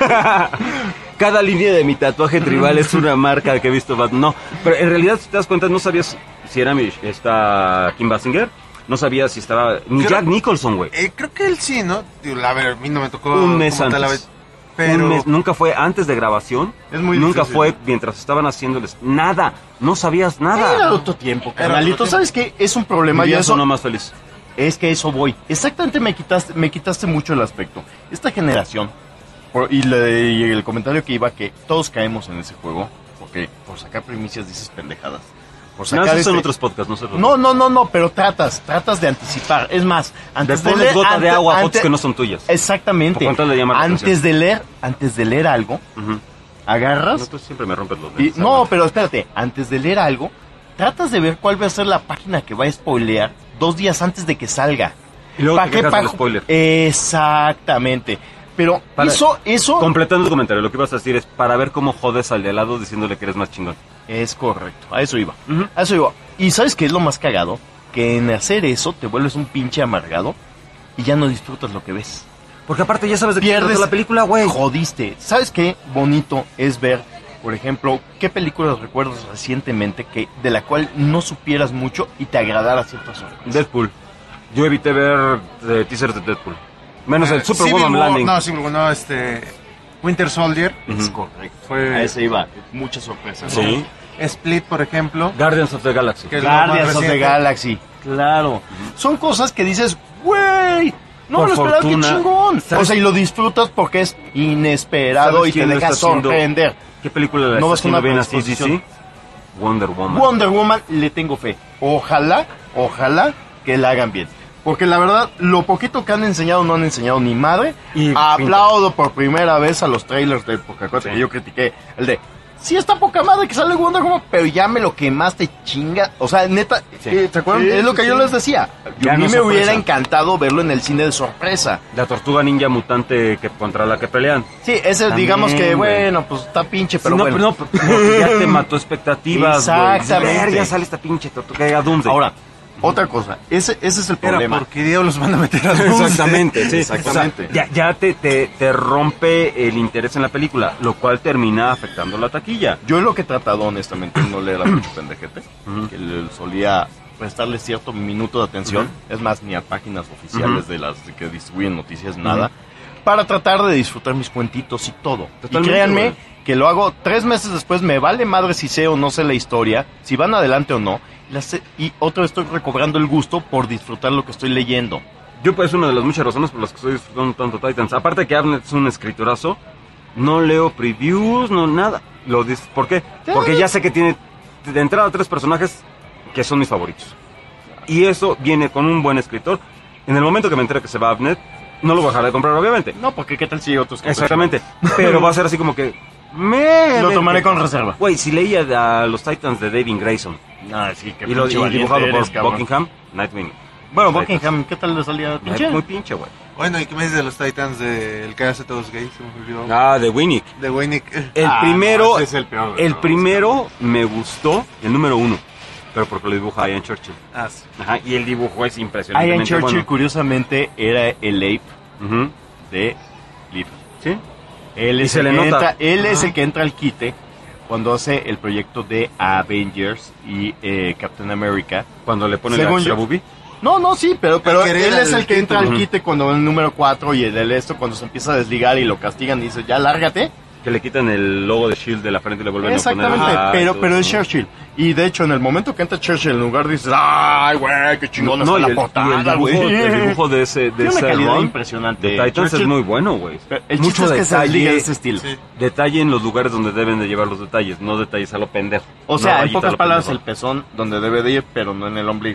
Cada línea de mi tatuaje tribal es una marca que he visto Batman. No, pero en realidad, si te das cuenta, no sabías si era mi, esta Kim Basinger. No sabía si estaba... Ni
Creo-
Jack Nicholson, güey.
Eh, creo que él sí, ¿no? Digo, a ver, a mí no me tocó...
Un mes
como tal, a
antes.
ver, Pero...
Un mes, nunca fue antes de grabación.
Es muy
nunca
difícil.
fue mientras estaban haciéndoles nada. No sabías nada.
Era otro tiempo,
Era
carnalito.
otro
¿Sabes qué? Es un problema. Y
Vivías
eso
uno más feliz.
es que eso voy. Exactamente me quitaste, me quitaste mucho el aspecto. Esta generación, por- y, le- y el comentario que iba, que todos caemos en ese juego, porque por sacar primicias dices pendejadas. Por
No,
sacar
esos son
este-
otros podcasts, nosotros.
No, no, no, no, pero tratas, tratas de anticipar. Es más, antes
De
de
pones
leer,
gota de
ante-
agua a fotos
ante-
que no son tuyas.
Exactamente.
Por contar de llamar la
Antes
atención.
de leer, antes de leer algo,
Ujú.
agarras
No, tú siempre me rompes los
y,
dedos.
no,
aguanta.
pero espérate, antes de leer algo, tratas de ver cuál va a ser la página que va a spoilear dos días antes de que salga.
Y luego
¿Pa'
te
qué?
quejas
Pa-
del spoiler.
Exactamente. Pero
Para-
eso, eso
Completando tu comentario, lo que ibas a decir es para ver cómo jodes al de al lado diciéndole que eres más chingón.
es correcto. A eso iba. A eso iba. ¿Y sabes qué es lo más cagado? Que en hacer eso te vuelves un pinche amargado y ya no disfrutas lo que ves.
Porque aparte ya sabes de qué
Pierdes
trata la película, güey.
Jodiste. ¿Sabes qué bonito es ver, por ejemplo, qué películas recuerdas recientemente que de la cual no supieras mucho y te agradara ciertas horas?
Deadpool. Yo evité ver eh, teasers de Deadpool. Menos el
Eh,
Superwoman
Civil War-
Landing.
No, Civil War, no, este... Winter Soldier.
Es correcto.
Fue-
A ese iba. Muchas sorpresas.
Sí.
Split, por ejemplo.
Guardians of the Galaxy.
Que es lo más
Guardians of the
reciente.
Galaxy. Claro. Son cosas que dices, güey, no
Por
lo esperaba, qué
fortuna,
chingón.
¿sabes?
O sea, y lo disfrutas porque es inesperado
¿Sabes
y te
quién lo
deja
está haciendo?
sorprender.
¿Qué película la
¿No
está
vas con
haciendo
una
bien así, sí, sí?
predisposición?
Wonder Woman.
Wonder Woman le tengo fe. Ojalá, ojalá que la hagan bien. Porque la verdad, lo poquito que han enseñado no han enseñado ni madre.
Y
Aplaudo por primera vez a los trailers de época. Acuérdate
Sí.
que yo critiqué el de... Sí está poca madre que sale Wonder Woman, pero ya me lo quemaste chinga. O sea, neta,
Sí.
eh, ¿te acuerdan?
Sí,
es lo que
sí,
yo
sí.
les decía.
Ya
a mí
no
me
sorpresa.
hubiera encantado verlo en el cine de sorpresa.
La tortuga ninja mutante que contra la que pelean.
Sí, ese
También,
digamos que,
güey.
bueno, pues está pinche, pero
no,
bueno.
no, porque ya te mató expectativas, güey.
Exactamente.
Ver, ya sale esta pinche tortuga ya Doomsday.
Ahora, otra cosa, ese, ese es el
Era
problema.
porque diablos van a meter a Doomsday.
Exactamente, sí.
Exactamente.
O sea, ya ya te, te, te rompe el interés en la película, lo cual termina afectando la taquilla.
Yo lo que he tratado, honestamente, no le era mucho pendejete,
Ujú.
que le solía prestarle cierto minuto de atención, es más, ni a páginas oficiales
Ujú.
de las que distribuyen noticias, nada, para tratar de disfrutar mis cuentitos y todo.
Totalmente,
y créanme
güey.
que lo hago tres meses después, me vale madre si sé o no sé la historia, si van adelante o no, la sé- y otra vez estoy recobrando el gusto por disfrutar lo que estoy leyendo.
Yo, pues, es una de las muchas razones por las que estoy disfrutando tanto Titans. Aparte que Abnett es un escriturazo, no leo previews, no nada. Lo dis- ¿Por qué? Porque ya sé que tiene de entrada tres personajes que son mis favoritos. Y eso viene con un buen escritor. En el momento que me entere que se va a Abnet, no lo voy a dejar de comprar, obviamente.
No, porque qué tal si otros...
Exactamente. Pero va a ser así como que... Me...
Lo tomaré con reserva.
Güey, si leía a los Titans de David Grayson.
Ah, sí, que
y, lo, y dibujado por
cabrón.
Buckingham, Nightwing.
Bueno, Buckingham, ¿qué tal le salía?
¿Pinche? Muy pinche, güey.
Bueno, ¿y qué me dices de los Titans del que hace todos gays? Se me olvidó.
Ah, de Winnick.
De Winnick.
El
Ah,
primero,
no, ese es el peor.
el primero me gustó, el número uno. Pero porque lo dibuja Ian Churchill.
Ah, sí.
Ajá, y el dibujo es impresionante.
Ian Churchill,
bueno.
curiosamente, era el ape
uh-huh.
de Leaf.
¿Sí?
Él
Y
es,
se
el,
le
que
nota.
entra, él es
Ajá.
el que entra al quite cuando hace el proyecto de Avengers y eh, Captain America.
Cuando le pone
Según
la
yo-
boobie.
No, no, sí, pero, pero
El que
él
hereda
es
el
el que entra al
título.
quite cuando va en el número cuatro y el del esto cuando se empieza a desligar y lo castigan y dice, ya lárgate.
Que le quitan el logo de Shield de la frente y le vuelven a
Exactamente,
poner. Ah,
pero,
todo
pero es
eso.
Churchill. Y de hecho, en el momento que entra Churchill, en lugar dices, ay, güey, qué chingón
No,
está
y
la
el, y
portada,
el
güey.
dibujo, el dibujo de ese, de
Tiene una
ese
calidad
run
impresionante.
de Titans
Churchill-
es muy bueno, güey.
Pero el chiste es que se desliga de ese estilo. Sí.
Detalle en los lugares donde deben de llevar los detalles, no detalles a lo pendejo.
O
No
sea, en
rayita a
pocas
lo
palabras, el
pendejo.
pezón donde debe de ir, pero no en el ombligo.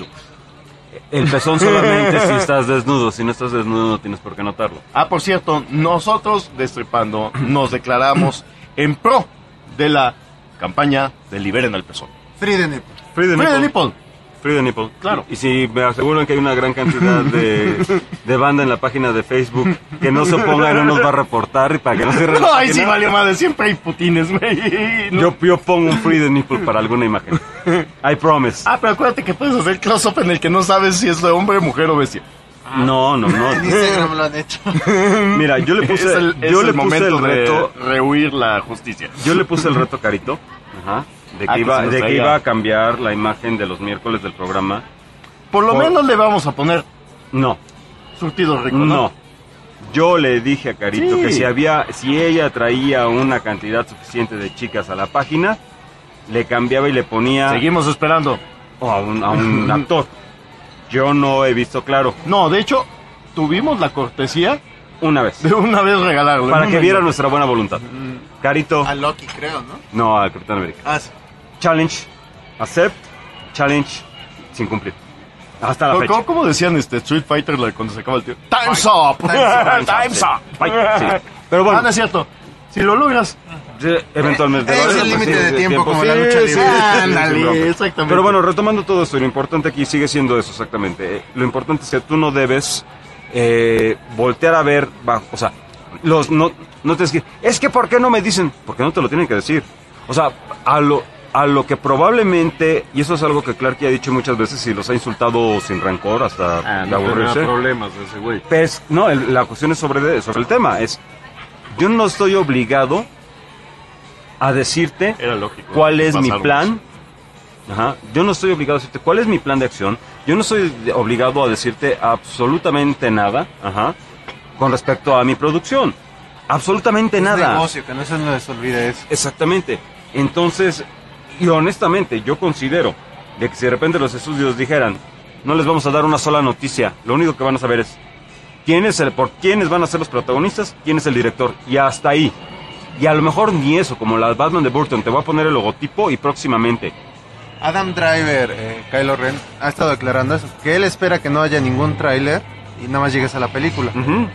El pezón solamente si estás desnudo, si no estás desnudo no tienes por qué notarlo.
Ah, por cierto, nosotros, Destripando, nos declaramos en pro de la campaña de Liberen al Pezón.
Free the nipple.
Free the
Free the
nipple.
nipple.
Free the nipple.
Claro.
Y si me aseguran que hay una gran cantidad de, de banda en la página de Facebook que no se oponga y no nos va a reportar y para que no cierren la
Ay, sí,
página,
vale madre, siempre hay putines, güey. No.
yo, yo pongo un free the nipple para alguna imagen. I promise.
Ah, pero acuérdate que puedes hacer close-up en el que no sabes si es de hombre, mujer o bestia.
No, no, no.
En Instagram lo han hecho.
Mira, yo le puse,
es el, es
yo
el
le puse
momento
el reto,
de rehuir la justicia.
yo le puse el reto Carito, ajá, de que,
Ah, que
iba,
se nos
de que
traía.
iba a cambiar la imagen de los miércoles del programa.
Por lo
Por-
menos le vamos a poner
No,
surtido rico, ¿no?
no. Yo le dije a Carito
Sí.
que si había, si ella traía una cantidad suficiente de chicas a la página, le cambiaba y le ponía
Seguimos esperando.
o a un, a un actor. Yo no he visto claro
No, de hecho, tuvimos la cortesía
una vez
de una vez regalarlo.
para
En
que
un
viera
año.
nuestra buena voluntad. Carito,
A Loki, creo, ¿no?
no al Capitán América.
Ah, sí.
Challenge, accept, challenge, sin cumplir. Hasta la
¿Cómo,
fecha.
cómo- cómo decían este Street Fighter la- cuando se acaba el tío? ¡Time's up! ¡Time's up!
Fight, sí. Pero bueno,
Ah, no es cierto. Si lo logras.
sí, eventualmente.
Es
Vale,
el límite
sí,
de
sí,
tiempo como la
sí,
lucha
sí,
libre.
sí, sí, sí,
Ándale,
sin bronca.
exactamente.
Pero bueno, retomando todo esto, lo importante aquí sigue siendo eso exactamente. Eh, Lo importante es que tú no debes eh, voltear a ver, bajo, o sea, los no, no tienes que es que ¿por qué no me dicen? Porque no te lo tienen que decir. O sea, a lo a lo que probablemente, y eso es algo que Clark ya ha dicho muchas veces y los ha insultado sin rencor hasta
Ah,
de
no
aburrirse.
tendrá problemas ese güey.
Pues, no, el- la cuestión es sobre, de- sobre el tema. Es, yo no estoy obligado a decirte
Era lógico.
cuál es mi
Pasaron.
plan. Ajá. Yo no estoy obligado a decirte cuál es mi plan de acción. Yo no estoy de- obligado a decirte absolutamente nada. Ajá. Con respecto a mi producción. Absolutamente
Es
nada.
negocio, que no se les olvide eso.
Exactamente. Entonces, y honestamente, yo considero de que si de repente los estudios dijeran, no les vamos a dar una sola noticia, lo único que van a saber es quién es el, por quiénes van a ser los protagonistas, quién es el director, y hasta ahí. Y a lo mejor ni eso, como la Batman de Burton, te voy a poner el logotipo y próximamente.
Adam Driver, eh, Kylo Ren, ha estado declarando eso, que él espera que no haya ningún tráiler y nada más llegues a la película.
Ujú.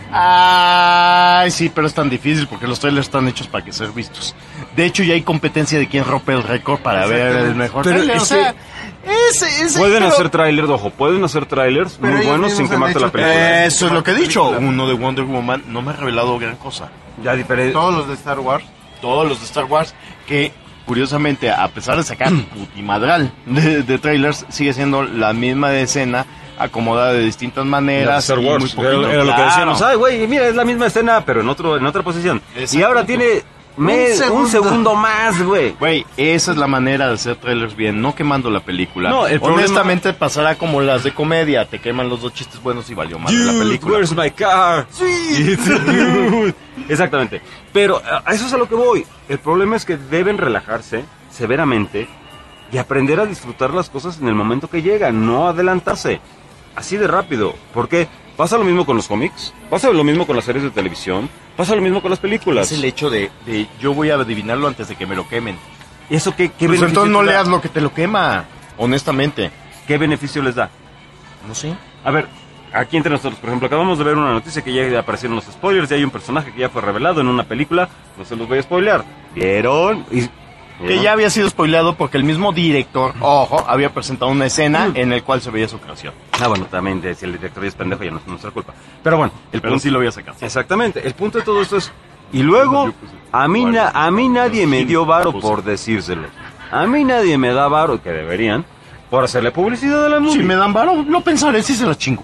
Ay, sí, pero es tan difícil porque los trailers están hechos para que ser vistos. De hecho, ya hay competencia de quién rompe el récord para ver el
Exactamente.
mejor
Pero
trailer. O
es
sea, ese, ese,
Pueden
pero-
hacer trailers, ojo, pueden hacer trailers
Pero
muy
ellos
buenos sin
mismos han
quemarte la
hecho
película.
Eso es lo que he dicho. Uno de Wonder Woman no me ha revelado gran cosa.
Ya diferente.
Todos los de Star Wars.
Todos los de Star Wars, que curiosamente, a pesar de sacar putimadral de, de trailers, sigue siendo la misma escena acomodada de distintas maneras.
Star
y
Wars,
muy poquito,
era, era lo que
claro.
decíamos. Ay, güey, mira, es la misma escena, pero en otro en otra posición. Y ahora tiene me-
Un segundo.
un segundo más, güey.
Güey, esa es la manera de hacer trailers bien, no quemando la película.
No, el problema-
Honestamente pasará como las de comedia, te queman los dos chistes buenos y valió más la
Dude,
película.
where's my car? It's a dude. Exactamente. Pero a a eso es a lo que voy. El problema es que deben relajarse severamente y aprender a disfrutar las cosas en el momento que llegan, no adelantarse. Así de rápido. Porque pasa lo mismo con los cómics, pasa lo mismo con las series de televisión, pasa lo mismo con las películas.
Es el hecho de, de yo voy a adivinarlo antes de que me lo quemen.
¿Eso qué, qué
Pues
beneficio
entonces no
te da?
leas lo que te lo quema, honestamente.
¿Qué beneficio les da?
No sé.
A ver, aquí entre nosotros, por ejemplo, acabamos de ver una noticia que ya aparecieron los spoilers, ya hay un personaje que ya fue revelado en una película, no se los voy a spoilear. ¿Vieron? Y,
que ya había sido spoileado porque el mismo director, ojo, había presentado una escena mm. en el cual se veía su creación.
Ah, bueno, también de, si el director ya es pendejo ya no es nuestra culpa. Pero bueno,
el Pero punto, sí lo voy a sacar.
Exactamente, el punto de todo esto es... Y luego, a mí, na, a mí nadie me dio varo por decírselo. A mí nadie me da varo, que deberían, por hacerle publicidad a la movie.
Si me dan varo, lo pensaré si se la chingo.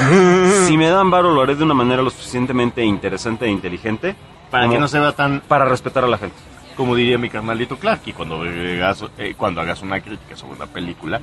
Si me dan varo, lo haré de una manera lo suficientemente interesante e inteligente.
Para que no se vea tan...
Para respetar a la gente.
Como diría mi carnalito Clark, y cuando hagas, eh, cuando hagas una crítica sobre una película,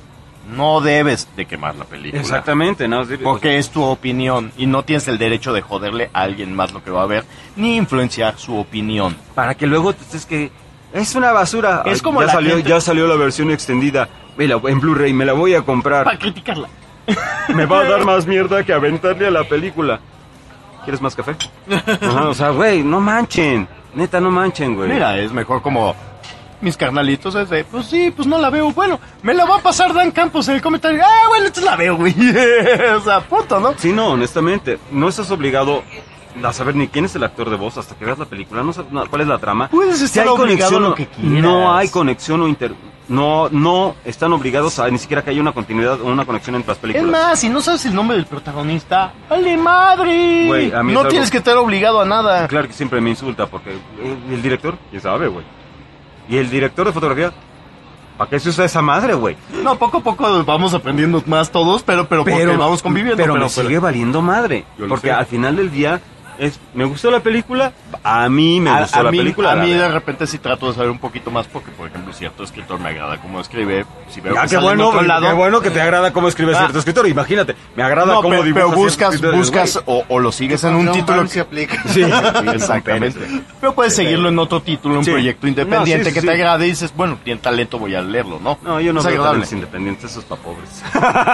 no debes de quemar la película.
Exactamente, no.
Porque es tu opinión y no tienes el derecho de joderle a alguien más lo que va a ver, ni influenciar su opinión.
Para que luego te estés que... Es una basura.
Es como
ya
la
salió,
gente...
ya salió la versión extendida en Blu-ray, me la voy a comprar.
Para criticarla.
Me va a dar más mierda que aventarle a la película. ¿Quieres más café? Ajá, o sea, güey, no manchen. Neta, no manchen, güey.
Mira, es mejor como mis carnalitos es de, pues sí, pues no la veo. Bueno, me la va a pasar Dan Campos en el comentario. Ah, bueno, entonces la veo, güey. O sea, punto, ¿no?
Sí, no, honestamente, no estás obligado a saber ni quién es el actor de voz hasta que veas la película. No sabes no, cuál es la trama.
Puedes estar
si hay
obligado
conexión,
a lo que quieras.
No hay conexión o inter... No, no están obligados a ni siquiera que haya una continuidad o una conexión entre las películas.
Es más, si no sabes el nombre del protagonista, ¡vale madre!
Güey, a mí
no
algo...
tienes que estar obligado a nada.
Claro que siempre me insulta porque el, el director, ya sabe, güey. Y el director de fotografía, ¿para qué se usa esa madre, güey?
No, poco a poco vamos aprendiendo más todos, pero pero,
pero
porque vamos conviviendo.
Pero,
pero
me
pero,
sigue valiendo madre. Porque
sé.
Al final del día, es, me gustó la película, a mí me
a,
gustó
a
la
mí,
película.
A
la
mí
verdad.
de repente sí trato de saber un poquito más porque, por ejemplo, cierto escritor me agrada cómo escribe. Si veo
Ah,
que
qué
sale
bueno,
en otro lado,
qué bueno que te agrada cómo escribe
ah.
cierto escritor. Imagínate, me agrada
no,
cómo
pero,
dibuja
pero buscas,
ciertos
buscas o, o lo sigues en un
no,
título.
Se aplica.
Sí, exactamente. Pero puedes
Sí,
seguirlo en otro título, un
sí.
proyecto independiente
No, sí, sí,
que
sí.
te agrade y dices, bueno, tiene talento, voy a leerlo, ¿no?
No, yo no
es
veo
agradable.
talentos independientes, eso es para pobres.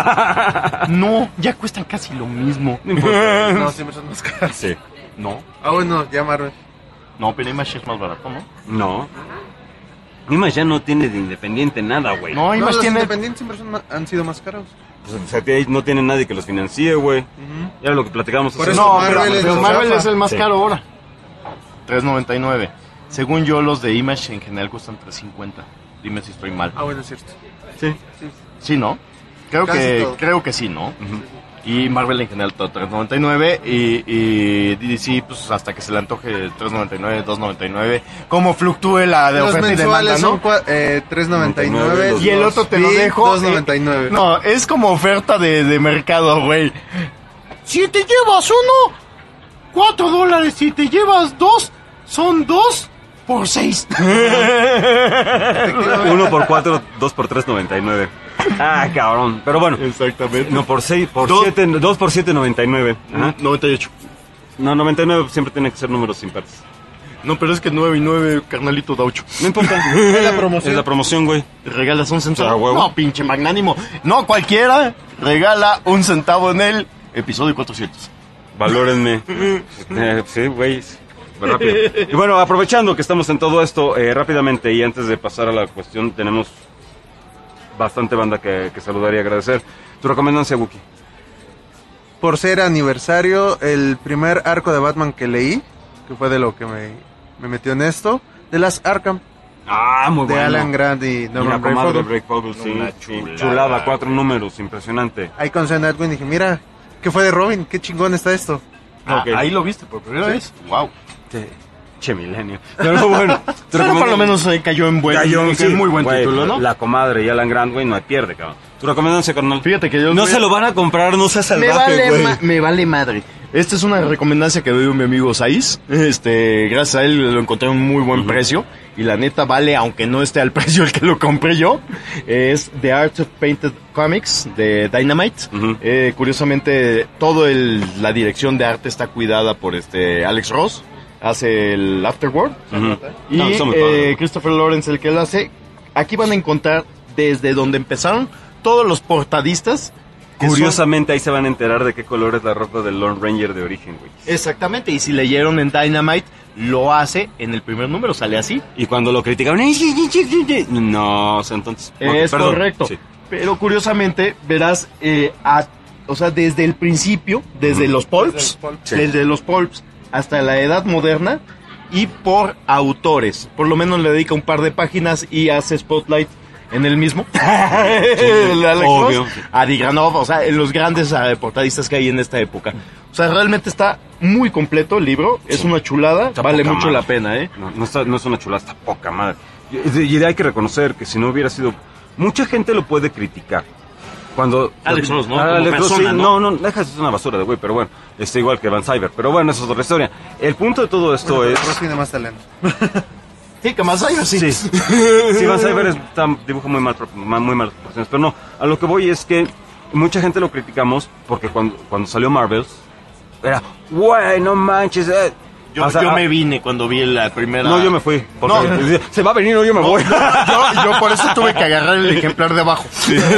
No, ya cuestan casi lo mismo.
No importa.
No, siempre son más caras.
Sí.
No,
Ah, bueno, ya Marvel.
no, pero Image es más barato, ¿no?
No. Image ya no tiene de independiente nada, güey.
No,
No,
Image
los
tiene...
independientes siempre son ma- han sido más caros.
Pues, o sea, que ahí no tiene nadie que los financie, güey. Era lo que platicábamos
Por
hace
eso
No,
rato.
pero,
Marvel es
pero
la
Marvel
chafa.
es el más
Sí.
caro ahora. tres noventa y nueve. Según yo, los de Image en general cuestan tres cincuenta. Dime si estoy mal.
Ah, bueno, es cierto.
Sí.
Sí, ¿no? Creo
Casi
que
todo.
creo que sí, ¿no? Y Marvel en general todo tres noventa y nueve y, y D C pues hasta que se le antoje tres noventa y nueve, dos noventa y nueve. Como fluctúe la de
Los
oferta y demanda,
mensuales
¿no?
son cua- eh, tres noventa y nueve.
Los
Y el otro te lo
y
dejo.
dos noventa y nueve.
eh, no, es como oferta de, de mercado, güey. Si te llevas uno, cuatro dólares. Si te llevas dos, son dos por seis.
Uno por cuatro, dos por tres, noventa y nueve. Ah, cabrón. Pero bueno.
Exactamente.
No, por seis, por
Dos.
siete, dos por siete, noventa y nueve. Ajá.
noventa y ocho.
No, noventa y nueve siempre tiene que ser números impares.
No, pero es que nueve y nueve, carnalito, da ocho.
No importa.
Es la promoción.
Es la promoción, güey.
¿Regalas un centavo?
Ah, huevo.
No, pinche magnánimo. No, cualquiera regala un centavo en el episodio cuatrocientos.
Valórenme. Eh, sí, güey. Rápido. Y bueno, aprovechando que estamos en todo esto, eh, rápidamente y antes de pasar a la cuestión, tenemos bastante banda que, que saludar y agradecer. Tu recomendancia, Wookie.
Por ser aniversario, el primer arco de Batman que leí, que fue de lo que me, me metió en esto, de las Arkham,
Ah, muy
de
bueno.
Alan Grant y
Y la
Norman
comadre
Rayford.
Break Fogel, sí,
Una
sí,
chulada.
chulada, cuatro números, impresionante.
Ahí con Sean Edwin dije, mira, ¿qué fue de Robin? Qué chingón está esto.
Ah,
Ok.
ahí lo viste por primera vez. Wow.
Sí. Che, milenio. Pero bueno, te
Pero
recomiendo-
por lo menos eh, cayó en buen,
Cayó,
en
sí.
muy buen
Güey,
título, ¿no?
La comadre y Alan Grant, güey, no hay pierde, cabrón. Tu recomendancia, carnal.
Fíjate que yo...
No
voy-
se lo van a comprar, no seas
me
salvaje,
vale,
güey.
ma- me vale madre. Esta es una recomendancia que doy a mi amigo Saiz. Este, gracias a él lo encontré a un muy buen precio. Y la neta vale, aunque no esté al precio el que lo compré yo. Es The Art of Painted Comics de Dynamite.
Ujú.
Eh, curiosamente, todo el, la dirección de arte está cuidada por este Alex Ross. Hace el Afterworld.
Ujú.
Y
No, está muy
eh,
padre.
Christopher Lawrence el que lo hace. Aquí van a encontrar desde donde empezaron todos los portadistas. que son-
Curiosamente, ahí se van a enterar de qué color es la ropa del Lone Ranger de origen, güey.
Exactamente, y si leyeron en Dynamite, lo hace en el primer número, sale así.
Y cuando lo criticaron, no, o sea, entonces... ok,
Es
perdón.
correcto.
Sí.
Pero curiosamente verás, eh, a, o sea, desde el principio, desde los pulps, desde los pulps hasta la edad moderna y por autores. Por lo menos le dedica un par de páginas y hace spotlight en el mismo. El Alex
obvio.
Ross, a Digranov, o sea, en los grandes eh, portadistas que hay en esta época. O sea, realmente está muy completo el libro, es una chulada,
Está
vale
poca
mucho
madre.
la pena, ¿eh?
No, no, está- no es una chulada, está poca madre. Y, y hay que reconocer que si no hubiera sido... Mucha gente lo puede criticar. Cuando...
Alex Ross, ¿no?
Ah,
Como
Alex Ross,
persona,
sí,
¿no?
no, no, deja de ser una basura de güey, pero bueno, está igual que Van Cyber. Pero bueno, esa es otra historia. El punto de todo esto
Bueno,
es...
pero Ross tiene más talento.
Sí, que más hay, sí.
Sí, sí, Van Cyber es, está, dibuja muy mal, pro- ma- muy malas proporciones, pero no, a lo que voy es que mucha gente lo criticamos porque cuando, cuando salió Marvels, era, güey, no manches, eh.
Yo,
O sea,
yo
ah,
me vine cuando vi la primera...
No, yo me fui, porque
No.
se va a venir o yo me voy.
yo, yo por eso tuve que agarrar el ejemplar de abajo.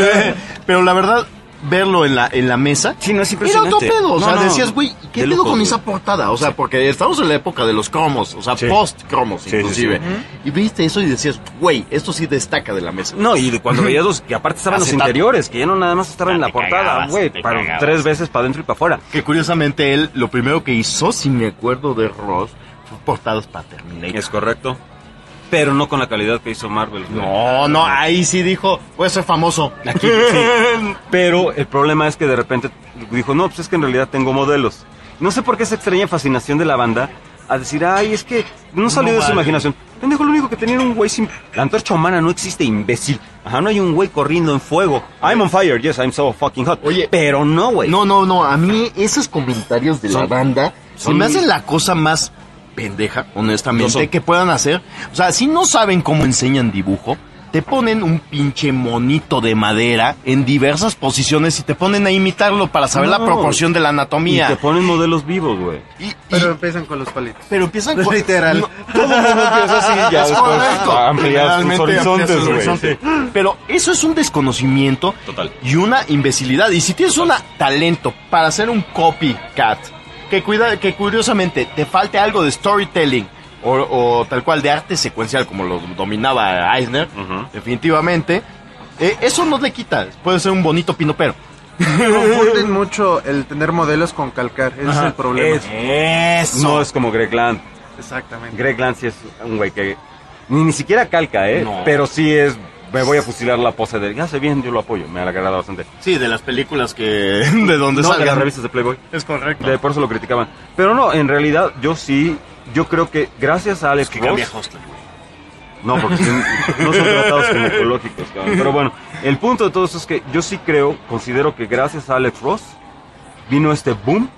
Pero la verdad, verlo en la, en la mesa...
Sí, no es
Era
impresionante.
otro pedo, o
No,
sea,
no,
decías, güey, ¿qué
de
pedo
locos,
con
güey.
esa portada? O sea, porque estamos en la época de los cromos, o sea,
Sí.
post-cromos
Sí, sí,
inclusive.
sí.
Y viste eso y decías, güey, esto sí destaca de la mesa.
No, y de cuando veías los que aparte estaban los
Acetato.
interiores, que ya no nada más estaban en
Ya
la
te
portada,
cagabas,
güey,
te
para
cagabas.
tres veces para adentro y para afuera.
Que curiosamente él, lo primero que hizo, si me acuerdo de Ross, fue portadas para Terminator.
Es correcto. Pero no con la calidad que hizo Marvel. güey.
No, no, ahí sí dijo, voy a ser famoso.
Aquí, sí. Pero el problema es que de repente dijo, no, pues es que en realidad tengo modelos. No sé por qué esa extraña fascinación de la banda a decir, ay, es que no salió
No
de su
vale.
imaginación. Pendejo, lo único que tenía era un güey sin... La antorcha humana no existe, imbécil. Ajá, no hay un güey corriendo en fuego. I'm on fire, yes, I'm so fucking hot.
Oye,
pero no, güey.
No, no, no, a mí esos comentarios de la
Son-
banda se
son-
me hacen la cosa más pendeja,
Lo
honestamente,
son.
que puedan hacer. O sea, si no saben cómo enseñan dibujo, te ponen un pinche monito de madera en diversas posiciones y te ponen a imitarlo para saber la
No.
proporción de la
Y
anatomía.
te ponen modelos vivos, güey.
Y-
Pero
y-
empiezan con los palitos.
pero empiezan con...
Literal.
No,
Todo el mundo empieza así, ya
es
después
correcto.
amplias tus
Realmente
horizontes,
amplias tu
güey.
horizonte. Pero eso es un desconocimiento
Total.
y una imbecilidad. Y si tienes un talento para hacer un copycat, que, cuida, que curiosamente te falte algo de storytelling o, o tal cual de arte secuencial como lo dominaba Eisner,
Ujú.
definitivamente, eh, eso no le quita. Puede ser un bonito pinopero.
Confunden mucho el tener modelos con calcar. Ese es el problema.
Es-
Eso.
No es como Greg Land.
Exactamente.
Greg Land sí es un güey que ni, ni siquiera calca, ¿eh?
No.
Pero sí es, me voy a fusilar la pose de, ya sé bien, yo lo apoyo, me ha agradado bastante.
Sí, de las películas que... de donde
No, de
salgan.
las revistas de Playboy.
Es correcto.
De, por eso lo criticaban. Pero no, en realidad yo sí, yo creo que gracias a Alex
que
Ross...
cambia Hostler, güey.
No, porque son- no son tratados ginecológicos, cabrón. Pero bueno, el punto de todo eso es que yo sí creo, considero que gracias a Alex Ross vino este boom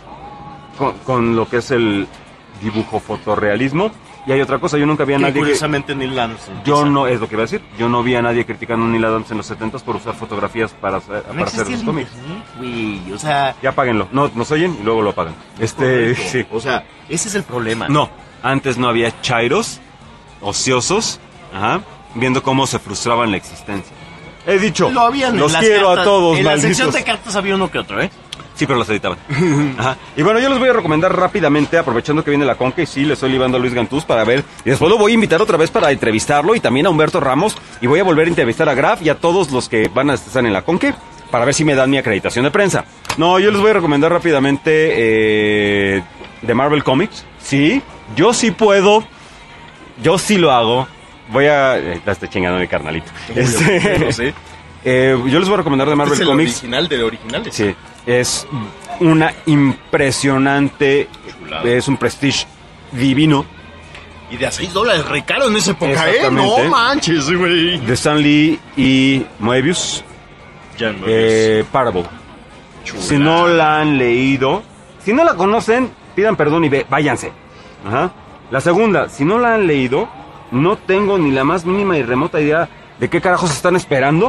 con, con lo que es el dibujo fotorrealismo. Y hay otra cosa, yo nunca vi a
Que
nadie que...
curiosamente Neil Adams
Yo
empieza.
no, es lo que iba a decir, yo no vi a nadie criticando a Neil Adams en los setentas por usar fotografías para, hacer-
No
para hacer
existía
sus
el
cómics.
internet, güey, o sea...
Ya apáguenlo, no, nos oyen y luego lo apagan. Este,
correcto.
sí.
O sea, ese es el problema.
No, antes no había chairos, ociosos, ajá, viendo cómo se frustraban la existencia. He dicho,
Lo habían en
los
las
quiero
cartas.
a todos,
En la
malditos.
sección de cartas había uno que otro, ¿eh?
Sí, pero los editaban. Ajá. Y bueno, yo les voy a recomendar rápidamente, aprovechando que viene la Conca, y sí, le estoy libando a Luis Gantús para ver. Y después lo voy a invitar otra vez para entrevistarlo, y también a Humberto Ramos. Y voy a volver a entrevistar a Graf y a todos los que van a estar en la Conque, para ver si me dan mi acreditación de prensa. No, yo les voy a recomendar rápidamente eh, de Marvel Comics. Sí, yo sí puedo. Yo sí lo hago. Voy a... Eh, la estoy chingando mi carnalito. Este,
No sé.
eh, yo les voy a recomendar de Marvel
Es el
Comics.
original de originales.
Sí, es una impresionante,
Chulada.
es un prestige divino
Y de a seis dólares re caro en esa época, ¿eh?
Exactamente.
No manches, güey.
de Stan Lee y Moebius,
Jan
eh, Parable.
Chulada.
Si no la han leído, si no la conocen, pidan perdón y ve- váyanse. Ajá. La segunda, si no la han leído, no tengo ni la más mínima y remota idea de qué carajos están esperando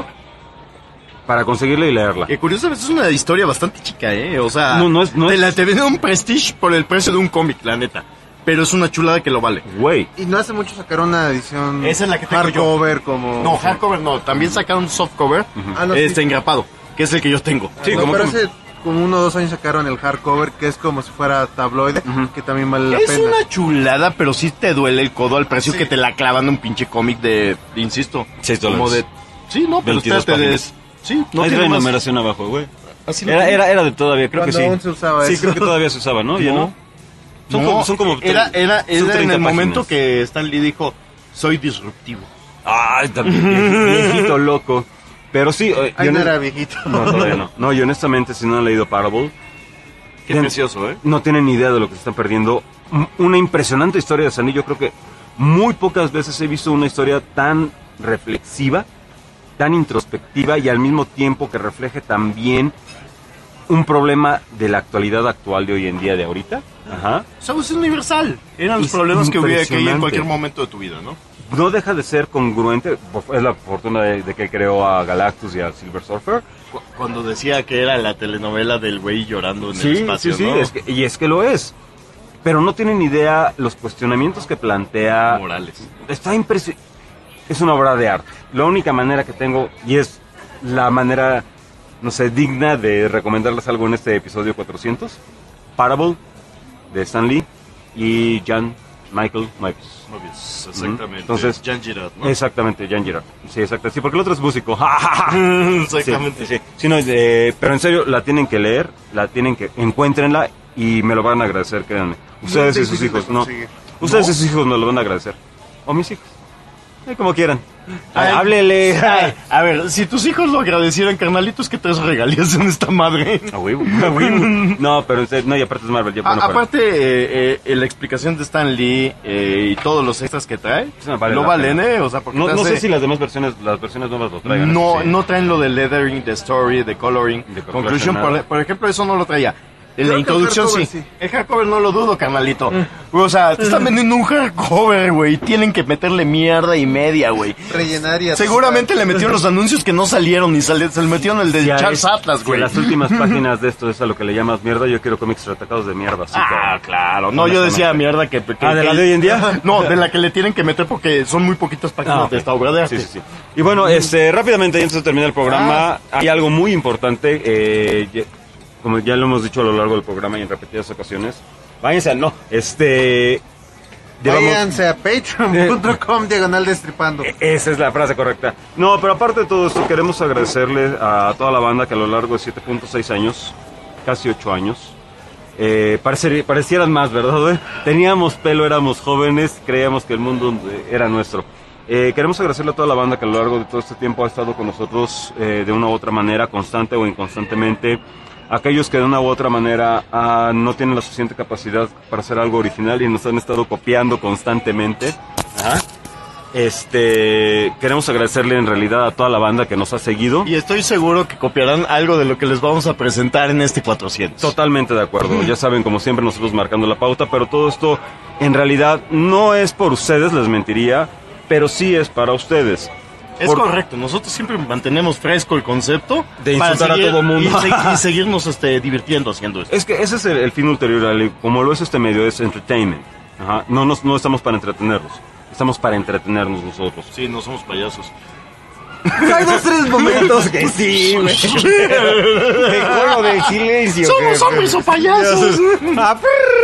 para conseguirla y leerla.
Que curiosamente es una historia bastante chica, ¿eh? O sea,
No, no es- no
te,
es-
la, te venden un prestige por el precio de un cómic, la neta. Pero es una chulada que lo vale.
Güey,
Y no hace mucho sacaron una edición
Esa es la que tengo yo.
hardcover como...
No, hardcover no. También sacaron softcover.
Ah, no, sí.
Este engrapado, que es el que yo tengo.
Sí,
No,
como
pero
que-
hace como uno o dos años sacaron el hardcover, que es como si fuera tabloide, que también vale la
Es
pena.
una chulada, pero sí te duele el codo al precio
Sí.
que te la clavan un pinche cómic de, insisto,
Seis
como
dólares.
de... Sí, no, pero
veintidós
espérate, de
páginas.
Sí, no
Ahí
tiene
trae
más.
numeración abajo, güey.
Así lo
Era,
tiene.
era, era de todavía, creo
Cuando
que sí.
aún se usaba
sí,
eso.
creo que todavía se usaba, ¿no? ¿Ya no? Son
No,
como, son como
era, era,
son
era en
treinta
el momento
páginas.
que Stan Lee dijo, soy disruptivo.
Ay, también viejito, viejito loco. Pero sí. eh,
Ay,
yo
no
no-
era viejito.
No, todavía no. No, y honestamente, si no han leído Parable,
Qué
ten-
precioso, ¿eh?
no tienen ni idea de lo que se están perdiendo. M- Una impresionante historia de Stan Lee. Yo creo que muy pocas veces he visto una historia tan reflexiva, tan introspectiva y al mismo tiempo que refleje también un problema de la actualidad actual de hoy en día, de ahorita. Ajá.
O sea, es universal. Eran los
Es
problemas que hubiera que ir en
impresionante.
cualquier momento de tu vida, ¿no?
No deja de ser congruente. Es la fortuna de, de que creó a Galactus y a Silver Surfer.
Cu- Cuando decía que era la telenovela del güey llorando en
Sí,
el espacio,
sí, sí,
¿no?
es que- y es que lo es. Pero no tienen idea los cuestionamientos que plantea.
Morales.
Está impresionante. Es una obra de arte. La única manera que tengo, y es la manera, no sé, digna de recomendarles algo en este episodio cuatrocientos, Parable, de Stan Lee y Jan Michael Moebius.
Mobius, exactamente.
Entonces,
Jean Girard, ¿no?
Exactamente, Jan Girard. Sí, exacto. Sí, porque el otro es músico.
Exactamente.
Sí, sí, sí. Sí, no, eh, pero en serio, la tienen que leer, la tienen que... Encuéntrenla y me lo van a agradecer, créanme. Ustedes
Muy
y sus
difícil de
hijos, no.
conseguir.
Ustedes
¿No?
y sus hijos nos lo van a agradecer. O mis hijos. Eh, como quieran.
Ay,
Háblele.
ay, a ver, si tus hijos lo agradecieran, carnalitos, que traes regalías en esta madre.
A huevo, a huevo. No, pero en serio, no, y aparte es Marvel. Ya,
A-
bueno, para-
aparte, eh, eh, la explicación de Stan Lee eh, y todos los extras que trae,
Sí, me vale
lo
la
valen,
pena.
¿eh? O sea, porque
no,
te
no
hace-
sé si las demás versiones, las versiones nuevas lo traigan.
no,
eso sí.
no traen lo de lettering, de story, de coloring,
De
conclusion,
nada.
por, por ejemplo, eso no lo traía. En
Creo
la
que el
introducción sí.
hardcover sí.
El hardcover no lo dudo, carnalito. O sea, te están vendiendo un hardcover, güey. Tienen que meterle mierda y media, güey.
Rellenar y
Seguramente le metieron los anuncios que no salieron y sale- se le metieron el del
Si a
Charles
es-
Atlas,
si
güey.
a las últimas páginas de esto es a lo que le llamas mierda, yo quiero cómics retacados de mierda. Así
Ah,
que-
claro. No, yo decía mierda que... que-
Ah, ¿de la
que-
de hoy en día?
No, de la que le tienen que meter porque son muy poquitas páginas
Ah, ok.
de esta obra de arte.
Sí, sí, sí. Y bueno, este, rápidamente, antes de terminar el programa, hay algo muy importante, eh, ya- como ya lo hemos dicho a lo largo del programa y en repetidas ocasiones. Váyanse a no, este... llevamos-
Váyanse a patreon punto com diagonal destripando.
Esa es la frase correcta. No, pero aparte de todo esto, queremos agradecerle a toda la banda que a lo largo de siete punto seis años, casi ocho años, eh, parecería- parecieran más, ¿verdad? güey? Teníamos pelo, éramos jóvenes, creíamos que el mundo eh, era nuestro. Eh, queremos agradecerle a toda la banda que a lo largo de todo este tiempo ha estado con nosotros eh, de una u otra manera, constante o inconstantemente. Aquellos que de una u otra manera ah, no tienen la suficiente capacidad para hacer algo original y nos han estado copiando constantemente. Ajá. Este, queremos agradecerle en realidad a toda la banda que nos ha seguido.
Y estoy seguro que copiarán algo de lo que les vamos a presentar en este cuatrocientos.
Totalmente de acuerdo. Ya saben, como siempre, nosotros marcando la pauta, pero todo esto en realidad no es por ustedes, les mentiría, pero sí es para ustedes.
Es
Por-
correcto, nosotros siempre mantenemos fresco el concepto
De
para
insultar a todo mundo.
y, segui- y seguirnos este, divirtiendo haciendo esto.
Es que ese es el, el fin ulterior, Ale. Como lo es este medio, es entertainment. Ajá. No, nos- no estamos para entretenerlos, estamos para entretenernos nosotros.
Sí, no somos payasos.
Hay dos, tres momentos que sí, güey. De juego de silencio.
¿Somos
que-
hombres o payasos?
Ah,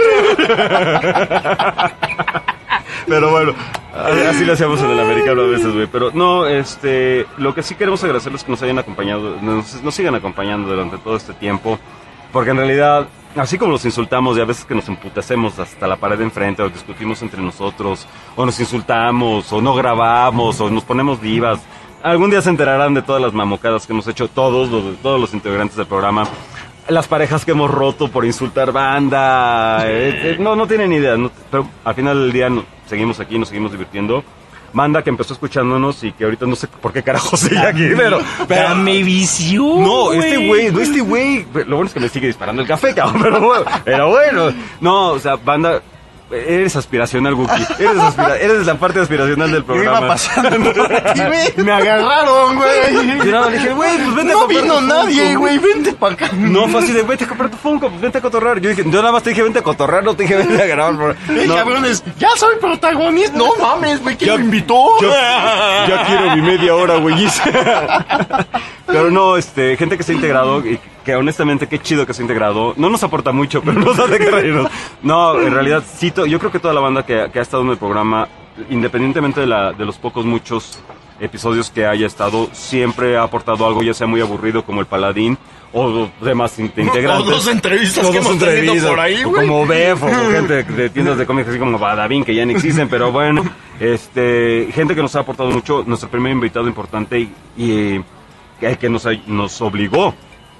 Pero bueno, así lo hacíamos en el americano a veces, güey. Pero no, este, lo que sí queremos agradecerles es que nos hayan acompañado, nos, nos sigan acompañando durante todo este tiempo. Porque en realidad, así como los insultamos y a veces que nos emputecemos hasta la pared de enfrente o discutimos entre nosotros, o nos insultamos, o no grabamos, o nos ponemos divas. Algún día se enterarán de todas las mamocadas que hemos hecho todos los, todos los integrantes del programa. Las parejas que hemos roto por insultar banda. eh, eh, no, no tienen idea. no- pero al final del día no- seguimos aquí, nos seguimos divirtiendo. Banda que empezó escuchándonos y que ahorita no sé por qué carajo sigue aquí, pero... pero
Dame visión,
no, este güey, no este güey. Lo bueno es que me sigue disparando el café, cabrón, pero bueno. Pero bueno. No, o sea, banda... Eres aspiracional, Wookie. Eres, aspira- eres la parte aspiracional del programa.
Iba pasando por aquí, güey. Me agarraron, güey.
Y nada, le dije, güey, pues vente a
No
comprar
vino
tu
nadie,
Funko.
güey. Vente para acá.
No, fue así de, vete a comprar tu Funko, pues vente a cotorrar. Yo dije, yo nada más te dije, vente a cotorrar, no te dije, vente a grabar. Por...
Eh,
No,
cabrones, ya soy protagonista. No mames, güey. ¿Quién
Ya-
me invitó?
ya, ya quiero mi media hora, güey. Pero no, este, gente que se ha integrado y que honestamente qué chido que se ha integrado. No nos aporta mucho, pero nos hace que reírnos. No, en realidad sí, to- yo creo que toda la banda que, que ha estado en el programa, independientemente de, la, de los pocos muchos episodios que haya estado, siempre ha aportado algo, ya sea muy aburrido como el Paladín, o demás in- integrantes.
O dos entrevistas
O
que
dos
hemos tenido
entrevistas,
por ahí,
o
güey.
como Bef, o gente de tiendas de cómics así como Badabin, que ya ni existen, pero bueno, este, gente que nos ha aportado mucho, nuestro primer invitado importante y, y que, que nos, nos obligó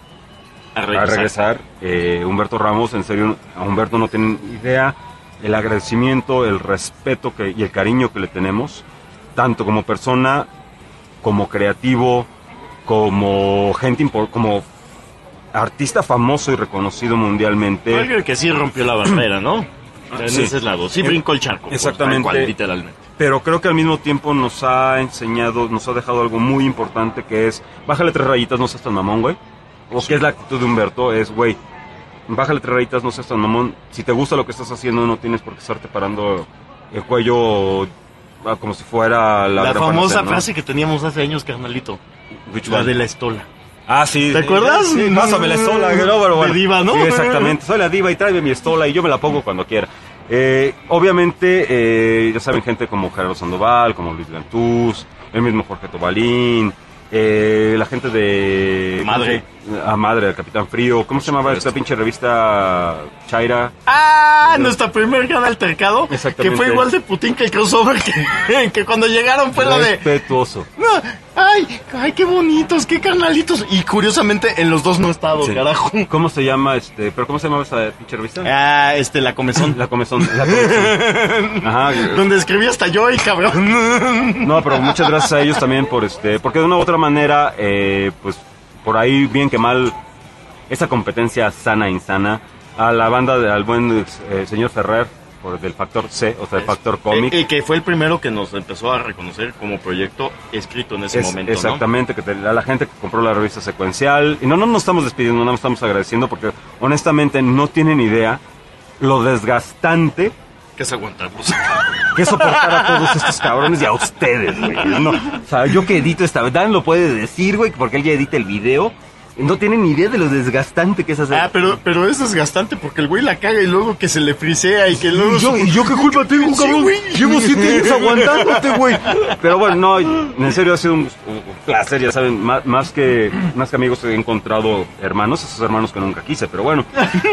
A
a
regresar.
regresar, eh, Humberto Ramos. En serio, a Humberto no tienen idea el agradecimiento, el respeto que, y el cariño que le tenemos, tanto como persona, como creativo, como gente, impor- como artista famoso y reconocido mundialmente.
Alguien que sí rompió la barrera, ¿no? En
Sí.
ese lado, sí brincó el charco. pues,
Exactamente.
tal cual, literalmente.
Pero creo que al mismo tiempo nos ha enseñado, nos ha dejado algo muy importante, que es, bájale tres rayitas, no seas tan mamón, güey. O que es la actitud de Humberto, es, güey, bájale tres rayitas, no seas tan mamón. Si te gusta lo que estás haciendo, no tienes por qué estarte parando el cuello ah, como si fuera la,
La
gran
famosa
panacea, ¿no?
frase que teníamos hace años, carnalito.
Which
La
one?
de la estola.
Ah, sí.
¿Te acuerdas?
Sí, pásame la estola, que no, pero bueno.
De diva, ¿no?
Sí, exactamente. Soy la diva y tráeme mi estola y yo me la pongo cuando quiera. Eh, obviamente, eh, ya saben, gente como Gerardo Sandoval, como Luis Gantús, el mismo Jorge Tobalín, eh, la gente de...
Madre.
A Madre, el Capitán Frío. ¿Cómo se llamaba esta pinche revista Chaira?
Ah, nuestra primer gran altercado.
Exactamente.
Que fue igual de Putin que el crossover que, que cuando llegaron fue la de...
Respetuoso.
No, ay, ay, qué bonitos, qué carnalitos. Y curiosamente en los dos no he estado,
Sí.
carajo.
¿Cómo se llama este? ¿Pero cómo se llama esa pinche revista?
Ah, este, la comezón.
La comezón. La comezón. Ajá.
Donde escribí hasta yo y cabrón.
No, pero muchas gracias a ellos también por este, porque de una u otra manera, eh, pues por ahí bien que mal, esa competencia sana e insana, a la banda, de, al buen eh, señor Ferrer, por del Factor C, o sea, el Factor Comic.
Y, y que fue el primero que nos empezó a reconocer como proyecto escrito en ese
Es-
momento,
exactamente, que te- a la gente que compró la revista secuencial. Y no, no nos estamos despidiendo, no nos estamos agradeciendo, porque honestamente no tienen idea lo desgastante
¿no? Que es aguantarlos.
que soportar a todos estos cabrones y a ustedes, güey. No, o sea, yo que edito esta, Dan lo puede decir, güey, porque él ya edita el video. No tienen ni idea de lo desgastante que es hacer.
Ah, pero, pero es desgastante porque el güey la caga y luego que se le frisea y que luego...
¿Y yo, ¿y yo qué culpa tengo,
Sí,
cabrón?
güey.
Llevo siete años aguantándote, güey. Pero bueno, no, en serio ha sido un, un placer, ya saben, más, más que más que amigos he encontrado hermanos, esos hermanos que nunca quise, pero bueno.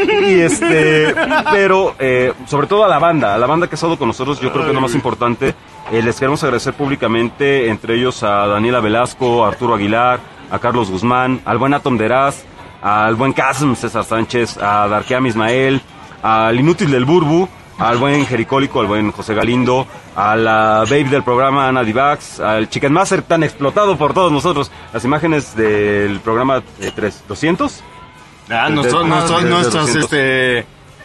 Y este, pero eh, sobre todo a la banda, a la banda que ha estado con nosotros, yo creo que es lo más importante. Eh, les queremos agradecer públicamente, entre ellos a Daniela Velasco, a Arturo Aguilar, a Carlos Guzmán, al buen Atom Deraz, al buen Casm, César Sánchez, a Darkeam Ismael, al inútil del Burbu, al buen Jericólico, al buen José Galindo, a la babe del programa Ana Divax, al Chicken Master tan explotado por todos nosotros. Las imágenes del programa eh, tres, doscientos.
Ah,
De-
nosotros,
de-
nosotros,
de- de
nuestras,
doscientos.
este...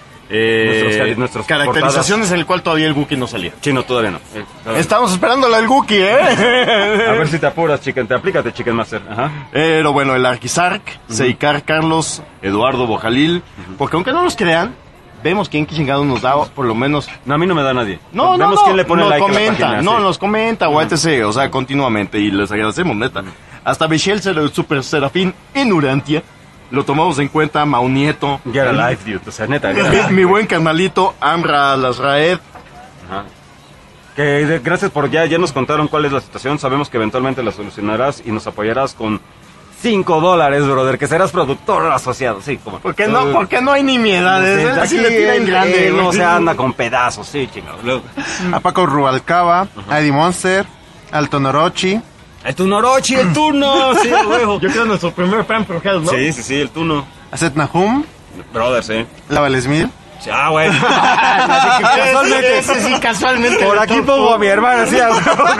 eh,
Nuestros cari- nuestras
caracterizaciones en el cual todavía el Wookiee no salía.
Sí, no, todavía no. Eh, todavía-
Estamos esperándolo al Wookiee,
A
¿eh?
ver si te apuras, Chicken, te aplícate, Chicken Master. Ajá.
Pero bueno, el Arquisarc, Seikar Carlos, Eduardo Bojalil, porque aunque no nos crean, vemos quién chingado nos da, por lo menos...
No, a mí no me da nadie.
No, no,
Vemos
no,
quién le pone
nos
like a la
comenta,
página,
no,
sí.
nos comenta, o etcétera, o sea, continuamente, y les agradecemos, neta. Hasta Michelle Ser- Super Serafín en Urantia, lo tomamos en cuenta, Maunieto,
Get alive, dude. O sea, neta, get
mi,
alive.
mi buen carnalito, Amra Lasraed,
Ajá. Que de- gracias por ya, ya nos contaron cuál es la situación. Sabemos que eventualmente la solucionarás y nos apoyarás con cinco dólares, brother, que serás productor asociado. Sí, como.
¿por qué no, por qué no hay nimiedades?
Sí,
Él
aquí
sí le tira en
él-
grande,
él no
güey.
se anda con pedazos, sí, chingado. Luego-
A Paco Rubalcaba, a Eddie Monster, al Tonorochi,
El Tunorochi, el Tuno, sí, a huevo.
Yo creo nuestro primer fan pro Hell, ¿no?
Sí, sí, sí, el Tuno.
a Seth Nahum,
Brother, sí.
la Valesmir,
Sí, ah, güey.
Casualmente. Ese sí, casualmente.
Por aquí pongo a mi hermana, así. a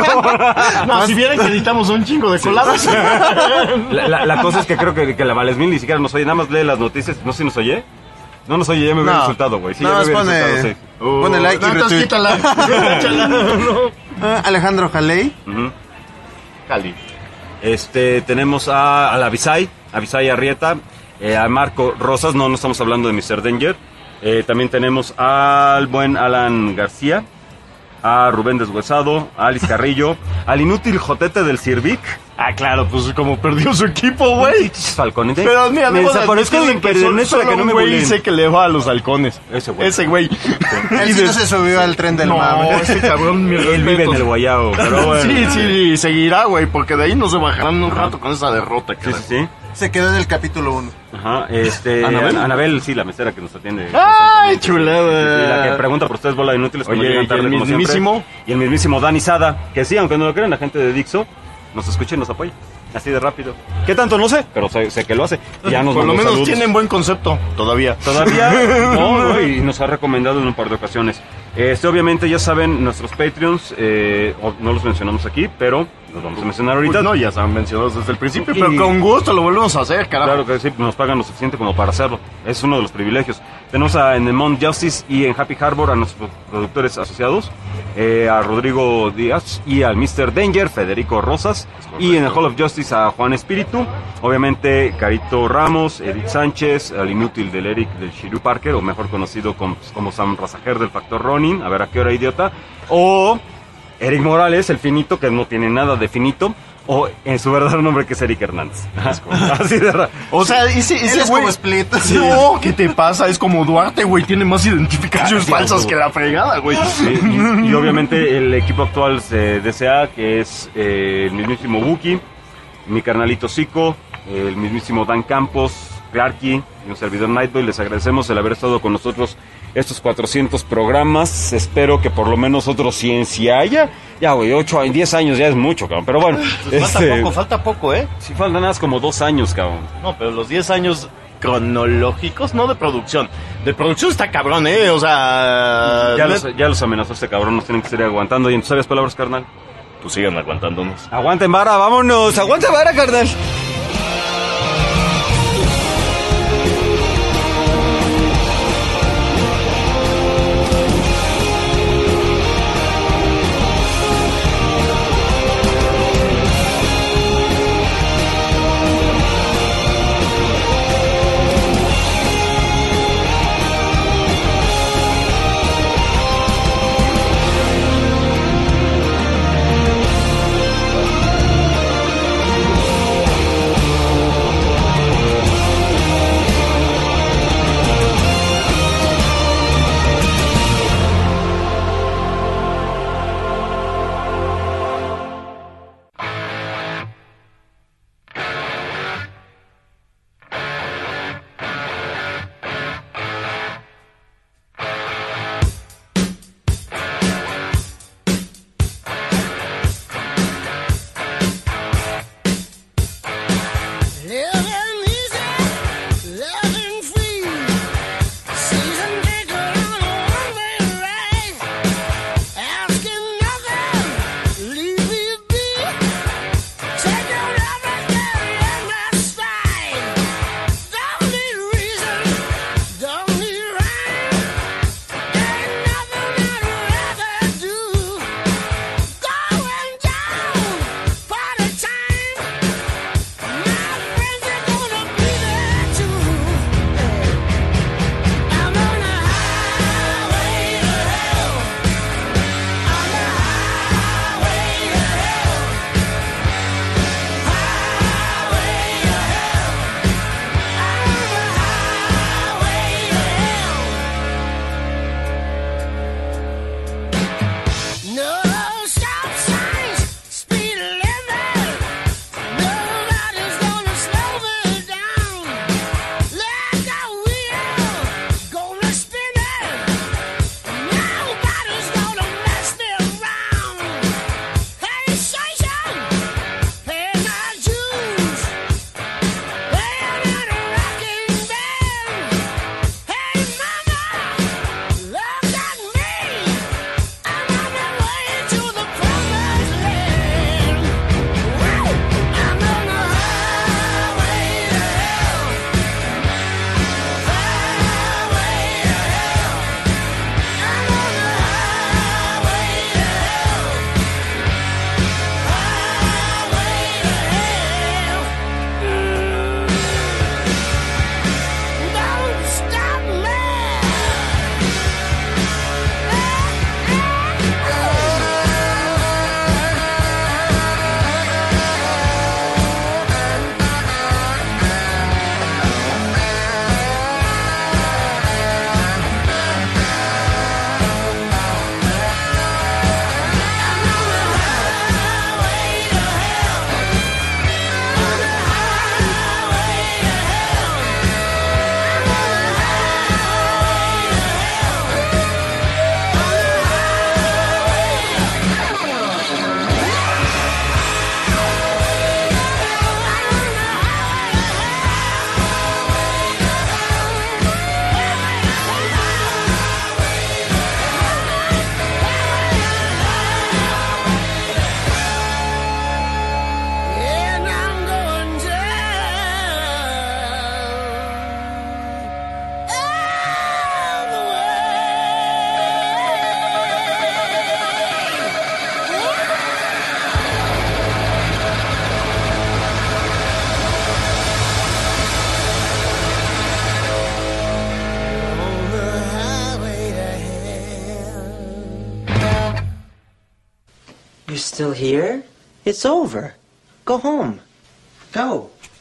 huevo.
No, si vieran que editamos un chingo de coladas.
La, la, la cosa es que creo que, que la Valesmil ni siquiera nos oye, nada más lee las noticias. No sé si nos oye. No nos oye, ya me hubiera
No.
insultado, güey. Sí,
No,
ya me hubiera
pone-
insultado, sí.
pone like y
No, entonces
retweet.
quítala. Échala. No.
Ah, Alejandro Jalei,
Ujú.
Cali.
Este, tenemos a, a la Visay, a Visay Arrieta, eh, a Marco Rosas, no, no estamos hablando de mister Danger. Eh, también tenemos al buen Alan García, a Rubén Deshuesado, a Alice Carrillo, al inútil Jotete del Cirvic.
Ah, claro, pues como perdió su equipo, güey.
Falcones.
Pero mira,
me
debo de
desaparezco de
admitirle que sol-
Ernesto de
solo
que no
un
me
güey
buleen.
sé que le va a los halcones.
Ese güey.
Ese güey.
Él sí no se subió al tren del
No,
mame.
ese cabrón, mi
Él vive en
respetos.
el Guayabo, pero bueno.
Sí, sí, seguirá, güey, porque de ahí no se bajarán un rato con esa derrota,
Sí,
cara.
sí, sí.
Se quedó en el capítulo uno.
Ajá, este...
¿Anabel?
Anabel, sí, la mesera que nos atiende.
¡Ay,
constantemente.
chulada!
Sí, sí, la que pregunta por ustedes, bola de inútiles, como
Oye,
llegan
¿y
tarde,
el
como siempre.
mismísimo?
Y el mismísimo Dani Sada, que sí, aunque no lo crean, la gente de Dixo nos escucha y nos apoya. Así de rápido. ¿Qué tanto? No sé, pero sé, sé que lo hace. Y ya nos
Por lo
mandó
menos
saludos.
tienen buen concepto, todavía.
Todavía no, no, y nos ha recomendado en un par de ocasiones. Este, obviamente, ya saben, nuestros Patreons, eh, o- no los mencionamos aquí, pero los vamos a mencionar ahorita.
Pues no, ya estaban mencionados desde el principio,
Y-
pero con gusto lo volvemos a hacer, carajo.
Claro que sí, nos pagan lo suficiente como para hacerlo. Es uno de los privilegios. Tenemos a, en el Mount Justice y en Happy Harbor a nuestros productores asociados, eh, a Rodrigo Díaz y al mister Danger, Federico Rosas, y en el Hall of Justice a Juan Espíritu, obviamente Carito Ramos, Edith Sánchez, al inútil del Eric del Shiru Parker, o mejor conocido como, como Sam Razajer del Factor Ronin, a ver a qué hora idiota, o Eric Morales, el finito, que no tiene nada de finito, o en su verdadero nombre que es Eric Hernández. Así de raro.
O sea, ese,
Él
ese
es
güey...
como Split.
No, ¿qué te pasa? Es como Duarte, güey. Tiene más identificaciones
Ah, sí,
falsas
sí.
que la fregada, güey.
Sí, y, y obviamente el equipo actual de D C A, que es eh, el mismísimo Wookie, mi carnalito Zico, el mismísimo Dan Campos, Clarky y un servidor Nightboy. Les agradecemos el haber estado con nosotros estos cuatrocientos programas. Espero que por lo menos otros cien si haya. Ya, güey, ocho, diez años ya es mucho, cabrón. Pero bueno,
Pues falta
este,
poco, falta poco, ¿eh?
sí faltan nada más como dos años, cabrón.
No, pero los diez años cronológicos, no de producción. De producción está cabrón, ¿eh? O sea...
Ya
net-
los, ya los amenazó este cabrón, nos tienen que seguir aguantando. ¿Y en tus sabias palabras, carnal?
Pues sigan aguantándonos.
Aguanten vara, vámonos. Aguanta vara, carnal.
You're still here? It's over. Go home. Go.